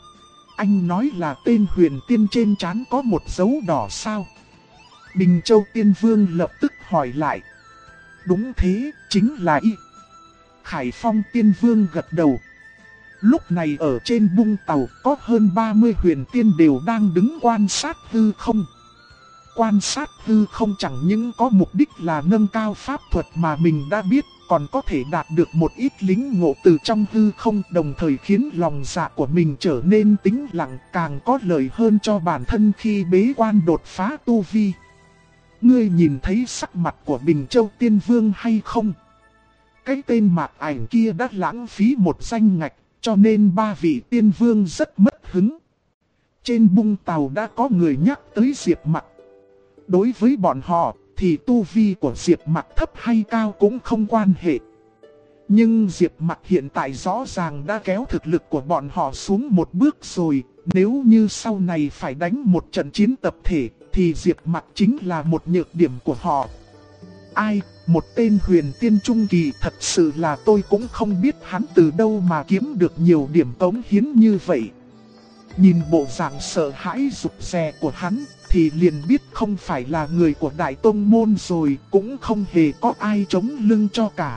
Anh nói là tên huyền tiên trên trán có một dấu đỏ sao? Bình Châu Tiên Vương lập tức hỏi lại. Đúng thế, chính là y. Khải Phong Tiên Vương gật đầu. Lúc này ở trên bung tàu có hơn 30 huyền tiên đều đang đứng quan sát hư không. Quan sát hư không chẳng những có mục đích là nâng cao pháp thuật mà mình đã biết, còn có thể đạt được một ít lính ngộ từ trong hư không, đồng thời khiến lòng dạ của mình trở nên tĩnh lặng, càng có lợi hơn cho bản thân khi bế quan đột phá tu vi. Ngươi nhìn thấy sắc mặt của Bình Châu Tiên Vương hay không? Cái tên Mạc Ảnh kia đã lãng phí một danh ngạch, cho nên ba vị tiên vương rất mất hứng. Trên bung tàu đã có người nhắc tới Diệp Mặc. Đối với bọn họ thì tu vi của Diệp Mặc thấp hay cao cũng không quan hệ. Nhưng Diệp Mặc hiện tại rõ ràng đã kéo thực lực của bọn họ xuống một bước rồi. Nếu như sau này phải đánh một trận chiến tập thể thì Diệp Mặc chính là một nhược điểm của họ. Ai, một tên huyền tiên trung kỳ, thật sự là tôi cũng không biết hắn từ đâu mà kiếm được nhiều điểm cống hiến như vậy. Nhìn bộ dạng sợ hãi rụt rè của hắn thì liền biết không phải là người của Đại Tông Môn rồi, cũng không hề có ai chống lưng cho cả.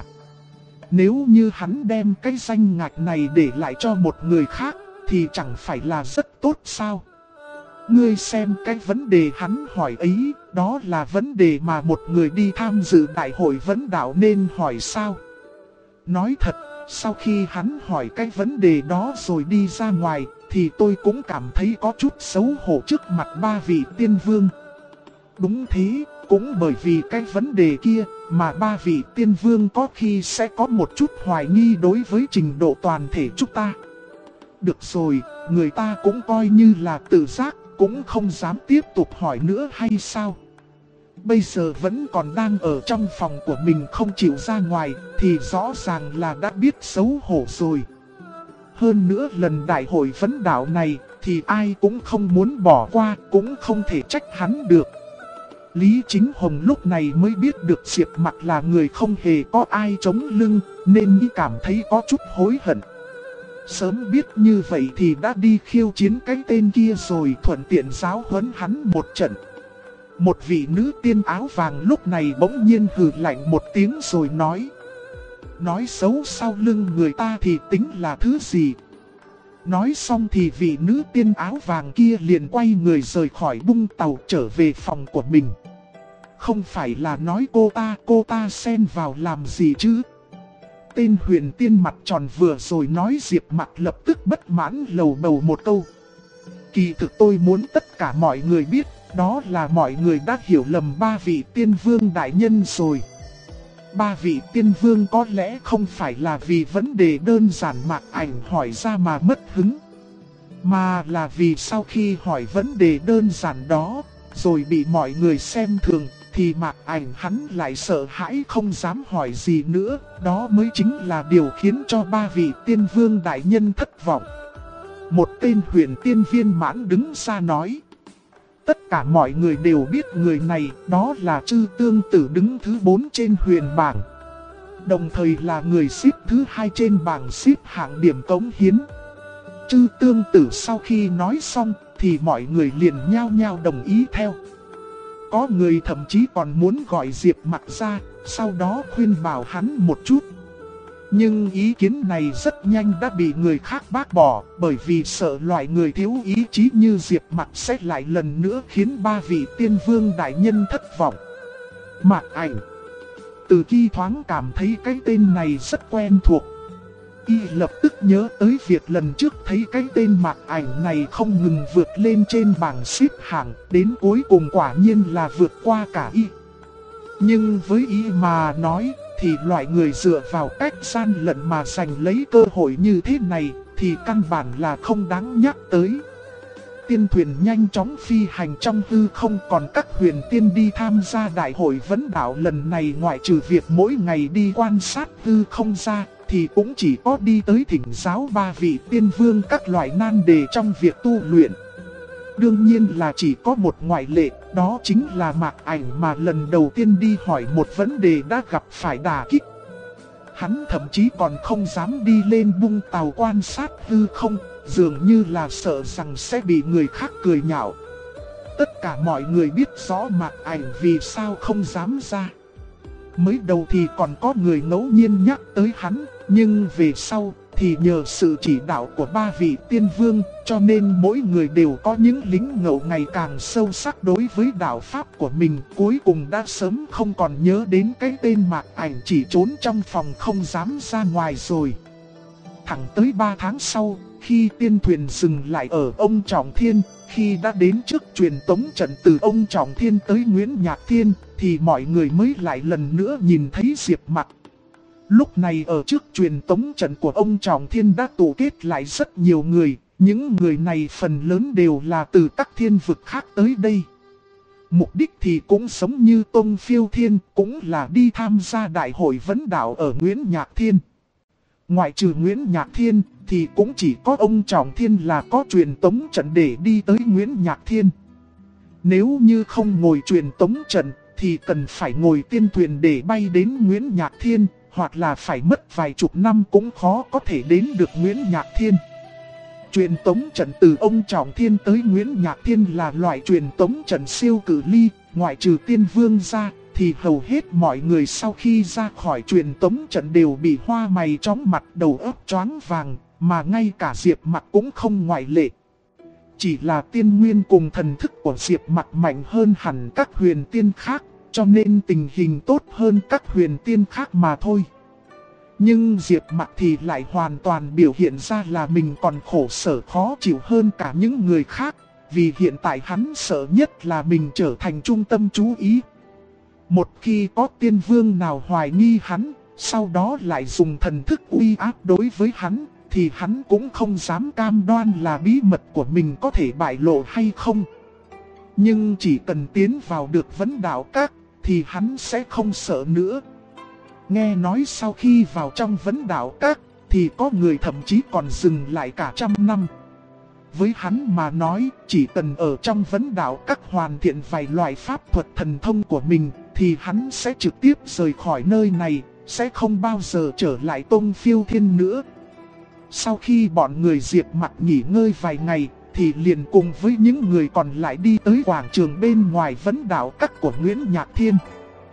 Nếu như hắn đem cái danh ngạch này để lại cho một người khác thì chẳng phải là rất tốt sao? Ngươi xem cái vấn đề hắn hỏi ấy, đó là vấn đề mà một người đi tham dự đại hội vấn đạo nên hỏi sao? Nói thật, sau khi hắn hỏi cái vấn đề đó rồi đi ra ngoài, thì tôi cũng cảm thấy có chút xấu hổ trước mặt ba vị tiên vương. Đúng thế, cũng bởi vì cái vấn đề kia mà ba vị tiên vương có khi sẽ có một chút hoài nghi đối với trình độ toàn thể chúng ta. Được rồi, người ta cũng coi như là tự giác, cũng không dám tiếp tục hỏi nữa hay sao? Bây giờ vẫn còn đang ở trong phòng của mình không chịu ra ngoài, thì rõ ràng là đã biết xấu hổ rồi. Hơn nữa lần đại hội vấn đạo này thì ai cũng không muốn bỏ qua, cũng không thể trách hắn được. Lý Chính Hồng lúc này mới biết được Diệp Mặc là người không hề có ai chống lưng, nên y cảm thấy có chút hối hận. Sớm biết như vậy thì đã đi khiêu chiến cái tên kia rồi, thuận tiện giáo huấn hắn một trận. Một vị nữ tiên áo vàng lúc này bỗng nhiên hừ lạnh một tiếng rồi nói. nói xấu sau lưng người ta thì tính là thứ gì? Nói xong thì vị nữ tiên áo vàng kia liền quay người rời khỏi bung tàu trở về phòng của mình. Không phải là nói cô ta xen vào làm gì chứ? Tên huyền tiên mặt tròn vừa rồi nói Diệp Mặc lập tức bất mãn lầu bầu một câu. Kỳ thực tôi muốn tất cả mọi người biết, đó là mọi người đã hiểu lầm ba vị tiên vương đại nhân rồi. Ba vị tiên vương có lẽ không phải là vì vấn đề đơn giản Mạc Ảnh hỏi ra mà mất hứng, mà là vì sau khi hỏi vấn đề đơn giản đó, rồi bị mọi người xem thường, thì Mạc Ảnh hắn lại sợ hãi không dám hỏi gì nữa. Đó mới chính là điều khiến cho ba vị tiên vương đại nhân thất vọng. Một tên huyền tiên viên mãn đứng ra nói. Tất cả mọi người đều biết người này, đó là Trư Tương Tử đứng thứ 4 trên huyền bảng, đồng thời là người xếp thứ 2 trên bảng xếp hạng điểm cống hiến. Trư Tương Tử sau khi nói xong thì mọi người liền nhao nhao đồng ý theo. Có người thậm chí còn muốn gọi Diệp Mặc ra, sau đó khuyên bảo hắn một chút. Nhưng ý kiến này rất nhanh đã bị người khác bác bỏ, bởi vì sợ loại người thiếu ý chí như Diệp Mặc sẽ lại lần nữa khiến ba vị tiên vương đại nhân thất vọng. Mạc Ảnh. Từ khi thoáng cảm thấy cái tên này rất quen thuộc, y lập tức nhớ tới việc lần trước thấy cái tên Mạc Ảnh này không ngừng vượt lên trên bảng xếp hạng, đến cuối cùng quả nhiên là vượt qua cả y. Nhưng với y mà nói, thì loại người dựa vào cách gian lận mà giành lấy cơ hội như thế này, thì căn bản là không đáng nhắc tới. Tiên thuyền nhanh chóng phi hành trong hư không, còn các huyền tiên đi tham gia đại hội vấn đạo lần này ngoại trừ việc mỗi ngày đi quan sát hư không ra, thì cũng chỉ có đi tới thỉnh giáo ba vị tiên vương các loại nan đề trong việc tu luyện. Đương nhiên là chỉ có một ngoại lệ, đó chính là Mạc Ảnh mà lần đầu tiên đi hỏi một vấn đề đã gặp phải đả kích. Hắn thậm chí còn không dám đi lên bung tàu quan sát hư không, dường như là sợ rằng sẽ bị người khác cười nhạo. Tất cả mọi người biết rõ Mạc Ảnh vì sao không dám ra. Mới đầu thì còn có người ngẫu nhiên nhắc tới hắn, nhưng về sau thì nhờ sự chỉ đạo của ba vị tiên vương, cho nên mỗi người đều có những lính ngộ ngày càng sâu sắc đối với đạo pháp của mình. Cuối cùng đã sớm không còn nhớ đến cái tên Mạc Ảnh chỉ trốn trong phòng không dám ra ngoài rồi. Thẳng tới 3 tháng sau, khi tiên thuyền dừng lại ở ông Trọng Thiên, khi đã đến trước truyền tống trận từ ông Trọng Thiên tới Nguyễn Nhạc Thiên, thì mọi người mới lại lần nữa nhìn thấy Diệp Mặc. Lúc này ở trước truyền tống trận của ông Trọng Thiên đã tụ kết lại rất nhiều người, những người này phần lớn đều là từ các thiên vực khác tới đây. Mục đích thì cũng giống như Tông Phiêu Thiên, cũng là đi tham gia đại hội vấn đạo ở Nguyễn Nhạc Thiên. Ngoại trừ Nguyễn Nhạc Thiên, thì cũng chỉ có ông Trọng Thiên là có truyền tống trận để đi tới Nguyễn Nhạc Thiên. Nếu như không ngồi truyền tống trận, thì cần phải ngồi tiên thuyền để bay đến Nguyễn Nhạc Thiên, hoặc là phải mất vài chục năm cũng khó có thể đến được Nguyễn Nhạc Thiên. Truyền tống trận từ ông Trọng Thiên tới Nguyễn Nhạc Thiên là loại truyền tống trận siêu cự ly, ngoại trừ tiên vương ra, thì hầu hết mọi người sau khi ra khỏi truyền tống trận đều bị hoa mày chóng mặt, đầu óc choáng vàng, mà ngay cả Diệp Mặc cũng không ngoại lệ. Chỉ là tiên nguyên cùng thần thức của Diệp Mặc mạnh hơn hẳn các huyền tiên khác, cho nên tình hình tốt hơn các huyền tiên khác mà thôi. Nhưng Diệp Mặc thì lại hoàn toàn biểu hiện ra là mình còn khổ sở khó chịu hơn cả những người khác, vì hiện tại hắn sợ nhất là mình trở thành trung tâm chú ý. Một khi có tiên vương nào hoài nghi hắn, sau đó lại dùng thần thức uy áp đối với hắn, thì hắn cũng không dám cam đoan là bí mật của mình có thể bại lộ hay không. Nhưng chỉ cần tiến vào được vấn đạo các, thì hắn sẽ không sợ nữa. Nghe nói sau khi vào trong vấn đạo các, thì có người thậm chí còn dừng lại cả 100 năm. Với hắn mà nói, chỉ cần ở trong vấn đạo các hoàn thiện vài loại pháp thuật thần thông của mình, thì hắn sẽ trực tiếp rời khỏi nơi này, sẽ không bao giờ trở lại Tông Phiêu Thiên nữa. Sau khi bọn người Diệp Mặc nghỉ ngơi vài ngày, thì liền cùng với những người còn lại đi tới quảng trường bên ngoài vấn đạo các của Nguyễn Nhạc Thiên.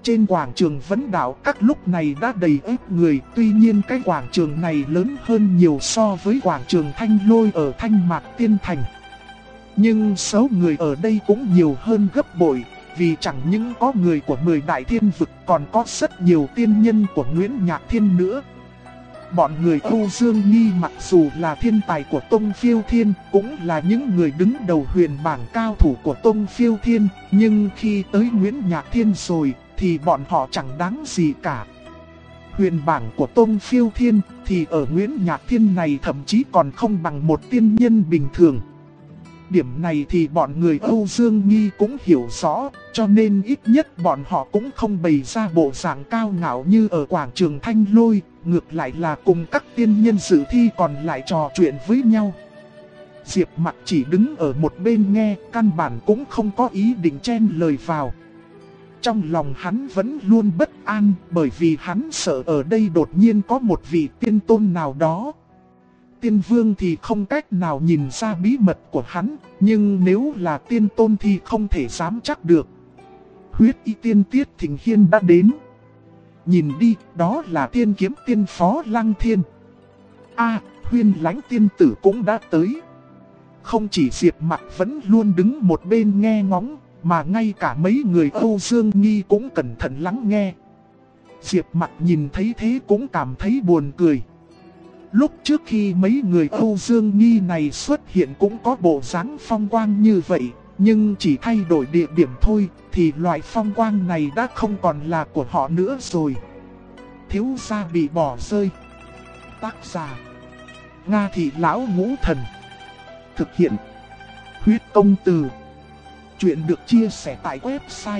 Trên quảng trường Vấn Đạo Các lúc này đã đầy ếp người, tuy nhiên cái quảng trường này lớn hơn nhiều so với quảng trường Thanh Lôi ở Thanh Mạc Tiên Thành. Nhưng số người ở đây cũng nhiều hơn gấp bội, vì chẳng những có người của 10 đại thiên vực còn có rất nhiều tiên nhân của Nguyễn Nhạc Thiên nữa. Bọn người Âu Dương Nghi mặc dù là thiên tài của Tông Phiêu Thiên, cũng là những người đứng đầu huyền bảng cao thủ của Tông Phiêu Thiên, nhưng khi tới Nguyễn Nhạc Thiên rồi thì bọn họ chẳng đáng gì cả. Huyền bảng của Tông Phiêu Thiên thì ở Nguyễn Nhạc Thiên này thậm chí còn không bằng một tiên nhân bình thường. Điểm này thì bọn người Âu Dương Nghi cũng hiểu rõ, cho nên ít nhất bọn họ cũng không bày ra bộ dạng cao ngạo như ở quảng trường Thanh Lôi, ngược lại là cùng các tiên nhân dự thi còn lại trò chuyện với nhau. Diệp Mặc chỉ đứng ở một bên nghe, căn bản cũng không có ý định chen lời vào. Trong lòng hắn vẫn luôn bất an, bởi vì hắn sợ ở đây đột nhiên có một vị tiên tôn nào đó. Tiên vương thì không cách nào nhìn ra bí mật của hắn, nhưng nếu là tiên tôn thì không thể dám chắc được. Huyết y tiên Tiết Thịnh Hiên đã đến. Nhìn đi, đó là tiên kiếm tiên Phó Lăng Thiên. Huyên Lãnh tiên tử cũng đã tới. Không chỉ Diệp Mặc vẫn luôn đứng một bên nghe ngóng, mà ngay cả mấy người Âu Dương Nghi cũng cẩn thận lắng nghe. Diệp Mặc nhìn thấy thế cũng cảm thấy buồn cười. Lúc trước khi mấy người Âu Dương Nghi này xuất hiện cũng có bộ dáng phong quang như vậy, nhưng chỉ thay đổi địa điểm thôi, thì loại phong quang này đã không còn là của họ nữa rồi. Thiếu gia bị bỏ rơi. Tác giả: Nga Thị Lão Ngũ Thần. Thực hiện: Huyết Công Từ. Chuyện được chia sẻ tại website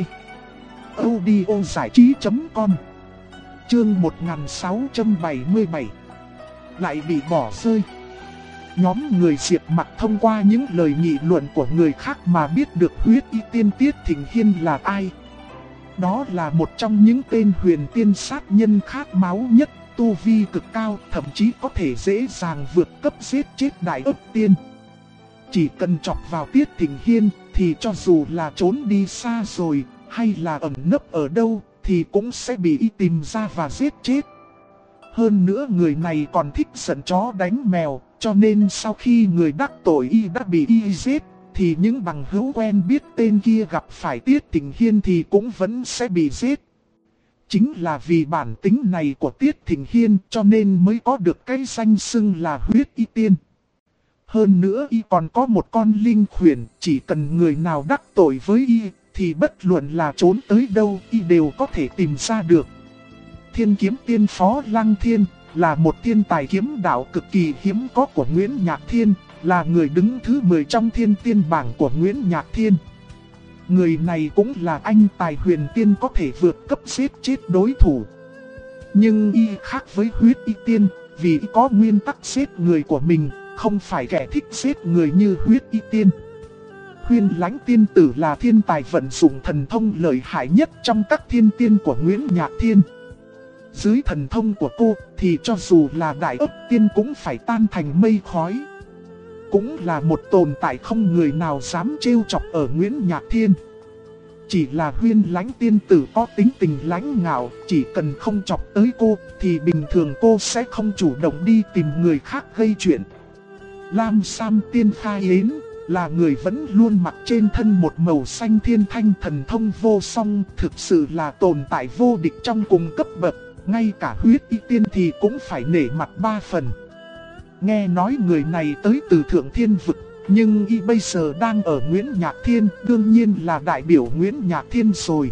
audiozảichí.com. Chương 1677. Lại bị bỏ rơi. Nhóm người Diệp Mặc thông qua những lời nghị luận của người khác mà biết được huyết y tiên Tiết Thịnh Hiên là ai. Đó là một trong những tên huyền tiên sát nhân khát máu nhất, tu vi cực cao, thậm chí có thể dễ dàng vượt cấp giết chết đại ấp tiên. Chỉ cần chọc vào Tiết Thịnh Hiên thì cho dù là trốn đi xa rồi hay là ẩn nấp ở đâu thì cũng sẽ bị y tìm ra và giết chết. Hơn nữa người này còn thích giận chó đánh mèo, cho nên sau khi người đắc tội y đã bị y giết, thì những bằng hữu quen biết tên kia gặp phải Tiết Thịnh Hiên thì cũng vẫn sẽ bị giết. Chính là vì bản tính này của Tiết Thịnh Hiên cho nên mới có được cái danh xưng là huyết y tiên. Hơn nữa y còn có một con linh khuyển, chỉ cần người nào đắc tội với y thì bất luận là trốn tới đâu y đều có thể tìm ra được. Thiên kiếm tiên Phó Lăng Thiên là một thiên tài kiếm đạo cực kỳ hiếm có của Nguyễn Nhạc Thiên, là người đứng thứ 10 trong thiên tiên bảng của Nguyễn Nhạc Thiên. Người này cũng là anh tài huyền tiên có thể vượt cấp giết chết đối thủ. Nhưng y khác với huyết y tiên, vì y có nguyên tắc giết người của mình, không phải kẻ thích giết người như huyết y tiên. Huyên Lãnh tiên tử là thiên tài vận dụng thần thông lợi hại nhất trong các thiên tiên của Nguyễn Nhạc Thiên. Dưới thần thông của cô thì cho dù là đại ấp tiên cũng phải tan thành mây khói. Cũng là một tồn tại không người nào dám trêu chọc ở Nguyễn Nhạc Thiên. Chỉ là Huyên Lãnh tiên tử có tính tình lãnh ngạo, chỉ cần không chọc tới cô thì bình thường cô sẽ không chủ động đi tìm người khác gây chuyện. Lam Sam Tiên Khai Yến là người vẫn luôn mặc trên thân một màu xanh thiên thanh thần thông vô song, thực sự là tồn tại vô địch trong cùng cấp bậc, ngay cả huyết y tiên thì cũng phải nể mặt 3 phần. Nghe nói người này tới từ Thượng Thiên Vực, nhưng y bây giờ đang ở Nguyễn Nhạc Thiên, đương nhiên là đại biểu Nguyễn Nhạc Thiên rồi.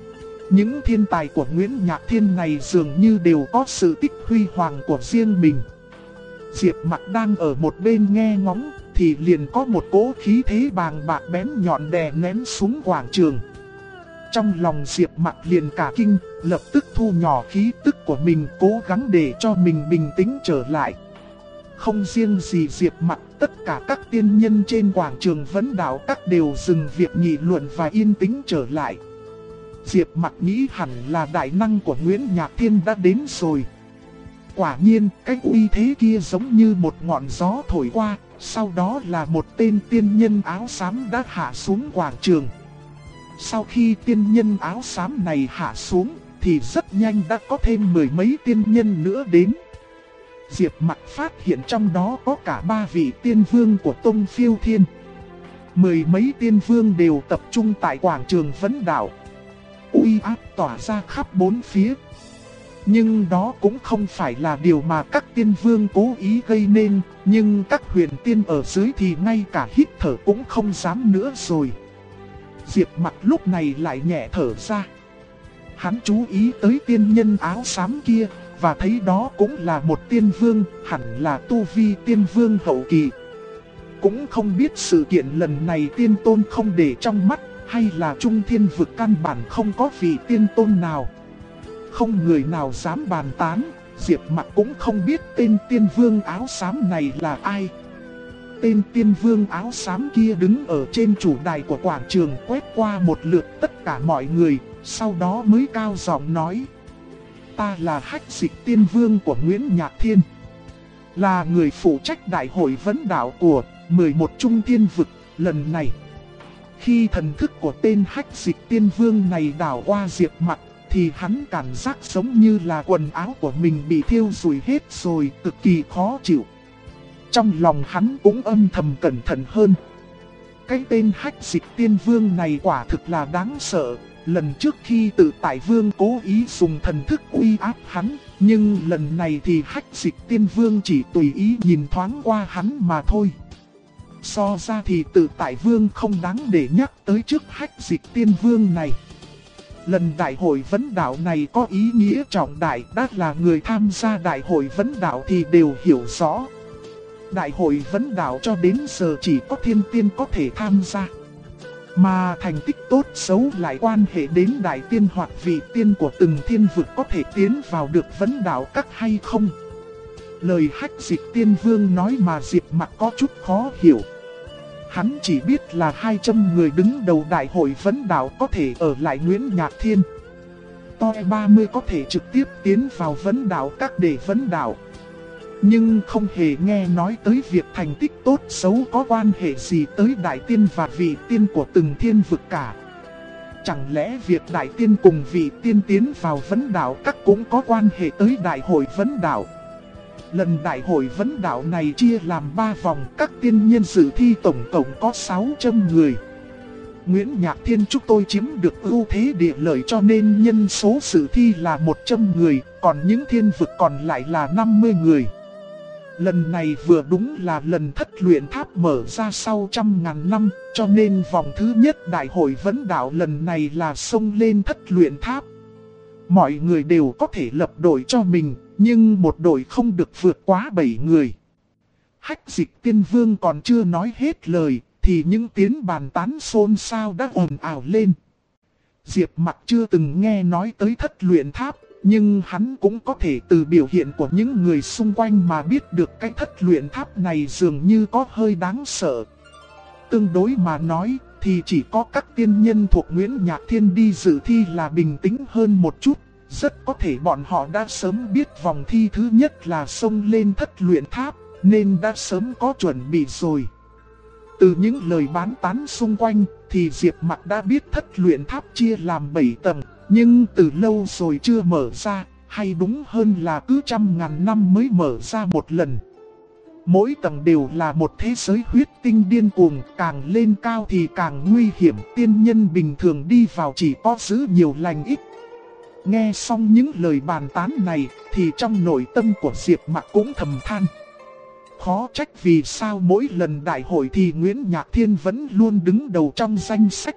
Những thiên tài của Nguyễn Nhạc Thiên này dường như đều có sự tích huy hoàng của riêng mình. Diệp Mặc đang ở một bên nghe ngóng, thì liền có một cỗ khí thế bàng bạc bén nhọn đè nén xuống quảng trường. Trong lòng Diệp Mặc liền cả kinh, lập tức thu nhỏ khí tức của mình, cố gắng để cho mình bình tĩnh trở lại. Không riêng gì Diệp Mặc, tất cả các tiên nhân trên quảng trường Vấn Đạo Các đều dừng việc nghị luận và yên tĩnh trở lại. Diệp Mặc nghĩ hẳn là đại năng của Nguyễn Nhạc Thiên đã đến rồi. Quả nhiên, cái uy thế kia giống như một ngọn gió thổi qua, sau đó là một tên tiên nhân áo xám đã hạ xuống quảng trường. Sau khi tiên nhân áo xám này hạ xuống, thì rất nhanh đã có thêm mười mấy tiên nhân nữa đến. Diệp Mặc phát hiện trong đó có cả 3 vị tiên vương của Tông Phiêu Thiên. Mười mấy tiên vương đều tập trung tại quảng trường Vấn Đạo. Uy áp tỏa ra khắp bốn phía. Nhưng đó cũng không phải là điều mà các tiên vương cố ý gây nên, nhưng các huyền tiên ở dưới thì ngay cả hít thở cũng không dám nữa rồi. Diệp Mặc lúc này lại nhẹ thở ra. Hắn chú ý tới tiên nhân áo xám kia, và thấy đó cũng là một tiên vương, hẳn là tu vi tiên vương hậu kỳ. Cũng không biết sự kiện lần này tiên tôn không để trong mắt, hay là Trung Thiên vực căn bản không có vị tiên tôn nào. Không người nào dám bàn tán, Diệp Mặc cũng không biết tên tiên vương áo xám này là ai. Tên tiên vương áo xám kia đứng ở trên chủ đài của quảng trường quét qua một lượt tất cả mọi người, sau đó mới cao giọng nói: ta là Hách Dịch Tiên Vương của Nguyễn Nhạc Thiên, là người phụ trách đại hội vấn đạo của 11 Trung Thiên vực lần này. Khi thần thức của tên Hách Dịch Tiên Vương này đảo qua Diệp Mặc, thì hắn cảm giác giống như là quần áo của mình bị thiêu rụi hết rồi, cực kỳ khó chịu. Trong lòng hắn cũng âm thầm cẩn thận hơn. Cái tên Hách Dịch Tiên Vương này quả thực là đáng sợ. Lần trước khi Tự Tại Vương cố ý dùng thần thức uy áp hắn, nhưng lần này thì Hách Dịch Tiên Vương chỉ tùy ý nhìn thoáng qua hắn mà thôi. So ra thì Tự Tại Vương không đáng để nhắc tới trước Hách Dịch Tiên Vương này. Lần đại hội vấn đạo này có ý nghĩa trọng đại, đã là người tham gia đại hội vấn đạo thì đều hiểu rõ. Đại hội vấn đạo cho đến giờ chỉ có thiên tiên có thể tham gia. Mà thành tích tốt xấu lại quan hệ đến đại tiên hoặc vị tiên của từng thiên vực có thể tiến vào được vấn đạo các hay không. Lời Hách Dịch Tiên Vương nói mà Diệp Mặc có chút khó hiểu. Hắn chỉ biết là 200 người đứng đầu đại hội vấn đạo có thể ở lại Nguyễn Nhạc Thiên. Toi 30 có thể trực tiếp tiến vào vấn đạo các để vấn đạo. Nhưng không hề nghe nói tới việc thành tích tốt xấu có quan hệ gì tới đại tiên và vị tiên của từng thiên vực cả. Chẳng lẽ việc đại tiên cùng vị tiên tiến vào vấn đạo các cũng có quan hệ tới đại hội vấn đạo? Lần đại hội vấn đạo này chia làm 3 vòng, các tiên nhân dự thi tổng cộng có 600 người. Nguyễn Nhạc Thiên chúng tôi chiếm được ưu thế địa lợi cho nên nhân số dự thi là 100 người, còn những thiên vực còn lại là 50 người. Lần này vừa đúng là lần thất luyện tháp mở ra sau 100.000 năm, cho nên vòng thứ nhất đại hội vấn đạo lần này là xông lên thất luyện tháp. Mọi người đều có thể lập đội cho mình, nhưng một đội không được vượt quá 7 người. Hách Dịch Tiên Vương còn chưa nói hết lời, thì những tiếng bàn tán xôn xao đã ồn ào lên. Diệp Mặc chưa từng nghe nói tới thất luyện tháp, nhưng hắn cũng có thể từ biểu hiện của những người xung quanh mà biết được cái thất luyện tháp này dường như có hơi đáng sợ. Tương đối mà nói, thì chỉ có các tiên nhân thuộc Nguyễn Nhạc Thiên đi dự thi là bình tĩnh hơn một chút. Rất có thể bọn họ đã sớm biết vòng thi thứ nhất là xông lên thất luyện tháp, nên đã sớm có chuẩn bị rồi. Từ những lời bán tán xung quanh, thì Diệp Mặc đã biết thất luyện tháp chia làm 7 tầng, nhưng từ lâu rồi chưa mở ra, hay đúng hơn là cứ 100.000 năm mới mở ra một lần. Mỗi tầng đều là một thế giới huyết tinh điên cuồng, càng lên cao thì càng nguy hiểm, tiên nhân bình thường đi vào chỉ có giữ nhiều lành ít. Nghe xong những lời bàn tán này, thì trong nội tâm của Diệp Mặc cũng thầm than. Khó trách vì sao mỗi lần đại hội thì Nguyễn Nhạc Thiên vẫn luôn đứng đầu trong danh sách.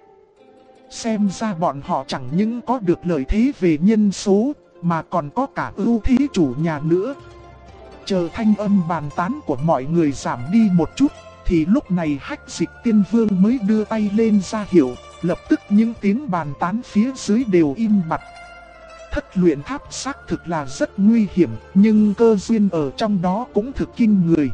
Xem ra bọn họ chẳng những có được lợi thế về nhân số, mà còn có cả ưu thế chủ nhà nữa. Chờ thanh âm bàn tán của mọi người giảm đi một chút, thì lúc này Hách Dịch Tiên Vương mới đưa tay lên ra hiệu, lập tức những tiếng bàn tán phía dưới đều im bặt. Thất luyện tháp xác thực là rất nguy hiểm, nhưng cơ duyên ở trong đó cũng thực kinh người.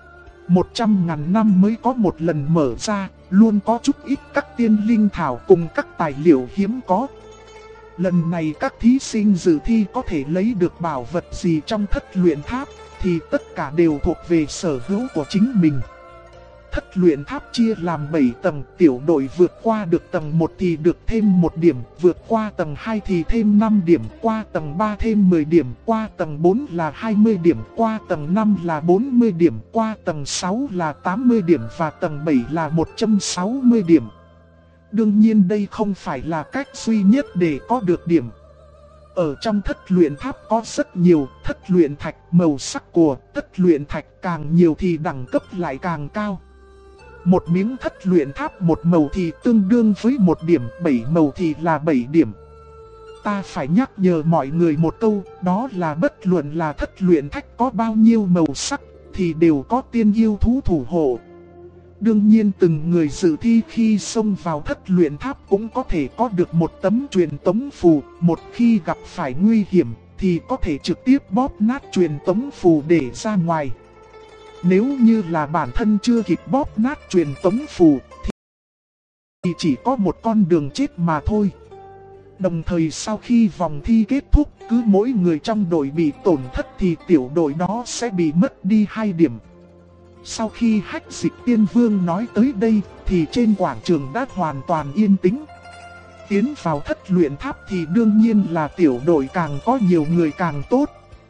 100.000 năm mới có một lần mở ra, luôn có chút ít các tiên linh thảo cùng các tài liệu hiếm có. Lần này các thí sinh dự thi có thể lấy được bảo vật gì trong thất luyện tháp, thì tất cả đều thuộc về sở hữu của chính mình. Thất thất luyện tháp chia làm 7 tầng, tiểu đội vượt qua được tầng 1 thì được thêm 1 điểm, vượt qua tầng 2 thì thêm 5 điểm, qua tầng 3 thêm 10 điểm, qua tầng 4 là 20 điểm, qua tầng 5 là 40 điểm, qua tầng 6 là 80 điểm và tầng 7 là 160 điểm. Đương nhiên đây không phải là cách duy nhất để có được điểm. Ở trong thất luyện tháp có rất nhiều thất luyện thạch, màu sắc của thất luyện thạch càng nhiều thì đẳng cấp lại càng cao. Một miếng thất luyện tháp một màu thì tương đương với 1 điểm, 7 màu thì là 7 điểm. Ta phải nhắc nhở mọi người một câu, đó là bất luận là thất luyện thạch có bao nhiêu màu sắc thì đều có tiên yêu thú thủ hộ. Đương nhiên từng người dự thi khi xông vào thất luyện tháp cũng có thể có được một tấm truyền tống phù, một khi gặp phải nguy hiểm thì có thể trực tiếp bóp nát truyền tống phù để ra ngoài. Nếu như là bản thân chưa kịp bóp nát truyền tống phù thì chỉ có một con đường chết mà thôi. Đồng thời sau khi vòng thi kết thúc, cứ mỗi người trong đội bị tổn thất thì tiểu đội đó sẽ bị mất đi 2 điểm. Sau khi Hách Dịch Tiên Vương nói tới đây thì trên quảng trường đã hoàn toàn yên tĩnh. Tiến vào thất luyện tháp thì đương nhiên là tiểu đội càng có nhiều người càng tốt.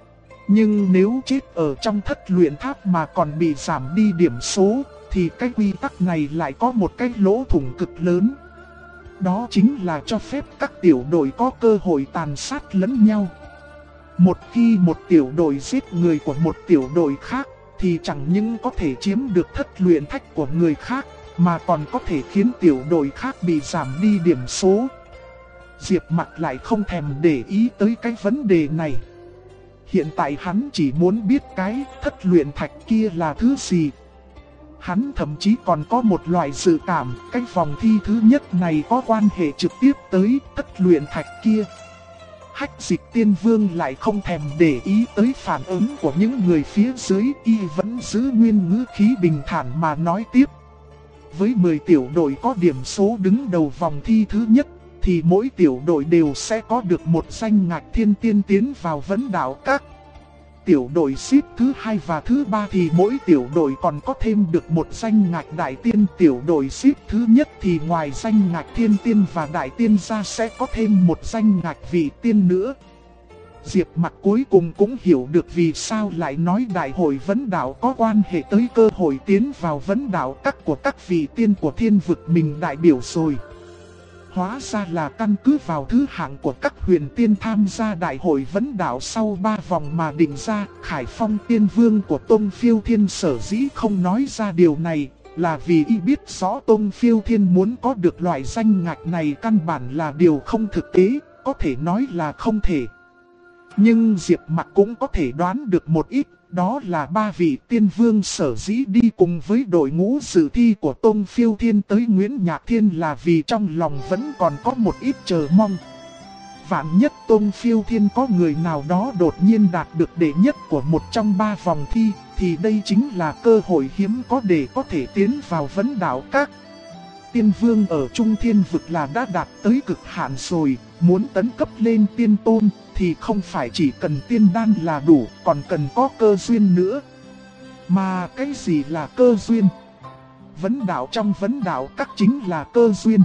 Nhưng nếu chết ở trong thất luyện tháp mà còn bị giảm đi điểm số thì cái quy tắc này lại có một cái lỗ thủng cực lớn. Đó chính là cho phép các tiểu đội có cơ hội tàn sát lẫn nhau. Một khi một tiểu đội giết người của một tiểu đội khác thì chẳng những có thể chiếm được thất luyện thạch của người khác, mà còn có thể khiến tiểu đội khác bị giảm đi điểm số. Diệp Mặc lại không thèm để ý tới cái vấn đề này. Hiện tại hắn chỉ muốn biết cái thất luyện thạch kia là thứ gì. Hắn thậm chí còn có một loại dự cảm, cái vòng thi thứ nhất này có quan hệ trực tiếp tới thất luyện thạch kia. Hách Dịch Tiên Vương lại không thèm để ý tới phản ứng của những người phía dưới, y vẫn giữ nguyên ngữ khí bình thản mà nói tiếp. Với 10 tiểu đội có điểm số đứng đầu vòng thi thứ nhất, thì mỗi tiểu đội đều sẽ có được một danh ngạch thiên tiên tiến vào vấn đảo các. Tiểu đội xếp thứ 2 và thứ 3 thì mỗi tiểu đội còn có thêm được một danh ngạch đại tiên. Tiểu đội xếp thứ nhất thì ngoài danh ngạch thiên tiên và đại tiên ra sẽ có thêm một danh ngạch vị tiên nữa. Diệp Mặc cuối cùng cũng hiểu được vì sao lại nói đại hội vấn đảo có quan hệ tới cơ hội tiến vào vấn đảo các của các vị tiên của thiên vực mình đại biểu rồi. Hóa ra là căn cứ vào thứ hạng của các huyền tiên tham gia đại hội vấn đảo sau 3 vòng mà định ra. Khải Phong Tiên Vương của Tông Phiêu Thiên sở dĩ không nói ra điều này là vì y biết rõ Tông Phiêu Thiên muốn có được loại danh ngạch này căn bản là điều không thực tế, có thể nói là không thể. Nhưng Diệp Mặc cũng có thể đoán được một ít, đó là 3 vị tiên vương sở dĩ đi cùng với đội ngũ dự thi của Tông Phiêu Thiên tới Nguyễn Nhạc Thiên là vì trong lòng vẫn còn có một ít chờ mong. Vạn nhất Tông Phiêu Thiên có người nào đó đột nhiên đạt được đệ nhất của một trong 3 vòng thi, thì đây chính là cơ hội hiếm có để có thể tiến vào vấn đảo các. Tiên vương ở Trung Thiên vực là đã đạt tới cực hạn rồi, muốn tấn cấp lên tiên tôn thì không phải chỉ cần tiên đan là đủ, còn cần có cơ duyên nữa. Mà cái gì là cơ duyên? Vấn đảo trong vấn đảo các chính là cơ duyên.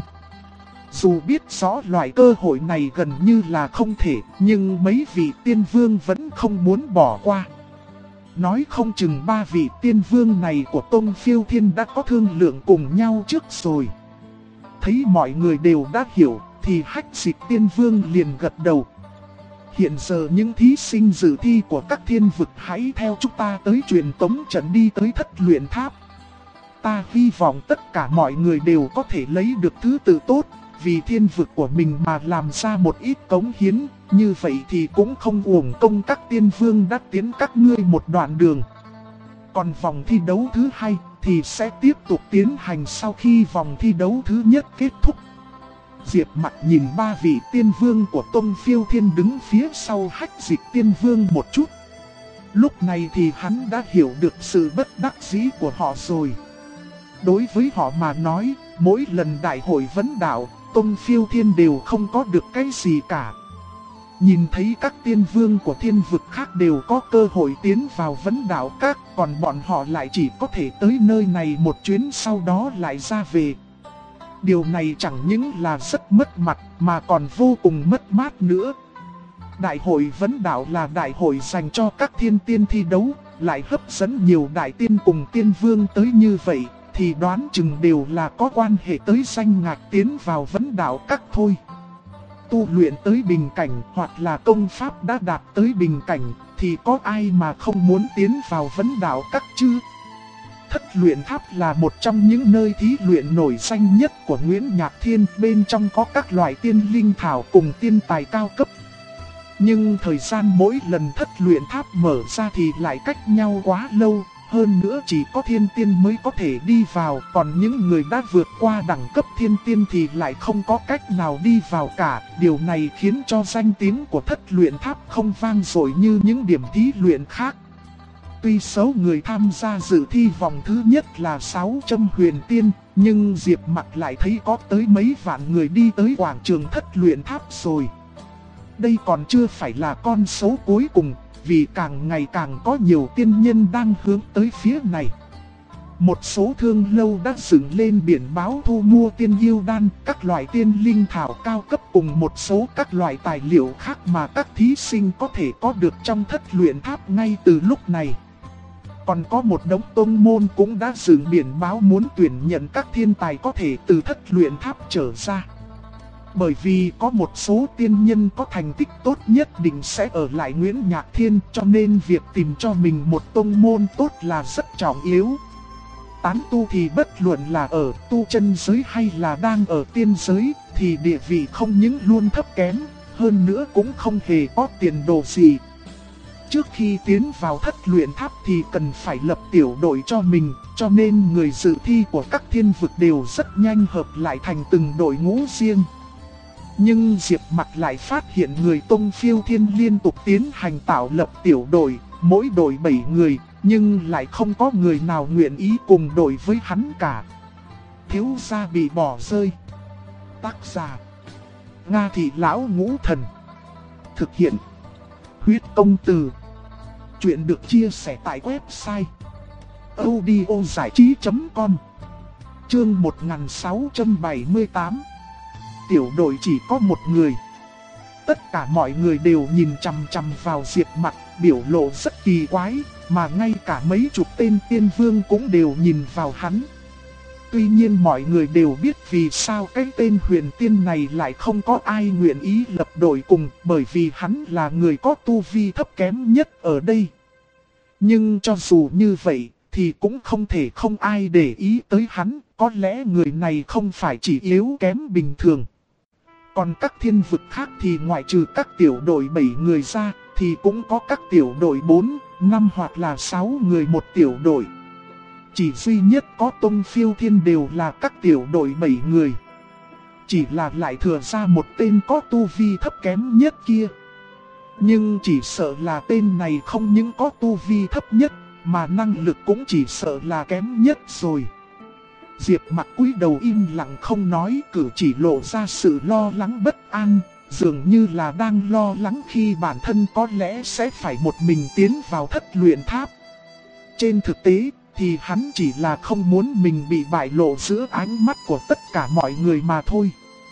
Dù biết rõ loại cơ hội này gần như là không thể, nhưng mấy vị tiên vương vẫn không muốn bỏ qua. Nói không chừng 3 vị tiên vương này của Tông Phiêu Thiên đã có thương lượng cùng nhau trước rồi. Thấy mọi người đều đã hiểu thì Hách Dịch Tiên Vương liền gật đầu. Hiện giờ những thí sinh dự thi của các thiên vực hãy theo chúng ta tới truyền tống trận đi tới thất luyện tháp. Ta hy vọng tất cả mọi người đều có thể lấy được thứ tự tốt, vì thiên vực của mình mà làm ra một ít cống hiến, như vậy thì cũng không uổng công các tiên vương đã tiến các ngươi một đoạn đường. Còn vòng thi đấu thứ 2 thì sẽ tiếp tục tiến hành sau khi vòng thi đấu thứ nhất kết thúc. Diệp Mặc nhìn 3 vị tiên vương của Tông Phiêu Thiên đứng phía sau Hách Dịch Tiên Vương một chút. Lúc này thì hắn đã hiểu được sự bất đắc dĩ của họ rồi. Đối với họ mà nói, mỗi lần đại hội vấn đảo, Tông Phiêu Thiên đều không có được cái gì cả. Nhìn thấy các tiên vương của thiên vực khác đều có cơ hội tiến vào vấn đảo các, còn bọn họ lại chỉ có thể tới nơi này một chuyến sau đó lại ra về. Điều này chẳng những là rất mất mặt mà còn vô cùng mất mát nữa. Đại hội vấn đảo là đại hội dành cho các thiên tiên thi đấu, lại hấp dẫn nhiều đại tiên cùng tiên vương tới như vậy, thì đoán chừng đều là có quan hệ tới danh ngạch tiến vào vấn đảo các thôi. Tu luyện tới bình cảnh hoặc là công pháp đã đạt tới bình cảnh thì có ai mà không muốn tiến vào vấn đảo các chứ? Thất luyện tháp là một trong những nơi thí luyện nổi danh nhất của Nguyễn Nhạc Thiên, bên trong có các loại tiên linh thảo cùng tiên tài cao cấp. Nhưng thời gian mỗi lần thất luyện tháp mở ra thì lại cách nhau quá lâu, hơn nữa chỉ có thiên tiên mới có thể đi vào, còn những người đã vượt qua đẳng cấp thiên tiên thì lại không có cách nào đi vào cả. Điều này khiến cho danh tiếng của thất luyện tháp không vang dội như những điểm thí luyện khác. Tuy số người tham gia dự thi vòng thứ nhất là 600 huyền tiên, nhưng Diệp Mặc lại thấy có tới mấy vạn người đi tới quảng trường thất luyện tháp rồi. Đây còn chưa phải là con số cuối cùng, vì càng ngày càng có nhiều tiên nhân đang hướng tới phía này. Một số thương lâu đã dựng lên biển báo thu mua tiên yêu đan, các loại tiên linh thảo cao cấp cùng một số các loại tài liệu khác mà các thí sinh có thể có được trong thất luyện tháp ngay từ lúc này. Còn có một đống tông môn cũng đã dựng biển báo muốn tuyển nhận các thiên tài có thể từ thất luyện tháp trở ra. Bởi vì có một số tiên nhân có thành tích tốt nhất định sẽ ở lại Nguyễn Nhạc Thiên, cho nên việc tìm cho mình một tông môn tốt là rất trọng yếu. Tán tu thì bất luận là ở tu chân giới hay là đang ở tiên giới thì địa vị không những luôn thấp kém, hơn nữa cũng không hề có tiền đồ gì. Trước khi tiến vào thất luyện tháp thì cần phải lập tiểu đội cho mình, cho nên người dự thi của các thiên vực đều rất nhanh hợp lại thành từng đội ngũ riêng. Nhưng Diệp Mặc lại phát hiện người Tông Phiêu Thiên liên tục tiến hành tạo lập tiểu đội, mỗi đội 7 người, nhưng lại không có người nào nguyện ý cùng đội với hắn cả. Thiếu gia bị bỏ rơi. Tác giả: Nga Thị Lão Ngũ Thần. Thực hiện: Huyết Công Từ. Chuyện được chia sẻ tại website audiozảichí.com. Chương 1678. Tiểu đội chỉ có một người. Tất cả mọi người đều nhìn chằm chằm vào Diệp Mặc, biểu lộ rất kỳ quái, mà ngay cả mấy chục tên tiên vương cũng đều nhìn vào hắn. Tuy nhiên mọi người đều biết vì sao cái tên huyền tiên này lại không có ai nguyện ý lập đội cùng, bởi vì hắn là người có tu vi thấp kém nhất ở đây. Nhưng cho dù như vậy thì cũng không thể không ai để ý tới hắn, có lẽ người này không phải chỉ yếu kém bình thường. Còn các thiên vực khác thì ngoại trừ các tiểu đội 7 người ra thì cũng có các tiểu đội 4, 5 hoặc là 6 người một tiểu đội. Chỉ duy nhất có Tông Phiêu Thiên đều là các tiểu đội 7 người. Chỉ là lại thừa ra một tên có tu vi thấp kém nhất kia. Nhưng chỉ sợ là tên này không những có tu vi thấp nhất, mà năng lực cũng chỉ sợ là kém nhất rồi. Diệp Mặc cúi đầu im lặng không nói, cử chỉ lộ ra sự lo lắng bất an, dường như là đang lo lắng khi bản thân có lẽ sẽ phải một mình tiến vào thất luyện tháp. Trên thực tế thì hắn chỉ là không muốn mình bị bại lộ giữa ánh mắt của tất cả mọi người mà thôi.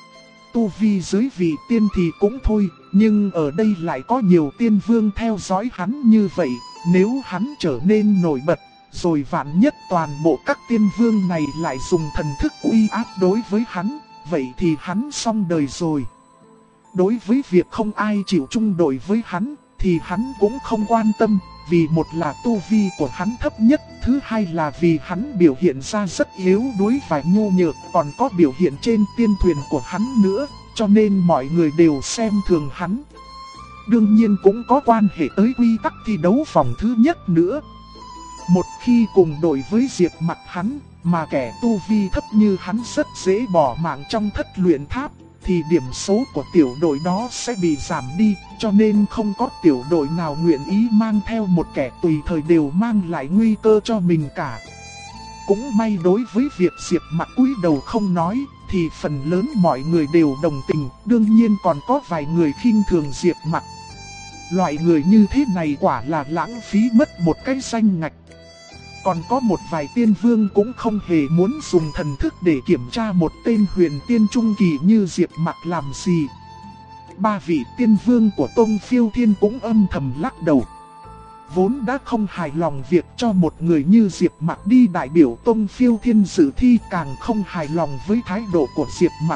Tu vi dưới vị tiên thì cũng thôi, nhưng ở đây lại có nhiều tiên vương theo dõi hắn như vậy, nếu hắn trở nên nổi bật, rồi vạn nhất toàn bộ các tiên vương này lại dùng thần thức uy áp đối với hắn, vậy thì hắn xong đời rồi. Đối với việc không ai chịu chung đội với hắn, thì hắn cũng không quan tâm, vì một là tu vi của hắn thấp nhất, thứ hai là vì hắn biểu hiện ra rất yếu đuối và nhu nhược, còn có biểu hiện trên tiên thuyền của hắn nữa, cho nên mọi người đều xem thường hắn. Đương nhiên cũng có quan hệ tới quy tắc thi đấu vòng thứ nhất nữa. Một khi cùng đội với Diệp Mặc hắn, mà kẻ tu vi thấp như hắn rất dễ bỏ mạng trong thất luyện tháp, thì điểm số của tiểu đội đó sẽ bị giảm đi, cho nên không có tiểu đội nào nguyện ý mang theo một kẻ tùy thời đều mang lại nguy cơ cho mình cả. Cũng may đối với việc Diệp Mặc cúi đầu không nói, thì phần lớn mọi người đều đồng tình, đương nhiên còn có vài người khinh thường Diệp Mặc. Loại người như thế này quả là lãng phí mất một cái danh ngạch. Còn có một vài tiên vương cũng không hề muốn dùng thần thức để kiểm tra một tên huyền tiên trung kỳ như Diệp Mặc làm gì. Ba vị tiên vương của Tông Phiêu Thiên cũng âm thầm lắc đầu. Vốn đã không hài lòng việc cho một người như Diệp Mặc đi đại biểu Tông Phiêu Thiên dự thi, càng không hài lòng với thái độ của Diệp Mặc.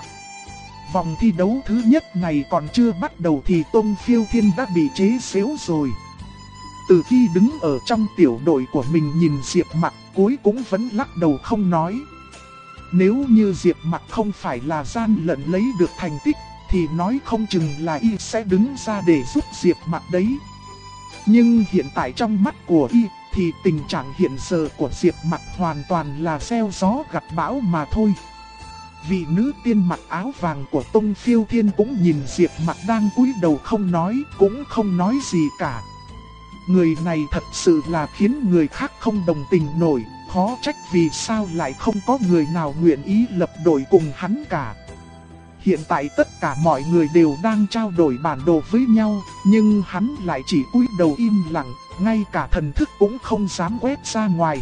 Vòng thi đấu thứ nhất này còn chưa bắt đầu thì Tông Phiêu Thiên đã bị chế giễu rồi. Từ khi đứng ở trong tiểu đội của mình nhìn Diệp Mặc, cuối cũng vẫn lắc đầu không nói. Nếu như Diệp Mặc không phải là gian lận lấy được thành tích, thì nói không chừng là y sẽ đứng ra để giúp Diệp Mặc đấy. Nhưng hiện tại trong mắt của y, thì tình trạng hiện giờ của Diệp Mặc hoàn toàn là gieo gió gặt bão mà thôi. Vị nữ tiên mặc áo vàng của Tông Phiêu Thiên cũng nhìn Diệp Mặc đang cúi đầu không nói, cũng không nói gì cả. Người này thật sự là khiến người khác không đồng tình nổi, khó trách vì sao lại không có người nào nguyện ý lập đội cùng hắn cả. Hiện tại tất cả mọi người đều đang trao đổi bản đồ với nhau, nhưng hắn lại chỉ cúi đầu im lặng, ngay cả thần thức cũng không dám quét ra ngoài.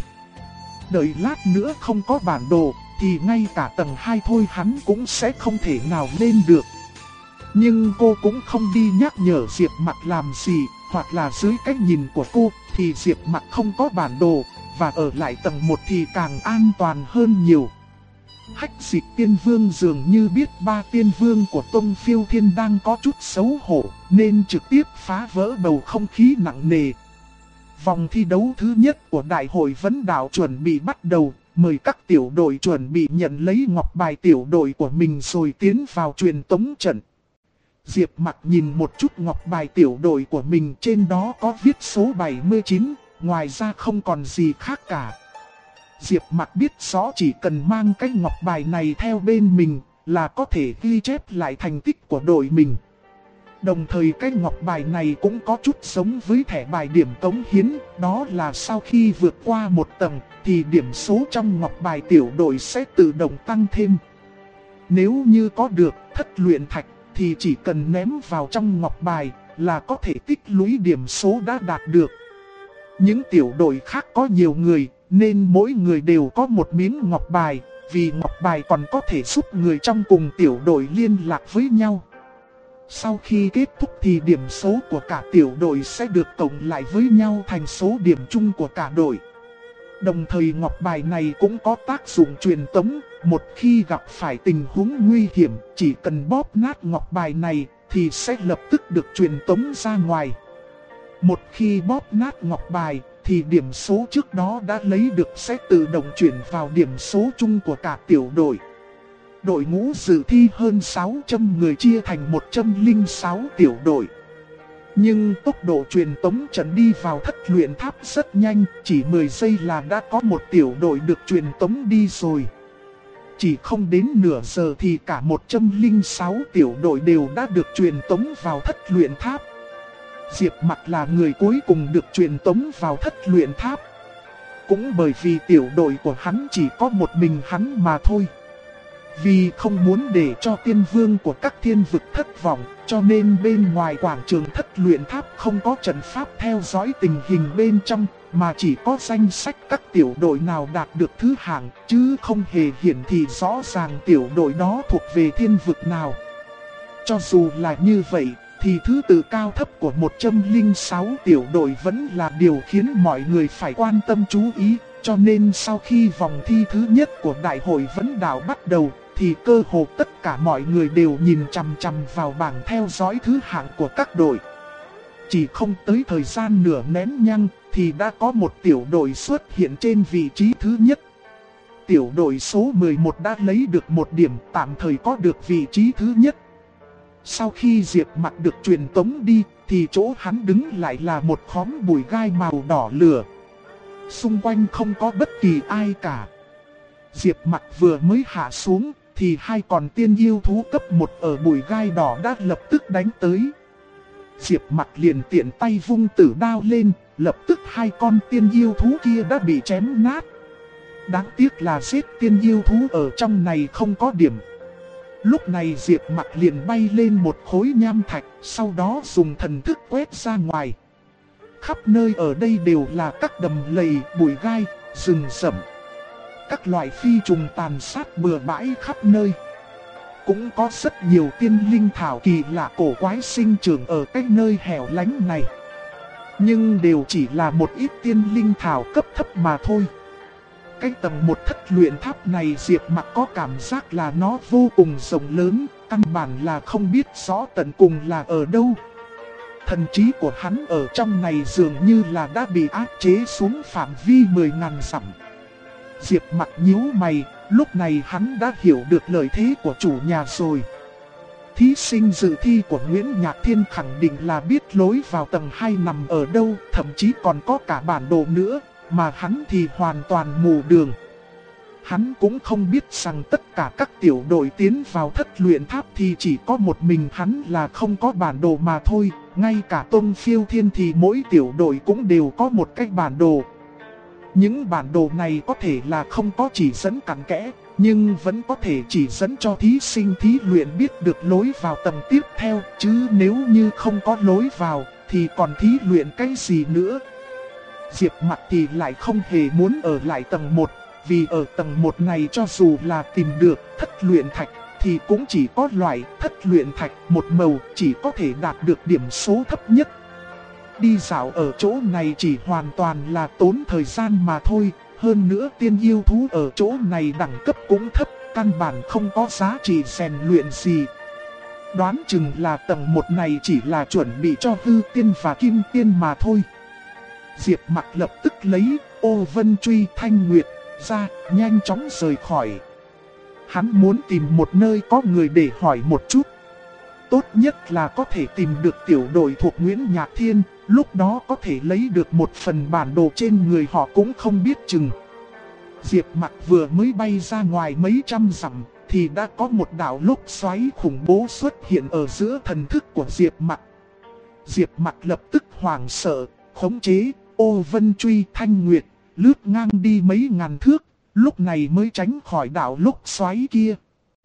Đợi lát nữa không có bản đồ, thì ngay cả tầng 2 thôi hắn cũng sẽ không thể nào lên được. Nhưng cô cũng không đi nhắc nhở Diệp Mặc làm gì, hoặc là dưới cách nhìn của cô, thì Diệp Mặc không có bản đồ, và ở lại tầng 1 thì càng an toàn hơn nhiều. Hách Dịch Tiên Vương dường như biết ba tiên vương của Tông Phiêu Thiên đang có chút xấu hổ, nên trực tiếp phá vỡ bầu không khí nặng nề. Vòng thi đấu thứ nhất của Đại hội Vấn Đạo chuẩn bị bắt đầu, mời các tiểu đội chuẩn bị nhận lấy ngọc bài tiểu đội của mình rồi tiến vào truyền tống trận. Diệp Mặc nhìn một chút ngọc bài tiểu đội của mình, trên đó có viết số 79, ngoài ra không còn gì khác cả. Diệp Mặc biết rõ chỉ cần mang cái ngọc bài này theo bên mình là có thể ghi chép lại thành tích của đội mình. Đồng thời cái ngọc bài này cũng có chút giống với thẻ bài điểm cống hiến, đó là sau khi vượt qua một tầng thì điểm số trong ngọc bài tiểu đội sẽ tự động tăng thêm. Nếu như có được thất luyện thạch thì chỉ cần ném vào trong ngọc bài là có thể tích lũy điểm số đã đạt được. Những tiểu đội khác có nhiều người nên mỗi người đều có một miếng ngọc bài, vì ngọc bài còn có thể giúp người trong cùng tiểu đội liên lạc với nhau. Sau khi kết thúc thì điểm số của cả tiểu đội sẽ được cộng lại với nhau thành số điểm chung của cả đội. Đồng thời ngọc bài này cũng có tác dụng truyền tống, một khi gặp phải tình huống nguy hiểm, chỉ cần bóp nát ngọc bài này thì sẽ lập tức được truyền tống ra ngoài. Một khi bóp nát ngọc bài thì điểm số trước đó đã lấy được sẽ tự động chuyển vào điểm số chung của cả tiểu đội. Đội ngũ dự thi hơn 600 người chia thành 106 tiểu đội. Nhưng tốc độ truyền tống trận đi vào thất luyện tháp rất nhanh, chỉ 10 giây là đã có một tiểu đội được truyền tống đi rồi. Chỉ không đến nửa giờ thì cả 106 tiểu đội đều đã được truyền tống vào thất luyện tháp. Diệp Mặc là người cuối cùng được truyền tống vào thất luyện tháp. Cũng bởi vì tiểu đội của hắn chỉ có một mình hắn mà thôi. Vì không muốn để cho tiên vương của các thiên vực thất vọng, cho nên bên ngoài quảng trường thất luyện tháp không có trận pháp theo dõi tình hình bên trong, mà chỉ có danh sách các tiểu đội nào đạt được thứ hạng, chứ không hề hiển thị rõ ràng tiểu đội đó thuộc về thiên vực nào. Cho dù là như vậy, thì thứ tự cao thấp của 106 tiểu đội vẫn là điều khiến mọi người phải quan tâm chú ý, cho nên sau khi vòng thi thứ nhất của Đại hội Vấn Đạo bắt đầu, thì cơ hồ tất cả mọi người đều nhìn chằm chằm vào bảng theo dõi thứ hạng của các đội. Chỉ không tới thời gian nửa nén nhang thì đã có một tiểu đội xuất hiện trên vị trí thứ nhất. Tiểu đội số 11 đã lấy được 1 điểm, tạm thời có được vị trí thứ nhất. Sau khi Diệp Mặc được truyền tống đi thì chỗ hắn đứng lại là một khóm bụi gai màu đỏ lửa. Xung quanh không có bất kỳ ai cả. Diệp Mặc vừa mới hạ xuống thì hai con tiên yêu thú cấp 1 ở bụi gai đỏ đã lập tức đánh tới. Diệp Mặc liền tiện tay vung tử đao lên, lập tức hai con tiên yêu thú kia đã bị chém nát. Đáng tiếc là giết tiên yêu thú ở trong này không có điểm, Lúc này Diệp Mặc liền bay lên một khối nham thạch, sau đó dùng thần thức quét ra ngoài. Khắp nơi ở đây đều là các đầm lầy, bụi gai, rừng rậm. Các loại phi trùng tàn sát bừa bãi khắp nơi. Cũng có rất nhiều tiên linh thảo kỳ lạ cổ quái sinh trưởng ở cái nơi hẻo lánh này. Nhưng đều chỉ là một ít tiên linh thảo cấp thấp mà thôi. Cái tầng một thất luyện tháp này Diệp Mặc có cảm giác là nó vô cùng rộng lớn, căn bản là không biết rõ tận cùng là ở đâu. Thần trí của hắn ở trong này dường như là đã bị áp chế xuống phạm vi 10.000 dặm. Diệp Mặc nhíu mày, lúc này hắn đã hiểu được lợi thế của chủ nhà rồi. Thí sinh dự thi của Nguyễn Nhạc Thiên khẳng định là biết lối vào tầng 2 nằm ở đâu, thậm chí còn có cả bản đồ nữa, mà hắn thì hoàn toàn mù đường. Hắn cũng không biết rằng tất cả các tiểu đội tiến vào thất luyện tháp thì chỉ có một mình hắn là không có bản đồ mà thôi. Ngay cả Tôn Phiêu Thiên thì mỗi tiểu đội cũng đều có một cái bản đồ. Những bản đồ này có thể là không có chỉ dẫn cặn kẽ, nhưng vẫn có thể chỉ dẫn cho thí sinh thí luyện biết được lối vào tầng tiếp theo. Chứ nếu như không có lối vào thì còn thí luyện cái gì nữa. Diệp Mặc thì lại không hề muốn ở lại tầng 1, vì ở tầng 1 này cho dù là tìm được thất luyện thạch thì cũng chỉ có loại thất luyện thạch một màu, chỉ có thể đạt được điểm số thấp nhất. Đi dạo ở chỗ này chỉ hoàn toàn là tốn thời gian mà thôi, hơn nữa tiên yêu thú ở chỗ này đẳng cấp cũng thấp, căn bản không có giá trị rèn luyện gì. Đoán chừng là tầng 1 này chỉ là chuẩn bị cho hư tiên và kim tiên mà thôi. Diệp Mặc lập tức lấy ô vân truy thanh nguyệt ra, nhanh chóng rời khỏi. Hắn muốn tìm một nơi có người để hỏi một chút. Tốt nhất là có thể tìm được tiểu đội thuộc Nguyễn Nhạc Thiên, lúc đó có thể lấy được một phần bản đồ trên người họ cũng không biết chừng. Diệp Mặc vừa mới bay ra ngoài mấy trăm dặm thì đã có một đạo lốc xoáy khủng bố xuất hiện ở giữa thần thức của Diệp Mặc. Diệp Mặc lập tức hoảng sợ, khống chế ô vân truy thanh nguyệt, lướt ngang đi mấy ngàn thước, lúc này mới tránh khỏi đạo lốc xoáy kia.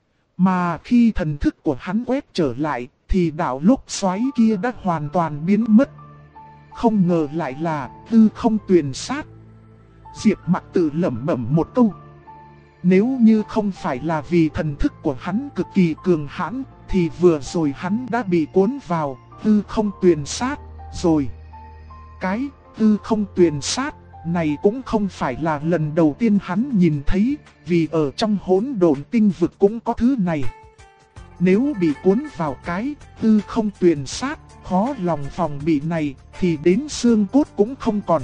Mà khi thần thức của hắn quét trở lại thì đạo lốc xoáy kia đã hoàn toàn biến mất. Không ngờ lại là tư không tuyền sát. Diệp Mặc tự lẩm bẩm một câu. Nếu như không phải là vì thần thức của hắn cực kỳ cường hãn thì vừa rồi hắn đã bị cuốn vào tư không tuyền sát rồi. Cái tư không tuyền sát này cũng không phải là lần đầu tiên hắn nhìn thấy, vì ở trong hỗn độn tinh vực cũng có thứ này. Nếu bị cuốn vào cái tư không tuyền sát, khó lòng phòng bị này thì đến xương cốt cũng không còn.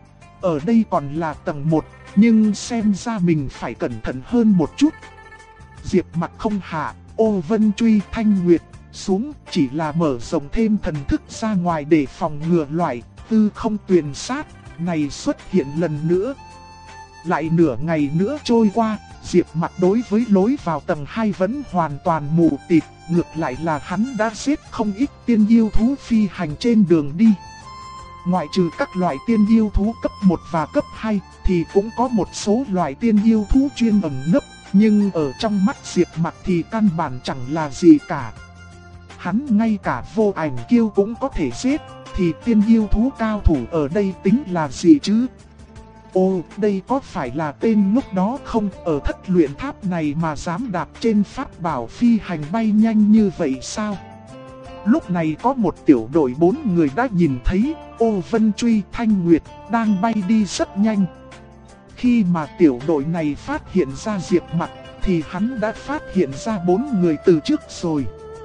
Ở đây còn là tầng 1, nhưng xem ra mình phải cẩn thận hơn một chút. Diệp Mặc không hạ ô vân truy thanh nguyệt xuống, chỉ là mở rộng thêm thần thức ra ngoài để phòng ngừa loại tư không tuyền sát này xuất hiện lần nữa. Lại nửa ngày nữa trôi qua, Diệp Mặc đối với lối vào tầng 2 vẫn hoàn toàn mù tịt, ngược lại là hắn đã giết không ít tiên yêu thú phi hành trên đường đi. Ngoại trừ các loại tiên yêu thú cấp 1 và cấp 2 thì cũng có một số loại tiên yêu thú chuyên ẩn nấp, nhưng ở trong mắt Diệp Mặc thì căn bản chẳng là gì cả. Hắn ngay cả vô ảnh kiêu cũng có thể giết, thì tiên yêu thú cao thủ ở đây tính là gì chứ? Ô, đây có phải là tên ngốc đó không? Ở thất luyện tháp này mà dám đạp trên pháp bảo phi hành bay nhanh như vậy sao? Lúc này có một tiểu đội 4 người đã nhìn thấy ô vân truy thanh nguyệt đang bay đi rất nhanh. Khi mà tiểu đội này phát hiện ra Diệp Mặc thì hắn đã phát hiện ra 4 người từ trước rồi.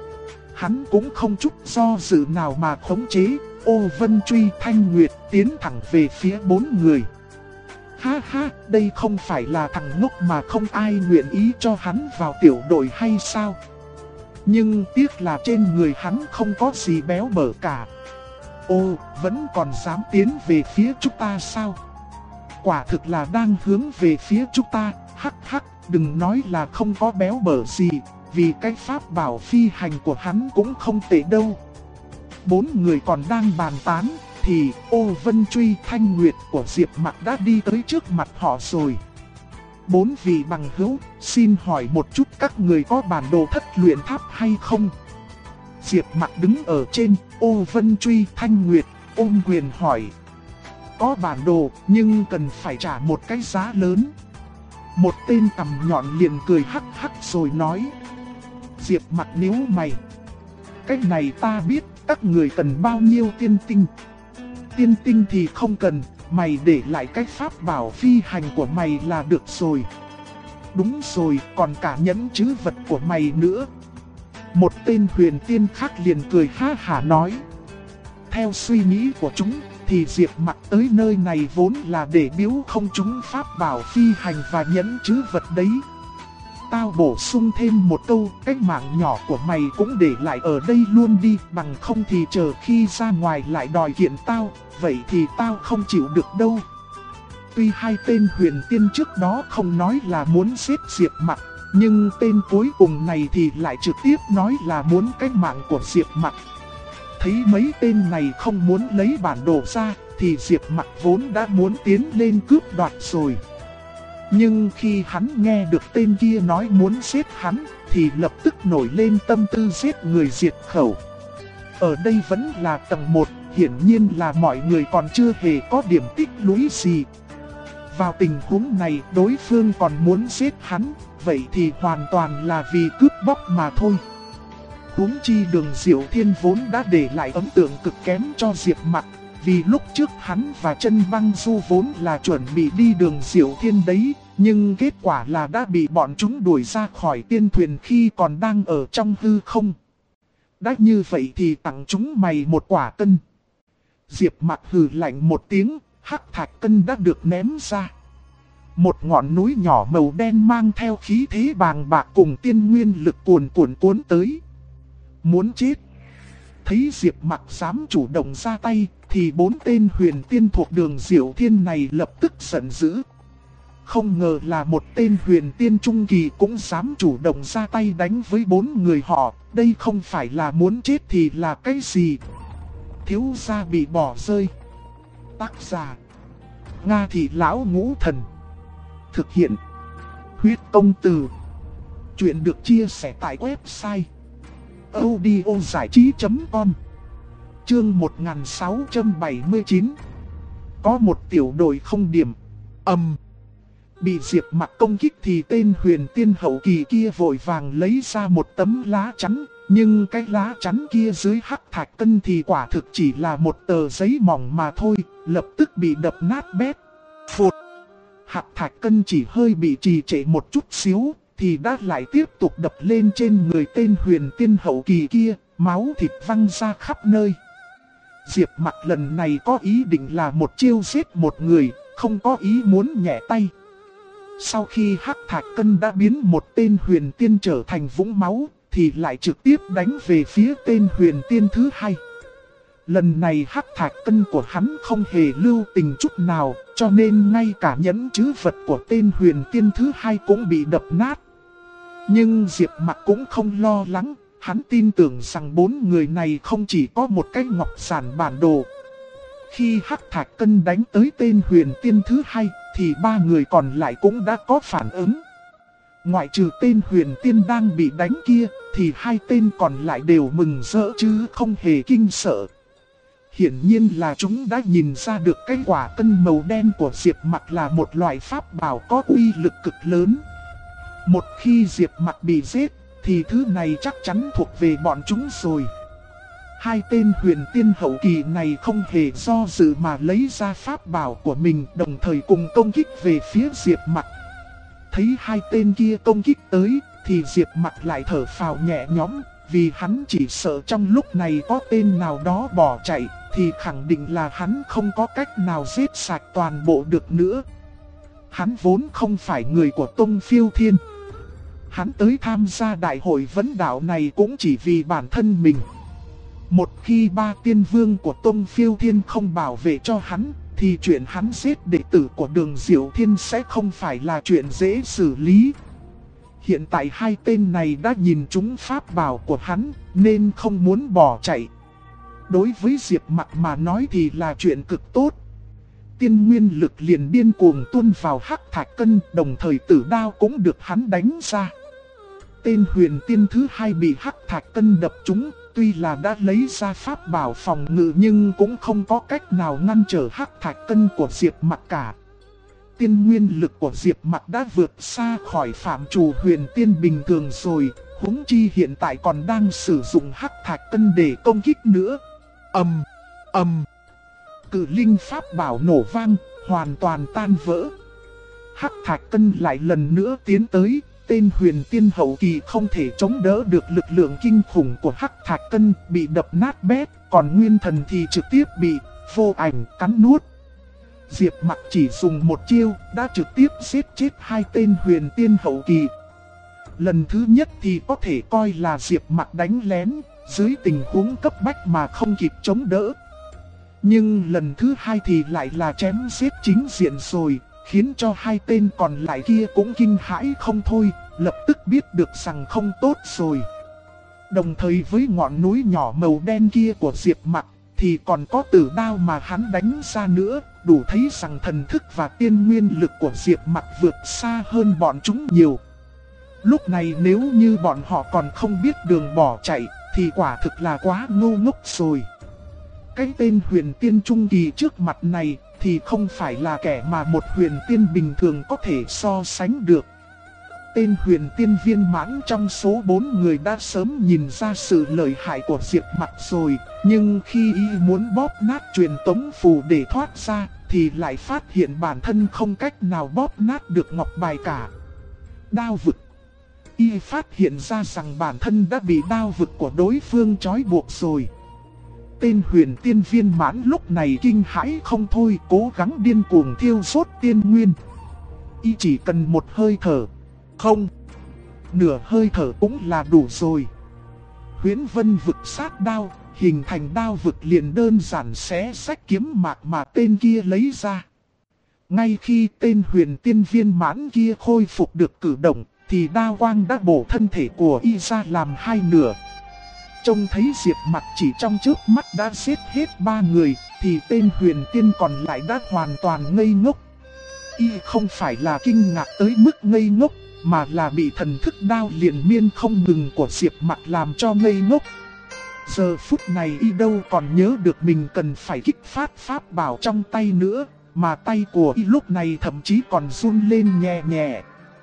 Hắn cũng không chút do dự nào mà khống chế ô vân truy thanh nguyệt tiến thẳng về phía 4 người. Ha ha, đây không phải là thằng ngốc mà không ai nguyện ý cho hắn vào tiểu đội hay sao? Nhưng tiếc là trên người hắn không có gì béo bở cả. Ô, vẫn còn dám tiến về phía chúng ta sao? Quả thực là đang hướng về phía chúng ta, hắc hắc, đừng nói là không có béo bở gì, vì cái pháp bảo phi hành của hắn cũng không tệ đâu. 4 người còn đang bàn tán thì ô vân truy thanh nguyệt của Diệp Mặc đã đi tới trước mặt họ rồi. 4 vị bằng hữu, xin hỏi một chút các người có bản đồ thất luyện tháp hay không? Diệp Mặc đứng ở trên, Ô Vân Truy, Thanh Nguyệt, ôm quyền hỏi. Có bản đồ, nhưng cần phải trả một cái giá lớn. Một tên cằm nhọn liền cười hắc hắc rồi nói. Diệp Mặc nhíu mày. Cái này ta biết, các người cần bao nhiêu tiên tinh? Tiên tinh thì không cần, mày để lại cái pháp bảo phi hành của mày là được rồi. Đúng rồi, còn cả nhẫn trữ vật của mày nữa. Một tên huyền tiên khác liền cười ha hả nói. Theo suy nghĩ của chúng, thì Diệp Mặc tới nơi này vốn là để biếu không chúng pháp bảo phi hành và nhẫn trữ vật đấy. Tao bổ sung thêm một câu, cái mạng nhỏ của mày cũng để lại ở đây luôn đi, bằng không thì chờ khi ra ngoài lại đòi kiện tao, vậy thì tao không chịu được đâu. Tuy hai tên huyền tiên trước đó không nói là muốn giết Diệp Mặc, nhưng tên cuối cùng này thì lại trực tiếp nói là muốn cái mạng của Diệp Mặc. Thấy mấy tên này không muốn lấy bản đồ ra, thì Diệp Mặc vốn đã muốn tiến lên cướp đoạt rồi. Nhưng khi hắn nghe được tên kia nói muốn giết hắn, thì lập tức nổi lên tâm tư giết người diệt khẩu. Ở đây vẫn là tầng 1, hiển nhiên là mọi người còn chưa hề có điểm tích lũy gì. Vào tình huống này đối phương còn muốn giết hắn, vậy thì hoàn toàn là vì cướp bóc mà thôi. Huống chi Đường Diệu Thiên vốn đã để lại ấn tượng cực kém cho Diệp Mặc, vì lúc trước hắn và Chân Băng Du vốn là chuẩn bị đi Đường Diệu Thiên đấy, nhưng kết quả là đã bị bọn chúng đuổi ra khỏi tiên thuyền khi còn đang ở trong hư không. Đã như vậy thì tặng chúng mày một quả cân. Diệp Mặc hừ lạnh một tiếng, hắc thạch cân đã được ném ra. Một ngọn núi nhỏ màu đen mang theo khí thế bàng bạc cùng tiên nguyên lực cuồn cuộn tới. Muốn chết. Thấy Diệp Mặc dám chủ động ra tay, thì 4 tên huyền tiên thuộc Đường Diệu Thiên này lập tức giận dữ. Không ngờ là một tên huyền tiên trung kỳ cũng dám chủ động ra tay đánh với 4 người họ, đây không phải là muốn chết thì là cái gì? Thiếu gia bị bỏ rơi. Tác giả: Nga Thị Lão Ngũ Thần. Thực hiện: Huyết Công Từ. Chuyện được chia sẻ tại website audiozảichí.com. Chương 1679. Có một tiểu đội không điểm. Bị Diệp Mặc công kích thì tên huyền tiên hậu kỳ kia vội vàng lấy ra một tấm lá chắn. Nhưng cái lá chắn kia dưới hắc thạch cân thì quả thực chỉ là một tờ giấy mỏng mà thôi, lập tức bị đập nát bét. Phụt! Hắc thạch cân chỉ hơi bị trì trệ một chút xíu, thì đã lại tiếp tục đập lên trên người tên huyền tiên hậu kỳ kia, máu thịt văng ra khắp nơi. Diệp Mặc lần này có ý định là một chiêu giết một người, không có ý muốn nhẹ tay. Sau khi hắc thạch cân đã biến một tên huyền tiên trở thành vũng máu, thì lại trực tiếp đánh về phía tên huyền tiên thứ hai. Lần này hắc thạch cân của hắn không hề lưu tình chút nào, cho nên ngay cả nhẫn trữ vật của tên huyền tiên thứ hai cũng bị đập nát. Nhưng Diệp Mặc cũng không lo lắng, hắn tin tưởng rằng 4 người này không chỉ có một cái ngọc giản bản đồ. Khi hắc thạch cân đánh tới tên huyền tiên thứ hai, thì 3 người còn lại cũng đã có phản ứng. Ngoại trừ tên huyền tiên đang bị đánh kia, thì 2 tên còn lại đều mừng rỡ chứ không hề kinh sợ. Hiển nhiên là chúng đã nhìn ra được cái quả cân màu đen của Diệp Mặc là một loại pháp bảo có uy lực cực lớn. Một khi Diệp Mặc bị giết, thì thứ này chắc chắn thuộc về bọn chúng rồi. 2 tên huyền tiên hậu kỳ này không hề do dự mà lấy ra pháp bảo của mình, đồng thời cùng công kích về phía Diệp Mặc. Thấy 2 tên kia công kích tới, thì Diệp Mặc lại thở phào nhẹ nhõm, vì hắn chỉ sợ trong lúc này có tên nào đó bỏ chạy, thì khẳng định là hắn không có cách nào giết sạch toàn bộ được nữa. Hắn vốn không phải người của Tông Phiêu Thiên. Hắn tới tham gia đại hội vấn đạo này cũng chỉ vì bản thân mình. Một khi 3 tiên vương của Tông Phiêu Thiên không bảo vệ cho hắn, thì chuyện hắn giết đệ tử của Đường Diệu Thiên sẽ không phải là chuyện dễ xử lý. Hiện tại 2 tên này đã nhìn trúng pháp bảo của hắn, nên không muốn bỏ chạy. Đối với Diệp Mặc mà nói thì là chuyện cực tốt. tiên nguyên lực liền điên cuồng tuôn vào hắc thạch cân, đồng thời tử đao cũng được hắn đánh ra. Tên huyền tiên thứ hai bị hắc thạch cân đập trúng, tuy là đã lấy ra pháp bảo phòng ngự nhưng cũng không có cách nào ngăn trở hắc thạch cân của Diệp Mặc cả. Tiên nguyên lực của Diệp Mặc đã vượt xa khỏi phạm trù huyền tiên bình thường rồi, huống chi hiện tại còn đang sử dụng hắc thạch cân để công kích nữa. Ầm, ầm. Cự linh pháp bảo nổ vang, hoàn toàn tan vỡ. Hắc thạch cân lại lần nữa tiến tới, tên huyền tiên hậu kỳ không thể chống đỡ được lực lượng kinh khủng của hắc thạch cân, bị đập nát bét, còn nguyên thần thì trực tiếp bị vô ảnh cắn nuốt. Diệp Mặc chỉ dùng một chiêu đã trực tiếp giết chết hai tên huyền tiên hậu kỳ. Lần thứ nhất thì có thể coi là Diệp Mặc đánh lén, dưới tình huống cấp bách mà không kịp chống đỡ. Nhưng lần thứ hai thì lại là chém giết chính diện rồi, khiến cho hai tên còn lại kia cũng kinh hãi không thôi, lập tức biết được rằng không tốt rồi. Đồng thời với ngọn núi nhỏ màu đen kia của Diệp Mặc thì còn có tử đao mà hắn đánh ra nữa, đủ thấy rằng thần thức và tiên nguyên lực của Diệp Mặc vượt xa hơn bọn chúng nhiều. Lúc này nếu như bọn họ còn không biết đường bỏ chạy thì quả thực là quá ngu ngốc rồi. Cái tên huyền tiên trung kỳ trước mặt này thì không phải là kẻ mà một huyền tiên bình thường có thể so sánh được. Tên huyền tiên viên mãn trong số 4 người đã sớm nhìn ra sự lợi hại của Diệp Mặc rồi, nhưng khi y muốn bóp nát truyền tống phù để thoát ra thì lại phát hiện bản thân không cách nào bóp nát được ngọc bài cả. Đao vực. Y phát hiện ra rằng bản thân đã bị đao vực của đối phương trói buộc rồi. Tên huyền tiên viên mãn lúc này kinh hãi không thôi, cố gắng điên cuồng thiêu đốt tiên nguyên. Y chỉ cần một hơi thở, không, nửa hơi thở cũng là đủ rồi. Huyễn vân vực sát đao, hình thành đao vực liền đơn giản xé rách kiếm mạc mà tên kia lấy ra. Ngay khi tên huyền tiên viên mãn kia khôi phục được cử động, thì đao quang đã bổ thân thể của y ra làm hai nửa. Trông thấy Diệp Mặc chỉ trong chớp mắt đã giết hết 3 người, thì tên huyền tiên còn lại đã hoàn toàn ngây ngốc. Y không phải là kinh ngạc tới mức ngây ngốc, mà là bị thần thức đao liền miên không ngừng của Diệp Mặc làm cho ngây ngốc. Giờ phút này y đâu còn nhớ được mình cần phải kích phát pháp bảo trong tay nữa, mà tay của y lúc này thậm chí còn run lên nhẹ nhẹ.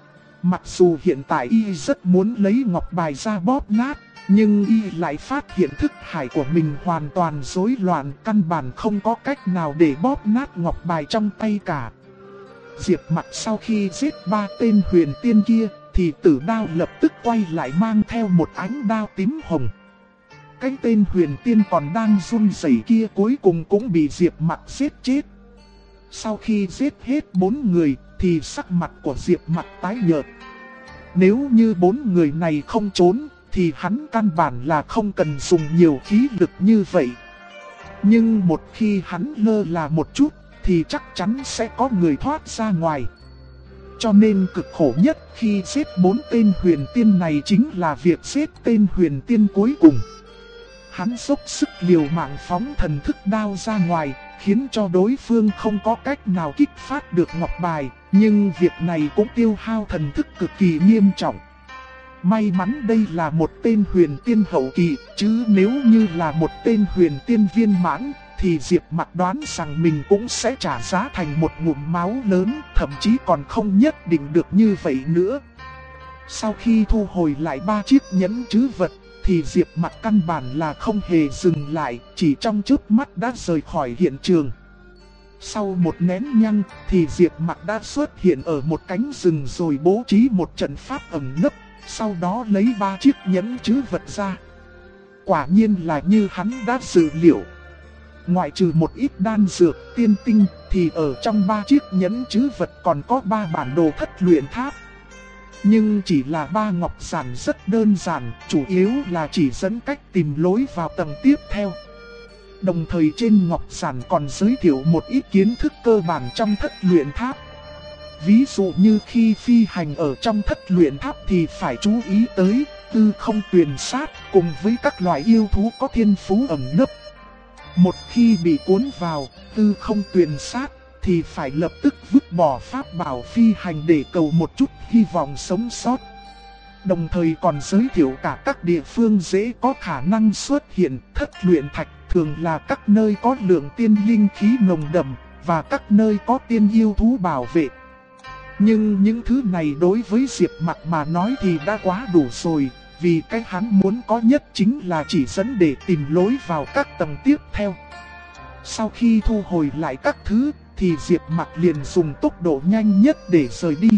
Mặc dù hiện tại y rất muốn lấy ngọc bài ra bóp nát, nhưng y lại phát hiện thức hải của mình hoàn toàn rối loạn, căn bản không có cách nào để bóp nát ngọc bài trong tay cả. Diệp Mặc sau khi giết 3 tên huyền tiên kia, thì tử đao lập tức quay lại mang theo một ánh đao tím hồng. Cái tên huyền tiên còn đang run rẩy kia cuối cùng cũng bị Diệp Mặc giết chết. Sau khi giết hết 4 người, thì sắc mặt của Diệp Mặc tái nhợt. Nếu như 4 người này không trốn, thì hắn căn bản là không cần dùng nhiều khí lực như vậy. Nhưng một khi hắn lơ là một chút, thì chắc chắn sẽ có người thoát ra ngoài. Cho nên cực khổ nhất khi giết 4 tên huyền tiên này chính là việc giết tên huyền tiên cuối cùng. Hắn dốc sức liều mạng phóng thần thức đao ra ngoài, khiến cho đối phương không có cách nào kích phát được ngọc bài, nhưng việc này cũng tiêu hao thần thức cực kỳ nghiêm trọng. May mắn đây là một tên huyền tiên hậu kỳ, chứ nếu như là một tên huyền tiên viên mãn, thì Diệp Mặc đoán rằng mình cũng sẽ trả giá thành một ngụm máu lớn, thậm chí còn không nhất định được như vậy nữa. Sau khi thu hồi lại 3 chiếc nhẫn trữ vật, thì Diệp Mặc căn bản là không hề dừng lại, chỉ trong chớp mắt đã rời khỏi hiện trường. Sau một nén nhang, thì Diệp Mặc đã xuất hiện ở một cánh rừng rồi bố trí một trận pháp ẩn nấp, sau đó lấy 3 chiếc nhẫn trữ vật ra. Quả nhiên là như hắn đã dự liệu. Ngoại trừ một ít đan dược, tiên tinh, thì ở trong 3 chiếc nhẫn trữ vật còn có 3 bản đồ thất luyện tháp. Nhưng chỉ là 3 ngọc giản rất đơn giản, chủ yếu là chỉ dẫn cách tìm lối vào tầng tiếp theo. Đồng thời trên ngọc giản còn giới thiệu một ít kiến thức cơ bản trong thất luyện tháp. Ví dụ như khi phi hành ở trong thất luyện tháp thì phải chú ý tới tư không tuyền sát cùng với các loại yêu thú có thiên phú ẩn nấp. Một khi bị cuốn vào tư không tuyền sát thì phải lập tức vứt bỏ pháp bảo phi hành để cầu một chút hy vọng sống sót. Đồng thời còn giới thiệu cả các địa phương dễ có khả năng xuất hiện thất luyện thạch, thường là các nơi có lượng tiên linh khí nồng đậm và các nơi có tiên yêu thú bảo vệ. Nhưng những thứ này đối với Diệp Mặc mà nói thì đã quá đủ rồi, vì cái hắn muốn có nhất chính là chỉ dẫn để tìm lối vào các tầng tiếp theo. Sau khi thu hồi lại các thứ thì Diệp Mặc liền dùng tốc độ nhanh nhất để rời đi.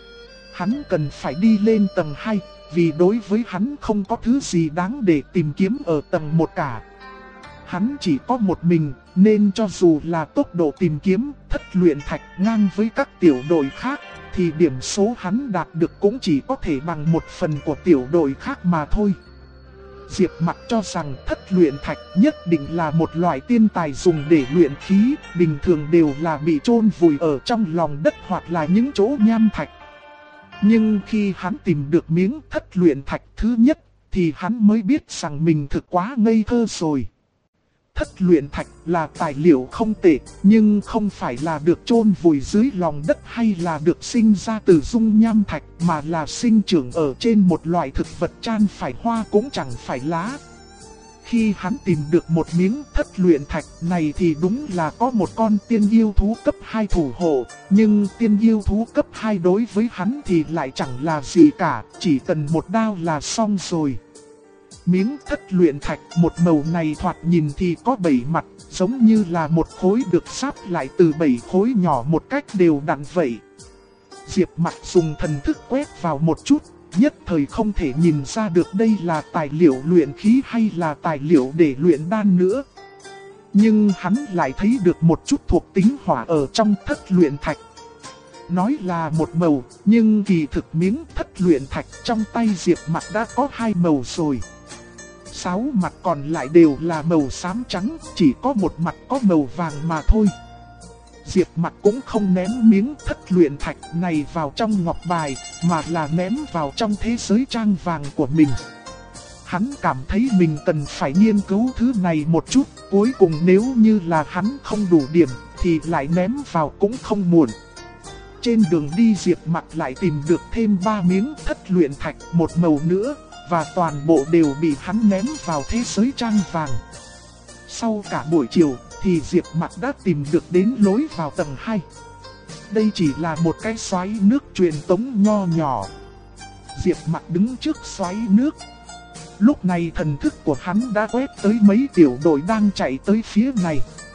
Hắn cần phải đi lên tầng 2, vì đối với hắn không có thứ gì đáng để tìm kiếm ở tầng 1 cả. Hắn chỉ có một mình, nên cho dù là tốc độ tìm kiếm thất luyện thạch ngang với các tiểu đội khác, thì điểm số hắn đạt được cũng chỉ có thể bằng 1/10 của tiểu đội khác mà thôi. Diệp Mặc cho rằng thất luyện thạch nhất định là một loại tiên tài dùng để luyện khí, bình thường đều là bị chôn vùi ở trong lòng đất hoặc là những chỗ nham thạch. Nhưng khi hắn tìm được miếng thất luyện thạch thứ nhất, thì hắn mới biết rằng mình thực quá ngây thơ rồi. Thất luyện thạch là tài liệu không tệ, nhưng không phải là được chôn vùi dưới lòng đất hay là được sinh ra từ dung nham thạch, mà là sinh trưởng ở trên một loại thực vật chan phải hoa cũng chẳng phải lá. Khi hắn tìm được một miếng thất luyện thạch này thì đúng là có một con tiên yêu thú cấp 2 thủ hộ, nhưng tiên yêu thú cấp 2 đối với hắn thì lại chẳng là gì cả, chỉ cần một đao là xong rồi. Miếng thất luyện thạch một màu này thoạt nhìn thì có 7 mặt, giống như là một khối được sáp lại từ 7 khối nhỏ một cách đều đặn vậy. Diệp Mặc dùng thần thức quét vào một chút, nhất thời không thể nhìn ra được đây là tài liệu luyện khí hay là tài liệu để luyện đan nữa. Nhưng hắn lại thấy được một chút thuộc tính hỏa ở trong thất luyện thạch. Nói là một màu, nhưng kỳ thực miếng thất luyện thạch trong tay Diệp Mặc đã có 2 màu rồi. 6 mặt còn lại đều là màu xám trắng, chỉ có một mặt có màu vàng mà thôi. Diệp Mặc cũng không ném miếng thất luyện thạch này vào trong ngọc bài, mà là ném vào trong thế giới trang vàng của mình. Hắn cảm thấy mình cần phải nghiên cứu thứ này một chút, cuối cùng nếu như là hắn không đủ điểm, thì lại ném vào cũng không muộn. Trên đường đi Diệp Mặc lại tìm được thêm 3 miếng thất luyện thạch một màu nữa, và toàn bộ đều bị hắn ném vào thế giới trang vàng. Sau cả buổi chiều thì Diệp Mặc đã tìm được đến lối vào tầng 2. Đây chỉ là một cái xoáy nước truyền tống nho nhỏ. Diệp Mặc đứng trước xoáy nước. Lúc này thần thức của hắn đã quét tới mấy tiểu đội đang chạy tới phía này.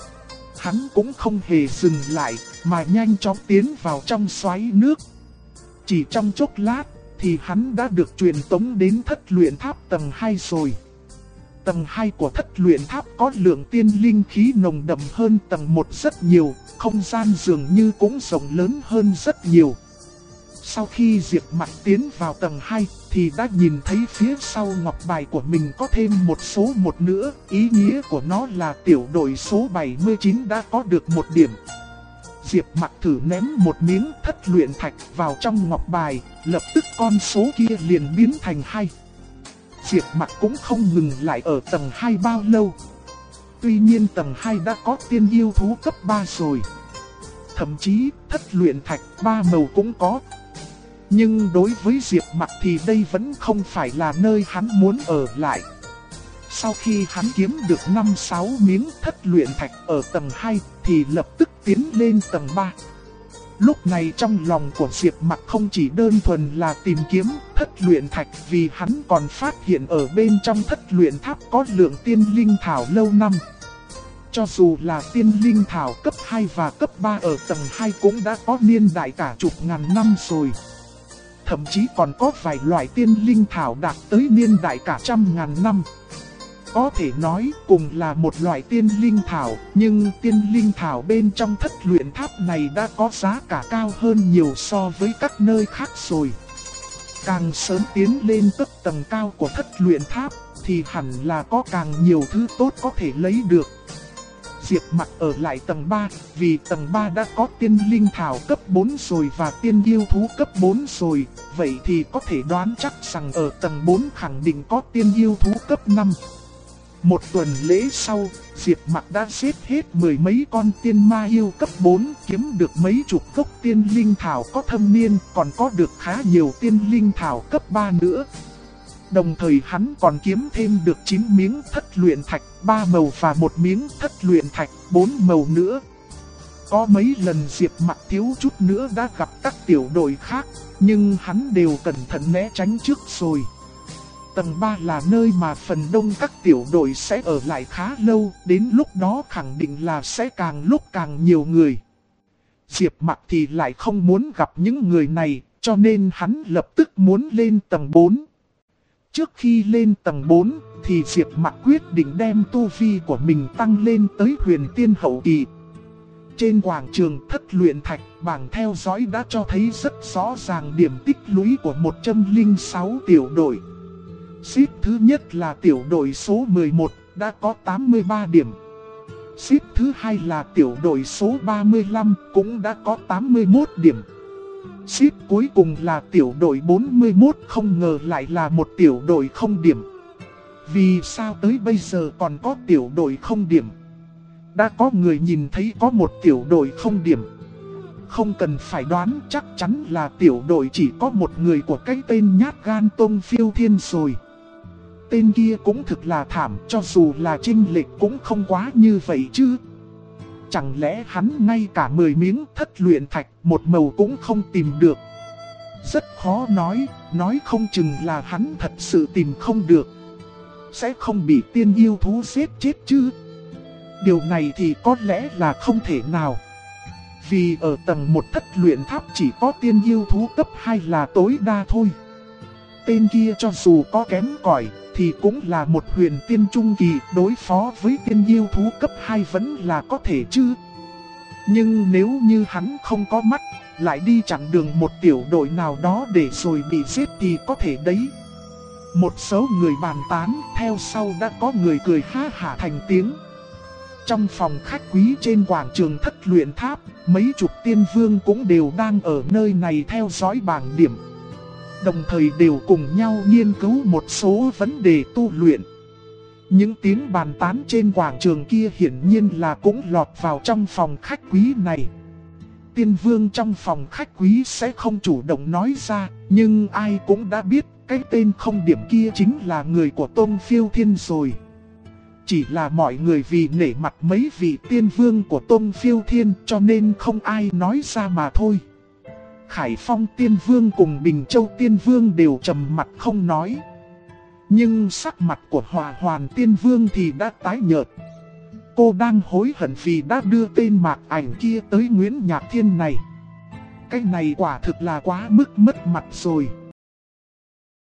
Hắn cũng không hề dừng lại, mà nhanh chóng tiến vào trong xoáy nước. Chỉ trong chốc lát thì hắn đã được truyền tống đến thất luyện tháp tầng 2 rồi. Tầng 2 của thất luyện tháp có lượng tiên linh khí nồng đậm hơn tầng 1 rất nhiều, không gian dường như cũng rộng lớn hơn rất nhiều. Sau khi Diệp Mặc tiến vào tầng 2 thì đã nhìn thấy phía sau ngọc bài của mình có thêm một số 1 nữa, ý nghĩa của nó là tiểu đội số 79 đã có được 1 điểm. Diệp Mặc thử ném một miếng thất luyện thạch vào trong ngọc bài, lập tức con số kia liền biến thành 2. Diệp Mặc cũng không ngừng lại ở tầng 2 bao lâu. Tuy nhiên tầng 2 đã có tiên yêu thú cấp 3 rồi. Thậm chí thất luyện thạch 3 màu cũng có. Nhưng đối với Diệp Mặc thì đây vẫn không phải là nơi hắn muốn ở lại. Sau khi hắn kiếm được 5-6 miếng thất luyện thạch ở tầng 2 thì lập tức tiến lên tầng 3. Lúc này trong lòng của Diệp Mặc không chỉ đơn thuần là tìm kiếm thất luyện thạch, vì hắn còn phát hiện ở bên trong thất luyện tháp có lượng tiên linh thảo lâu năm. Cho dù là tiên linh thảo cấp 2 và cấp 3 ở tầng 2 cũng đã có niên đại cả chục ngàn năm rồi. Thậm chí còn có vài loại tiên linh thảo đạt tới niên đại cả trăm ngàn năm. Có thể nói cùng là một loại tiên linh thảo, nhưng tiên linh thảo bên trong thất luyện tháp này đã có giá cả cao hơn nhiều so với các nơi khác rồi. Càng sớm tiến lên cấp tầng cao của thất luyện tháp thì hẳn là có càng nhiều thứ tốt có thể lấy được. Diệp Mặc ở lại tầng 3, vì tầng 3 đã có tiên linh thảo cấp 4 rồi và tiên yêu thú cấp 4 rồi, vậy thì có thể đoán chắc rằng ở tầng 4 khẳng định có tiên yêu thú cấp 5. Một tuần lễ sau, Diệp Mặc đã giết hết mười mấy con tiên ma yêu cấp 4, kiếm được mấy chục gốc tiên linh thảo có thâm niên, còn có được khá nhiều tiên linh thảo cấp 3 nữa. Đồng thời hắn còn kiếm thêm được 9 miếng thất luyện thạch 3 màu và một miếng thất luyện thạch 4 màu nữa. Có mấy lần Diệp Mặc thiếu chút nữa đã gặp các tiểu đội khác, nhưng hắn đều cẩn thận né tránh trước rồi. Tầng 3 là nơi mà phần đông các tiểu đội sẽ ở lại khá lâu, đến lúc đó khẳng định là sẽ càng lúc càng nhiều người. Diệp Mặc thì lại không muốn gặp những người này, cho nên hắn lập tức muốn lên tầng 4. Trước khi lên tầng 4 thì Diệp Mặc quyết định đem tu vi của mình tăng lên tới huyền tiên hậu kỳ. Trên quảng trường thất luyện thạch, bảng theo dõi đã cho thấy rất rõ ràng điểm tích lũy của 106 tiểu đội. Xếp thứ nhất là tiểu đội số 11, đã có 83 điểm. Xếp thứ hai là tiểu đội số 35, cũng đã có 81 điểm. Xếp cuối cùng là tiểu đội 41, không ngờ lại là một tiểu đội không điểm. Vì sao tới bây giờ còn có tiểu đội không điểm? Đã có người nhìn thấy có một tiểu đội không điểm. Không cần phải đoán, chắc chắn là tiểu đội chỉ có một người của cái tên nhát gan Tông Phiêu Thiên rồi. Tên kia cũng thực là thảm, cho dù là chênh lệch cũng không quá như vậy chứ. Chẳng lẽ hắn ngay cả 10 miếng thất luyện thạch một màu cũng không tìm được? Rất khó nói không chừng là hắn thật sự tìm không được. Sẽ không bị tiên yêu thú giết chết chứ? Điều này thì có lẽ là không thể nào. Vì ở tầng 1 thất luyện tháp chỉ có tiên yêu thú cấp 2 là tối đa thôi. Tên kia cho dù có kém cỏi thì cũng là một huyền tiên trung kỳ, đối phó với tiên yêu thú cấp 2 vẫn là có thể chứ. Nhưng nếu như hắn không có mắt, lại đi chặn đường một tiểu đội nào đó để rồi bị giết thì có thể đấy. Một số người bàn tán, theo sau đã có người cười ha hả thành tiếng. Trong phòng khách quý trên quảng trường thất luyện tháp, mấy chục tiên vương cũng đều đang ở nơi này theo dõi bảng điểm. Đồng thời đều cùng nhau nghiên cứu một số vấn đề tu luyện. Những tiếng bàn tán trên quảng trường kia hiển nhiên là cũng lọt vào trong phòng khách quý này. Tiên vương trong phòng khách quý sẽ không chủ động nói ra, nhưng ai cũng đã biết cái tên không điểm kia chính là người của Tông Phiêu Thiên rồi. Chỉ là mọi người vì nể mặt mấy vị tiên vương của Tông Phiêu Thiên cho nên không ai nói ra mà thôi. Khải Phong tiên vương cùng Bình Châu tiên vương đều trầm mặt không nói. Nhưng sắc mặt của Hỏa Hoàn tiên vương thì đã tái nhợt. Cô đang hối hận vì đã đưa tên Mạc Ảnh kia tới Nguyễn Nhạc Thiên này. Cái này quả thực là quá mức mất mặt rồi.